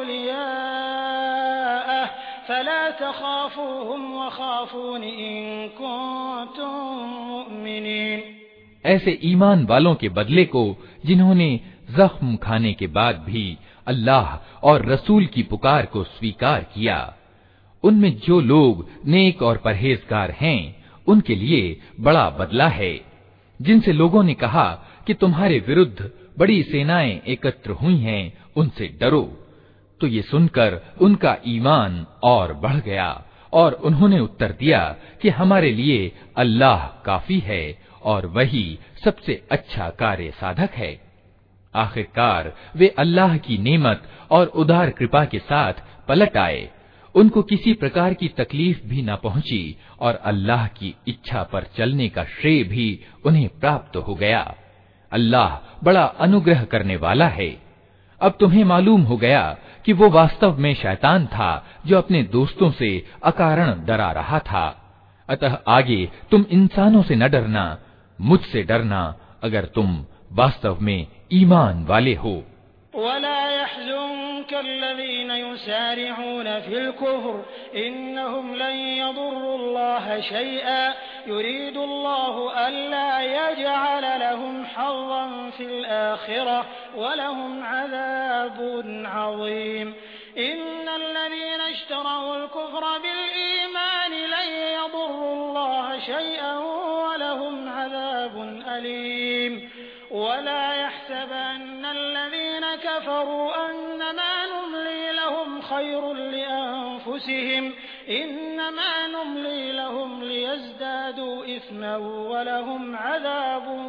أولياءه فلا تخافوهم وخافون إن كنتم مؤمنين। ऐसे ईमान वालों के बदले को जिन्होंने जख्म खाने के बाद भी अल्लाह और रसूल की पुकार को स्वीकार किया, उनमें जो लोग नेक और परहेजगार हैं उनके लिए बड़ा बदला है। जिनसे लोगों ने कहा कि तुम्हारे विरुद्ध बड़ी सेनाएं एकत्र हुई हैं, उनसे डरो, तो ये सुनकर उनका ईमान और बढ़ गया और उन्होंने उत्तर दिया कि हमारे लिए अल्लाह काफी है और वही सबसे अच्छा कार्य साधक है। आखिरकार वे अल्लाह की नेमत और उदार कृपा के साथ पलट आए, उनको किसी प्रकार की तकलीफ भी न पहुंची और अल्लाह की इच्छा पर चलने का श्रेय भी उन्हें प्राप्त हो गया। अल्लाह बड़ा अनुग्रह करने वाला है। अब तुम्हें मालूम हो गया कि वो वास्तव में शैतान था जो अपने दोस्तों से अकारण डरा रहा था। अतः आगे तुम इंसानों से न डरना, मुझसे डरना अगर तुम वास्तव में ईमान वाले हो। वला यहज़ुनकल्लज़ीना युसारिऊन फिल कुफ्र इन्नहुम लन यदुर्रुल्लाह शैअ युरीदुल्लाहु अल्ला यजअल लहुम हज़्ज़न फिल आखिरह वलहुम अज़ाबुन अज़ीम। इन्नल्लज़ीना इश्तरौल कुफ्र बिल ईमान लन यदुर्रुल्लाह शैअन वलहुम अज़ाबुन अलीम। वला यहसबन्नल्लज़ीना कफ़रू अन्नमा नुम्ली लहुम खैरुन लिअन्फुसिहिम इन्नमा नुम्ली लहुम लियज़्दादू इस्मन वलहुम अज़ाबुन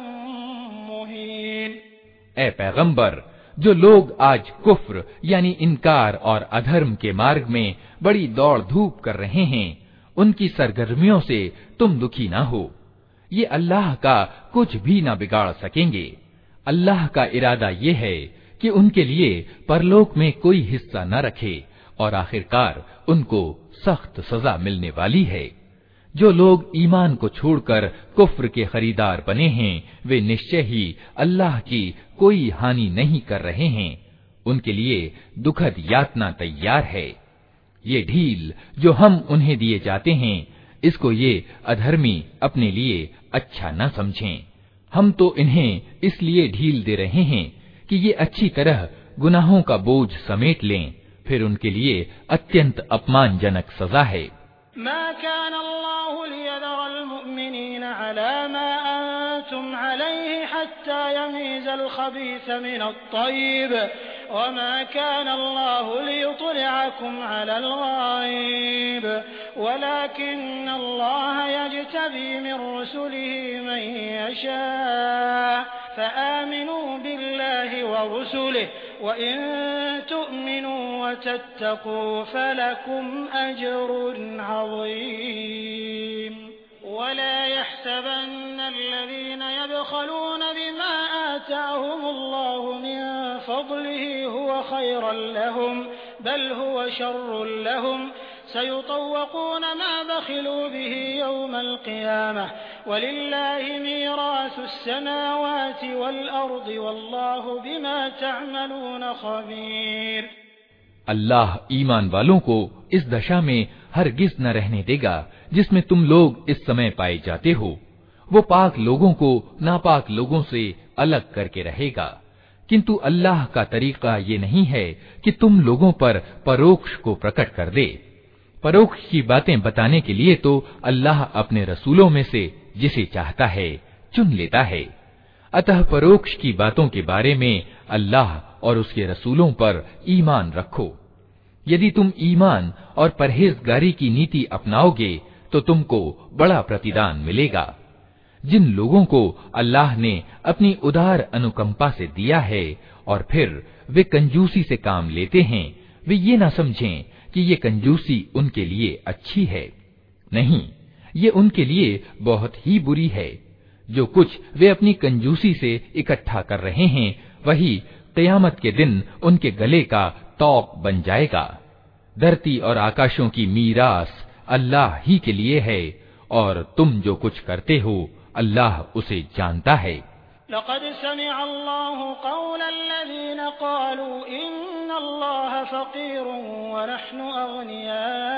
मुहीन। ए पैगंबर, जो लोग आज कुफ्र यानी इनकार और अधर्म के मार्ग में बड़ी दौड़ धूप कर रहे हैं, उनकी सरगर्मियों से तुम दुखी ना हो। ये अल्लाह का कुछ भी ना बिगाड़ सकेंगे। अल्लाह का इरादा ये है कि उनके लिए परलोक में कोई हिस्सा न रखे और आखिरकार उनको सख्त सजा मिलने वाली है। जो लोग ईमान को छोड़कर कुफ्र के खरीदार बने हैं, वे निश्चय ही अल्लाह की कोई हानि नहीं कर रहे हैं। उनके लिए दुखद यातना तैयार है। ये ढील जो हम उन्हें दिए जाते हैं, इसको ये अधर्मी अपने लिए अच्छा न समझें। हम तो इन्हें इसलिए ढील दे रहे हैं कि ये अच्छी तरह गुनाहों का बोझ समेट लें, फिर उनके लिए अत्यंत अपमानजनक सजा है। मा कान अल्लाहु लियज़रल मुमिनीन अला मा अंतुम अलैहि हत्ता यमीज़ल खबीस मिनत तय्यिब व मा कान अल्लाहु लियुत्लिअकुम अलल गैब वलाकिन्न अल्लाह यज्तबी मिन रुसुलिहि मन यशा फआमिनू बिल्लाहि व रुसुलिहि व इन तु'मिनू व तत्तकू फलकुम अज्रुन अज़ीम वला यहसबन्नल्लज़ीना यबखलूना बिमा आताहुमुल्लाहु मिन फ़ज़लिहि हुवा खैरन लहुम बल हुवा शर्रुन लहुम सयुतव्वक़ून मा बखिलू बिहि यौमल क़ियामह वलिल्लाहि मीरासुस समावाति वल अर्दि वल्लाहु बिमा तअमलून ख़बीर। अल्लाह ईमान वालों को इस दशा में हरगिज न रहने देगा जिसमें तुम लोग इस समय पाए जाते हो। वो पाक लोगों को नापाक लोगों से अलग करके रहेगा, किंतु अल्लाह का तरीका ये नहीं है कि तुम लोगों पर परोक्ष को प्रकट कर दे। परोक्ष की बातें बताने के लिए तो अल्लाह अपने रसूलों में से जिसे चाहता है चुन लेता है। अतः परोक्ष की बातों के बारे में अल्लाह और उसके रसूलों पर ईमान रखो। यदि तुम ईमान और परहेजगारी की नीति अपनाओगे तो तुमको बड़ा प्रतिदान मिलेगा। जिन लोगों को अल्लाह ने अपनी उदार अनुकंपा से दिया है और फिर वे कंजूसी से काम लेते हैं, वे ये ना समझें कि ये कंजूसी उनके लिए अच्छी है। नहीं, ये उनके लिए बहुत ही बुरी है। जो कुछ वे अपनी कंजूसी से इकट्ठा कर रहे हैं, वही क़यामत के दिन उनके गले का तौक बन जाएगा। धरती और आकाशों की मीरास अल्लाह ही के लिए है और तुम जो कुछ करते हो अल्लाह उसे जानता है। लक़द समिअ अल्लाहु क़ौलल लज़ीना क़ालू इन्नल्लाह फ़क़ीरुन व नहनु अग़निया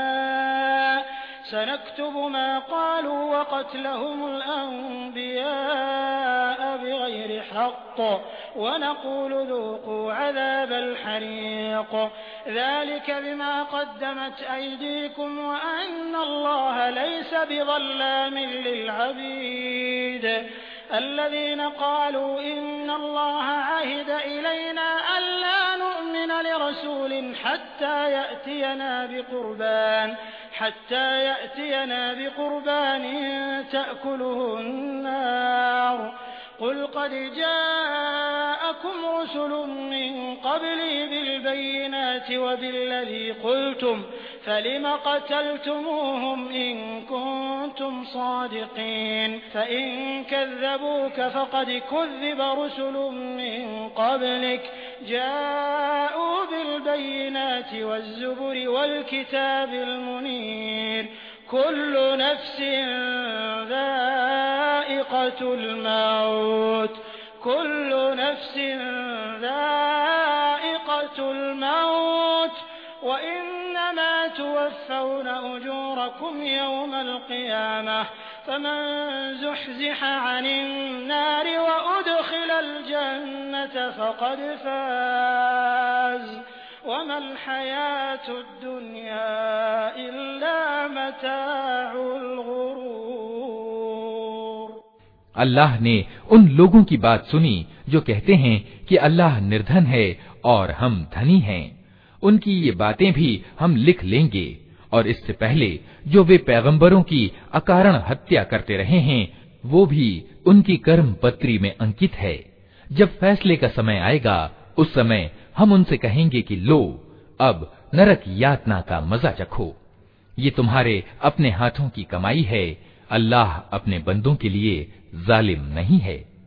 सनक्तुबु मा क़ालू व क़त्लहुमुल अंबिया बिग़ैरि हक़्क़ व नक़ूलु ज़ूक़ू अज़ाबल हरीक़ ज़ालिक बिमा क़द्दमत अयदीकुम व अन्नल्लाह लैस बिज़ल्लामिन लिलअबीद الذين قالوا إن الله عهد إلينا ألا نؤمن لرسول حتى يأتينا بقربان حتى يأتينا بقربان تأكله النار قل قد جاءكم رسل من قبلي بالبينات وبالذي قلتم فلم قتلتموهم إن كنتم صادقين فإن كذبوك فقد كذب رسل من قبلك جاءوا بالبينات والزبر والكتاب المنير كل نفس ذائقة الموت كل نفس ذائقة الموت وإنما توفون أجوركم يوم القيامة فمن زحزح عن النار وأدخل الجنة فقد فاز وما الحياة الدنيا إلا متاع الغرور। अल्लाह ने उन लोगों की बात सुनी जो कहते हैं कि अल्लाह निर्धन है और हम धनी हैं। उनकी ये बातें भी हम लिख लेंगे और इससे पहले जो वे पैगंबरों की अकारण हत्या करते रहे हैं वो भी उनकी कर्म पत्री में अंकित है। जब फैसले का समय आएगा उस समय हम उनसे कहेंगे कि लो अब नरक यातना का मजा चखो। ये तुम्हारे अपने हाथों की कमाई है, अल्लाह अपने बंदों के लिए जालिम नहीं है।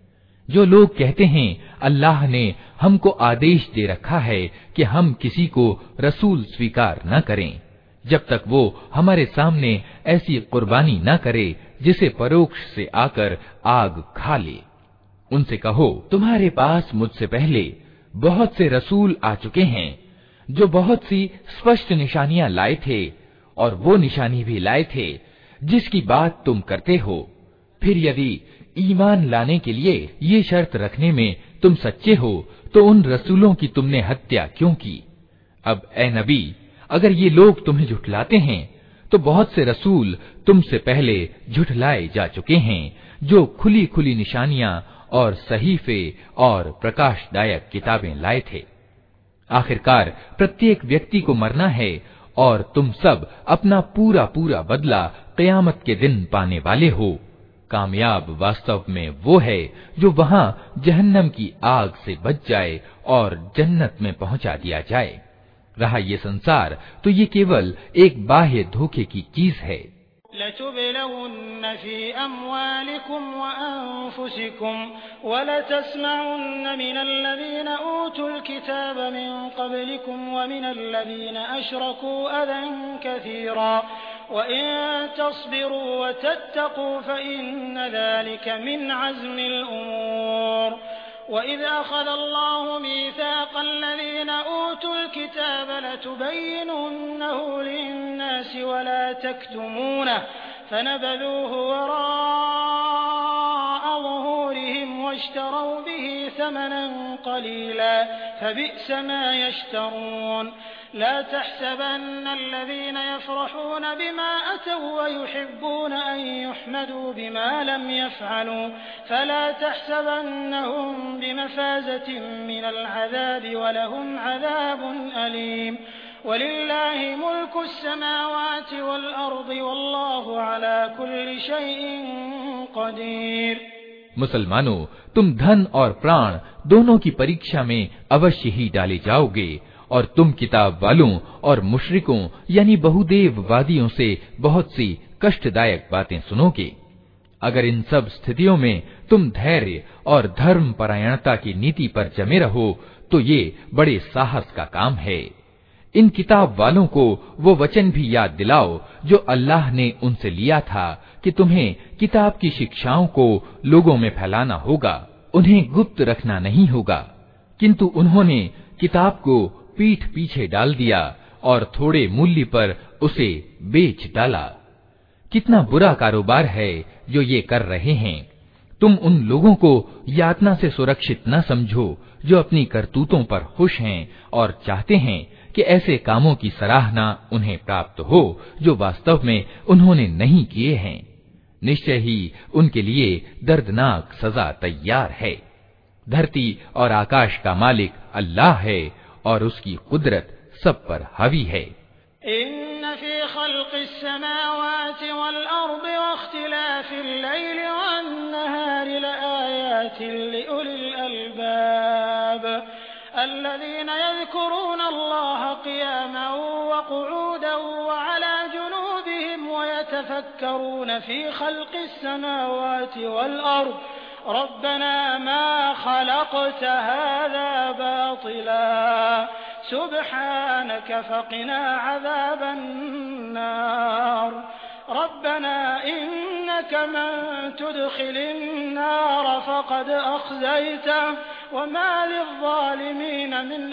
जो लोग कहते हैं अल्लाह ने हमको आदेश दे रखा है कि हम किसी को रसूल स्वीकार न करें जब तक वो हमारे सामने ऐसी कुर्बानी न करे जिसे परोक्ष से आकर आग खा ले। उनसे कहो, तुम्हारे पास मुझसे पहले बहुत से रसूल आ चुके हैं जो बहुत सी स्पष्ट निशानियां लाए थे और वो निशानी भी लाए थे जिसकी बात तुम करते हो। फिर यदि ईमान लाने के लिए ये शर्त रखने में तुम सच्चे हो तो उन रसूलों की तुमने हत्या क्यों की? अब ए नबी, अगर ये लोग तुम्हें झुठलाते हैं तो बहुत से रसूल तुमसे पहले झुठलाए जा चुके हैं जो खुली खुली निशानियां और सहीफे और प्रकाशदायक किताबें लाए थे। आखिरकार प्रत्येक व्यक्ति को मरना है और तुम सब अपना पूरा पूरा बदला क़यामत के दिन पाने वाले हो। कामयाब वास्तव में वो है जो वहां जहन्नम की आग से बच जाए और जन्नत में पहुंचा दिया जाए। रहा ये संसार तो ये केवल एक बाह्य धोखे की चीज है। लतुबलउन्न फी अम्वालिकुम व अनफुसिकुम व लतस्मउन्न मिनल्लज़ीना ऊतुल किताब मिन क़ब्लिकुम व मिनल्लज़ीना अशरकू अज़न कसीरा व इन तस्बिरू व तत्तक़ू फ़इन्न ज़ालिका मिन अज़्मिल उमूर। वइज़ अख़ज़ अल्लाहु मीसाक़ अल्लज़ीना ऊतुल किताब लतुबय्यिनुन्नहु लिन्नासि वला तक्तुमूनहु फनबذूहु वराअ ज़ुहूरिहिम वश्तरौ बिही थमनन क़लीला फबि'स मा यश्तरून। لا تحسبن الذين يفرحون بما أتوا ويحبون أن يحمدوا بما لم يفعلوا فلا تحسبنهم بمفازة من العذاب ولهم عذاب أليم ولله ملك السماوات والأرض والله على كل شيء قدير। मुसलमानों, तुम धन और प्राण दोनों की परीक्षा में अवश्य ही डाले जाओगे और तुम किताब वालों और मुशरिकों यानी बहुदेववादियों से बहुत सी कष्टदायक बातें सुनोगे। अगर इन सब स्थितियों में तुम धैर्य और धर्म परायणता की नीति पर जमे रहो तो ये बड़े साहस का काम है। इन किताब वालों को वो वचन भी याद दिलाओ जो अल्लाह ने उनसे लिया था कि तुम्हें किताब की शिक्षाओं को लोगों में फैलाना होगा, उन्हें गुप्त रखना नहीं होगा। किंतु उन्होंने किताब को पीठ पीछे डाल दिया और थोड़े मूल्य पर उसे बेच डाला। कितना बुरा कारोबार है जो ये कर रहे हैं। तुम उन लोगों को यातना से सुरक्षित न समझो जो अपनी करतूतों पर खुश हैं और चाहते हैं कि ऐसे कामों की सराहना उन्हें प्राप्त हो जो वास्तव में उन्होंने नहीं किए हैं। निश्चय ही उनके लिए दर्दनाक सजा तैयार है। धरती और आकाश का मालिक अल्लाह है और उसकी कुदरत सब पर हावी है। इन्न फी खल्क़िस समावाति वल अर्दि वख्तिलाफिल लैलि वन नहारि लआयातिन लिउलिल अल्बाब अल्लज़ीना यज़कुरूना अल्लाह क़ियामन व क़ुऊदन व अला जुनूबिहिम व यतफ़क्करूना फी खल्क़िस समावाति वल अर्दि रब्बना मा खलक़्त हाज़ा बातिला सुब्हानक फ़क़िना अज़ाबन नार रब्बना इन्नक मन तुदखिलिन नार फ़क़द अख़ज़यतहु व मा लिज़्ज़ालिमीन मिन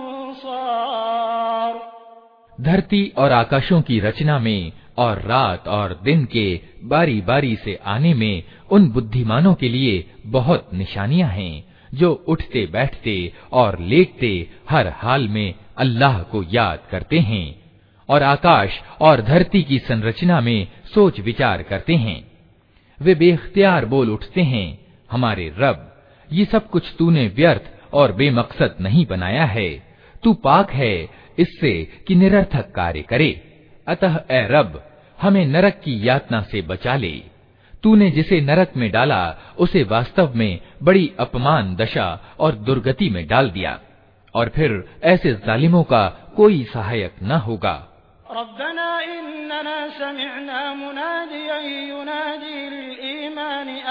अंसार। धरती और आकाशों की रचना में और रात और दिन के बारी बारी से आने में उन बुद्धिमानों के लिए बहुत निशानियां हैं जो उठते बैठते और लेटते हर हाल में अल्लाह को याद करते हैं और आकाश और धरती की संरचना में सोच विचार करते हैं। वे बेख्तियार बोल उठते हैं, हमारे रब, ये सब कुछ तूने व्यर्थ और बेमकसद नहीं बनाया है। तू पाक है इससे कि निरर्थक कार्य करे। अतः ए रब, हमें नरक की यातना से बचा ले। तूने जिसे नरक में डाला उसे वास्तव में बड़ी अपमान दशा और दुर्गति में डाल दिया और फिर ऐसे जालिमों का कोई सहायक न होगा। रब्बना इन्नना समिअना मुनादियन युनादी लिल ईमान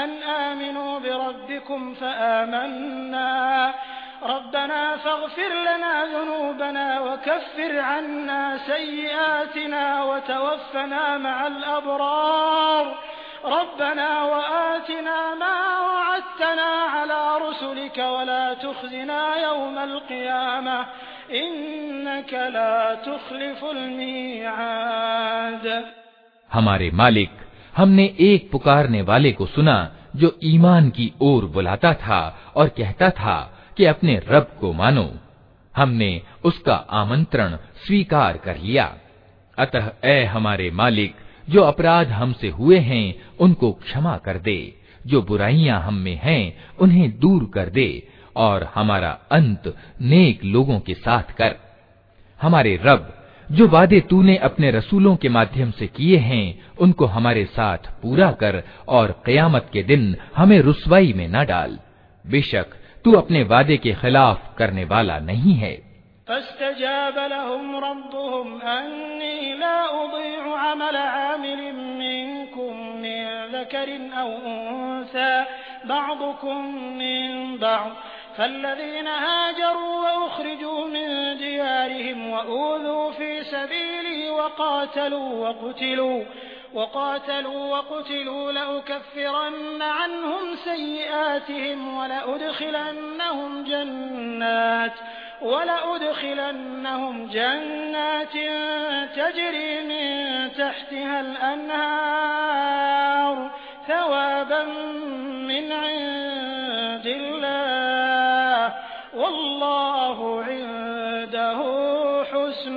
अन आमिनू बिरब्बिकुम फआमन्ना रब्बना फग़फिर लना ज़ुनूबना वकफ़िर अन्ना सय्यिआतिना वतवफ़्फ़ना मअल अबरार रब्बना वआतिना मा वअदतना अला रुसुलिक वला तुख़ज़िना यौमल क़ियामह इन्नक ला तुख़लिफ़ुल मीआद। हमारे मालिक, हमने एक पुकारने वाले को सुना जो ईमान की ओर बुलाता था और कहता था कि अपने रब को मानो। हमने उसका आमंत्रण स्वीकार कर लिया। अतः ऐ हमारे मालिक, जो अपराध हमसे हुए हैं उनको क्षमा कर दे, जो बुराइयां हम में हैं उन्हें दूर कर दे और हमारा अंत नेक लोगों के साथ कर। हमारे रब, जो वादे तूने अपने रसूलों के माध्यम से किए हैं उनको हमारे साथ पूरा कर और क़यामत के दिन हमें रुसवाई में न डाल। बेशक तू अपने वादे के खिलाफ करने वाला नहीं है। फस्तजाब लहुम रब्बुहुम अन्नी ला उदीअु अमल आमिलिन मिनकुम मिन ज़करिन औ उन्सा बअदुकुम मिन बअद फल्लज़ीना हाजरू व उख़रिजू मिन दियारिहिम व ऊज़ू फ़ी सबीली वक़ातलू वक़ुतिलू وقاتلوا وقتلوا لأكفرن عنهم سيئاتهم ولأدخلنهم جنات ولأدخلنهم جنات تجري من تحتها الأنهار ثوابا من عند الله والله عنده حسن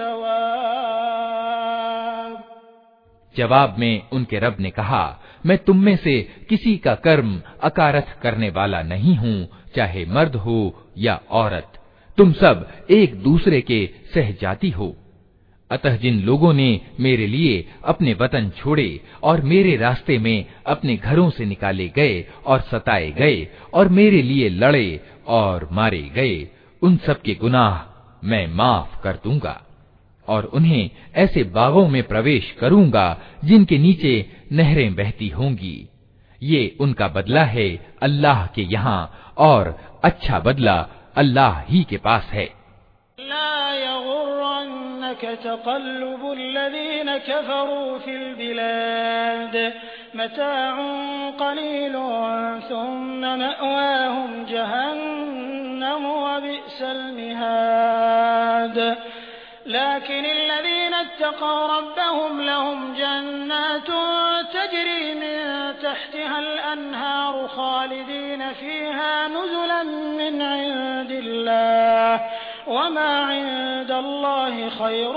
الثواب। जवाब में उनके रब ने कहा, मैं तुम में से किसी का कर्म अकारथ करने वाला नहीं हूँ, चाहे मर्द हो या औरत। तुम सब एक दूसरे के सहजाती हो। अतः जिन लोगों ने मेरे लिए अपने वतन छोड़े और मेरे रास्ते में अपने घरों से निकाले गए और सताए गए और मेरे लिए लड़े और मारे गए, उन सब के गुनाह मैं माफ कर दूंगा और उन्हें ऐसे बागों में प्रवेश करूंगा जिनके नीचे नहरें बहती होंगी। ये उनका बदला है अल्लाह के यहाँ और अच्छा बदला अल्लाह ही के पास है। ला यग़ुर्रन्नक तक़ल्लुबुल्लज़ीन कफ़रू फ़िल बिलाद मताउन क़लीलुन सुम्मा मअवाहुम जहन्नम व बि'सल मिहाद لكن الذين اتقوا ربهم لهم جنات تجري من تحتها الأنهار خالدين فيها نزلا من عند الله وما عند الله خير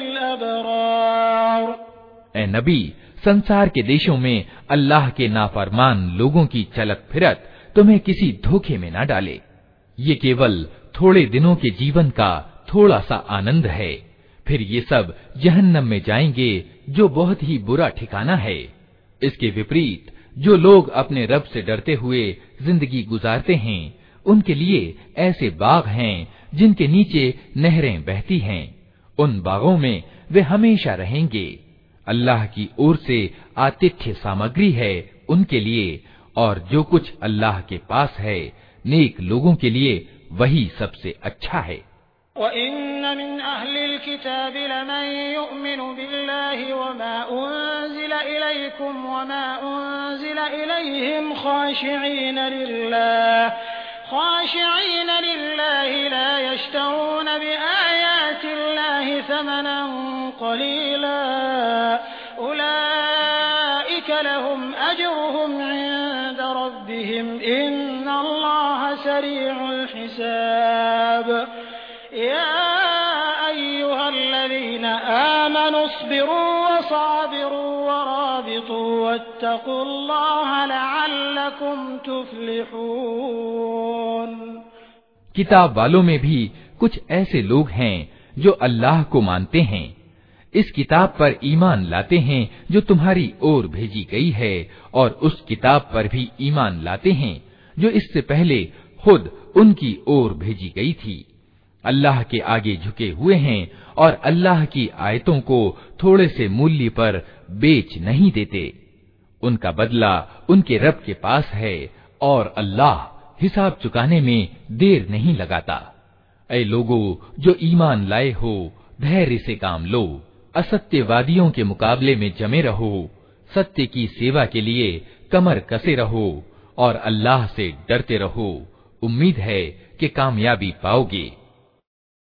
للأبرار। ऐ नबी, संसार के देशों में अल्लाह के नाफरमान लोगों की चलत फिरत तुम्हें किसी धोखे में न डाले। ये केवल थोड़े दिनों के जीवन का थोड़ा सा आनंद है, फिर ये सब जहन्नम में जाएंगे जो बहुत ही बुरा ठिकाना है। इसके विपरीत जो लोग अपने रब से डरते हुए जिंदगी गुजारते हैं उनके लिए ऐसे बाग हैं जिनके नीचे नहरें बहती हैं। उन बागों में वे हमेशा रहेंगे। अल्लाह की ओर से आतिथ्य सामग्री है उनके लिए और जो कुछ अल्लाह के पास है नेक लोगों के लिए वही सबसे अच्छा है। वइन्न मिन अहलिल किताब लमन युमिनु बिल्लाहि वमा उन्ज़िला इलैकुम वमा उन्ज़िला इलैहिम खाशिईन लिल्लाह खाशिईन लिल्लाहि ला यश्तरून बिआयातिल्लाहि समनन क़लीला उलाइक लहुम अजरुहुम इंद रब्बिहिम इन्नल्लाह सरीउल हिसाब। या अय्युहल्लज़ीना आमनू अस्बिरू वसाबिरू वराबितू वत्तकुल्लाह लअल्लकुम तुफ्लिहून। किताब वालों में भी कुछ ऐसे लोग हैं जो अल्लाह को मानते हैं, इस किताब पर ईमान लाते हैं जो तुम्हारी ओर भेजी गई है और उस किताब पर भी ईमान लाते हैं जो इससे पहले खुद उनकी ओर भेजी गई थी। अल्लाह के आगे झुके हुए हैं और अल्लाह की आयतों को थोड़े से मूल्य पर बेच नहीं देते। उनका बदला उनके रब के पास है और अल्लाह हिसाब चुकाने में देर नहीं लगाता। ऐ लोगों जो ईमान लाए हो, धैर्य से काम लो, असत्यवादियों के मुकाबले में जमे रहो, सत्य की सेवा के लिए कमर कसे रहो और अल्लाह से डरते रहो। उम्मीद है कि कामयाबी पाओगे।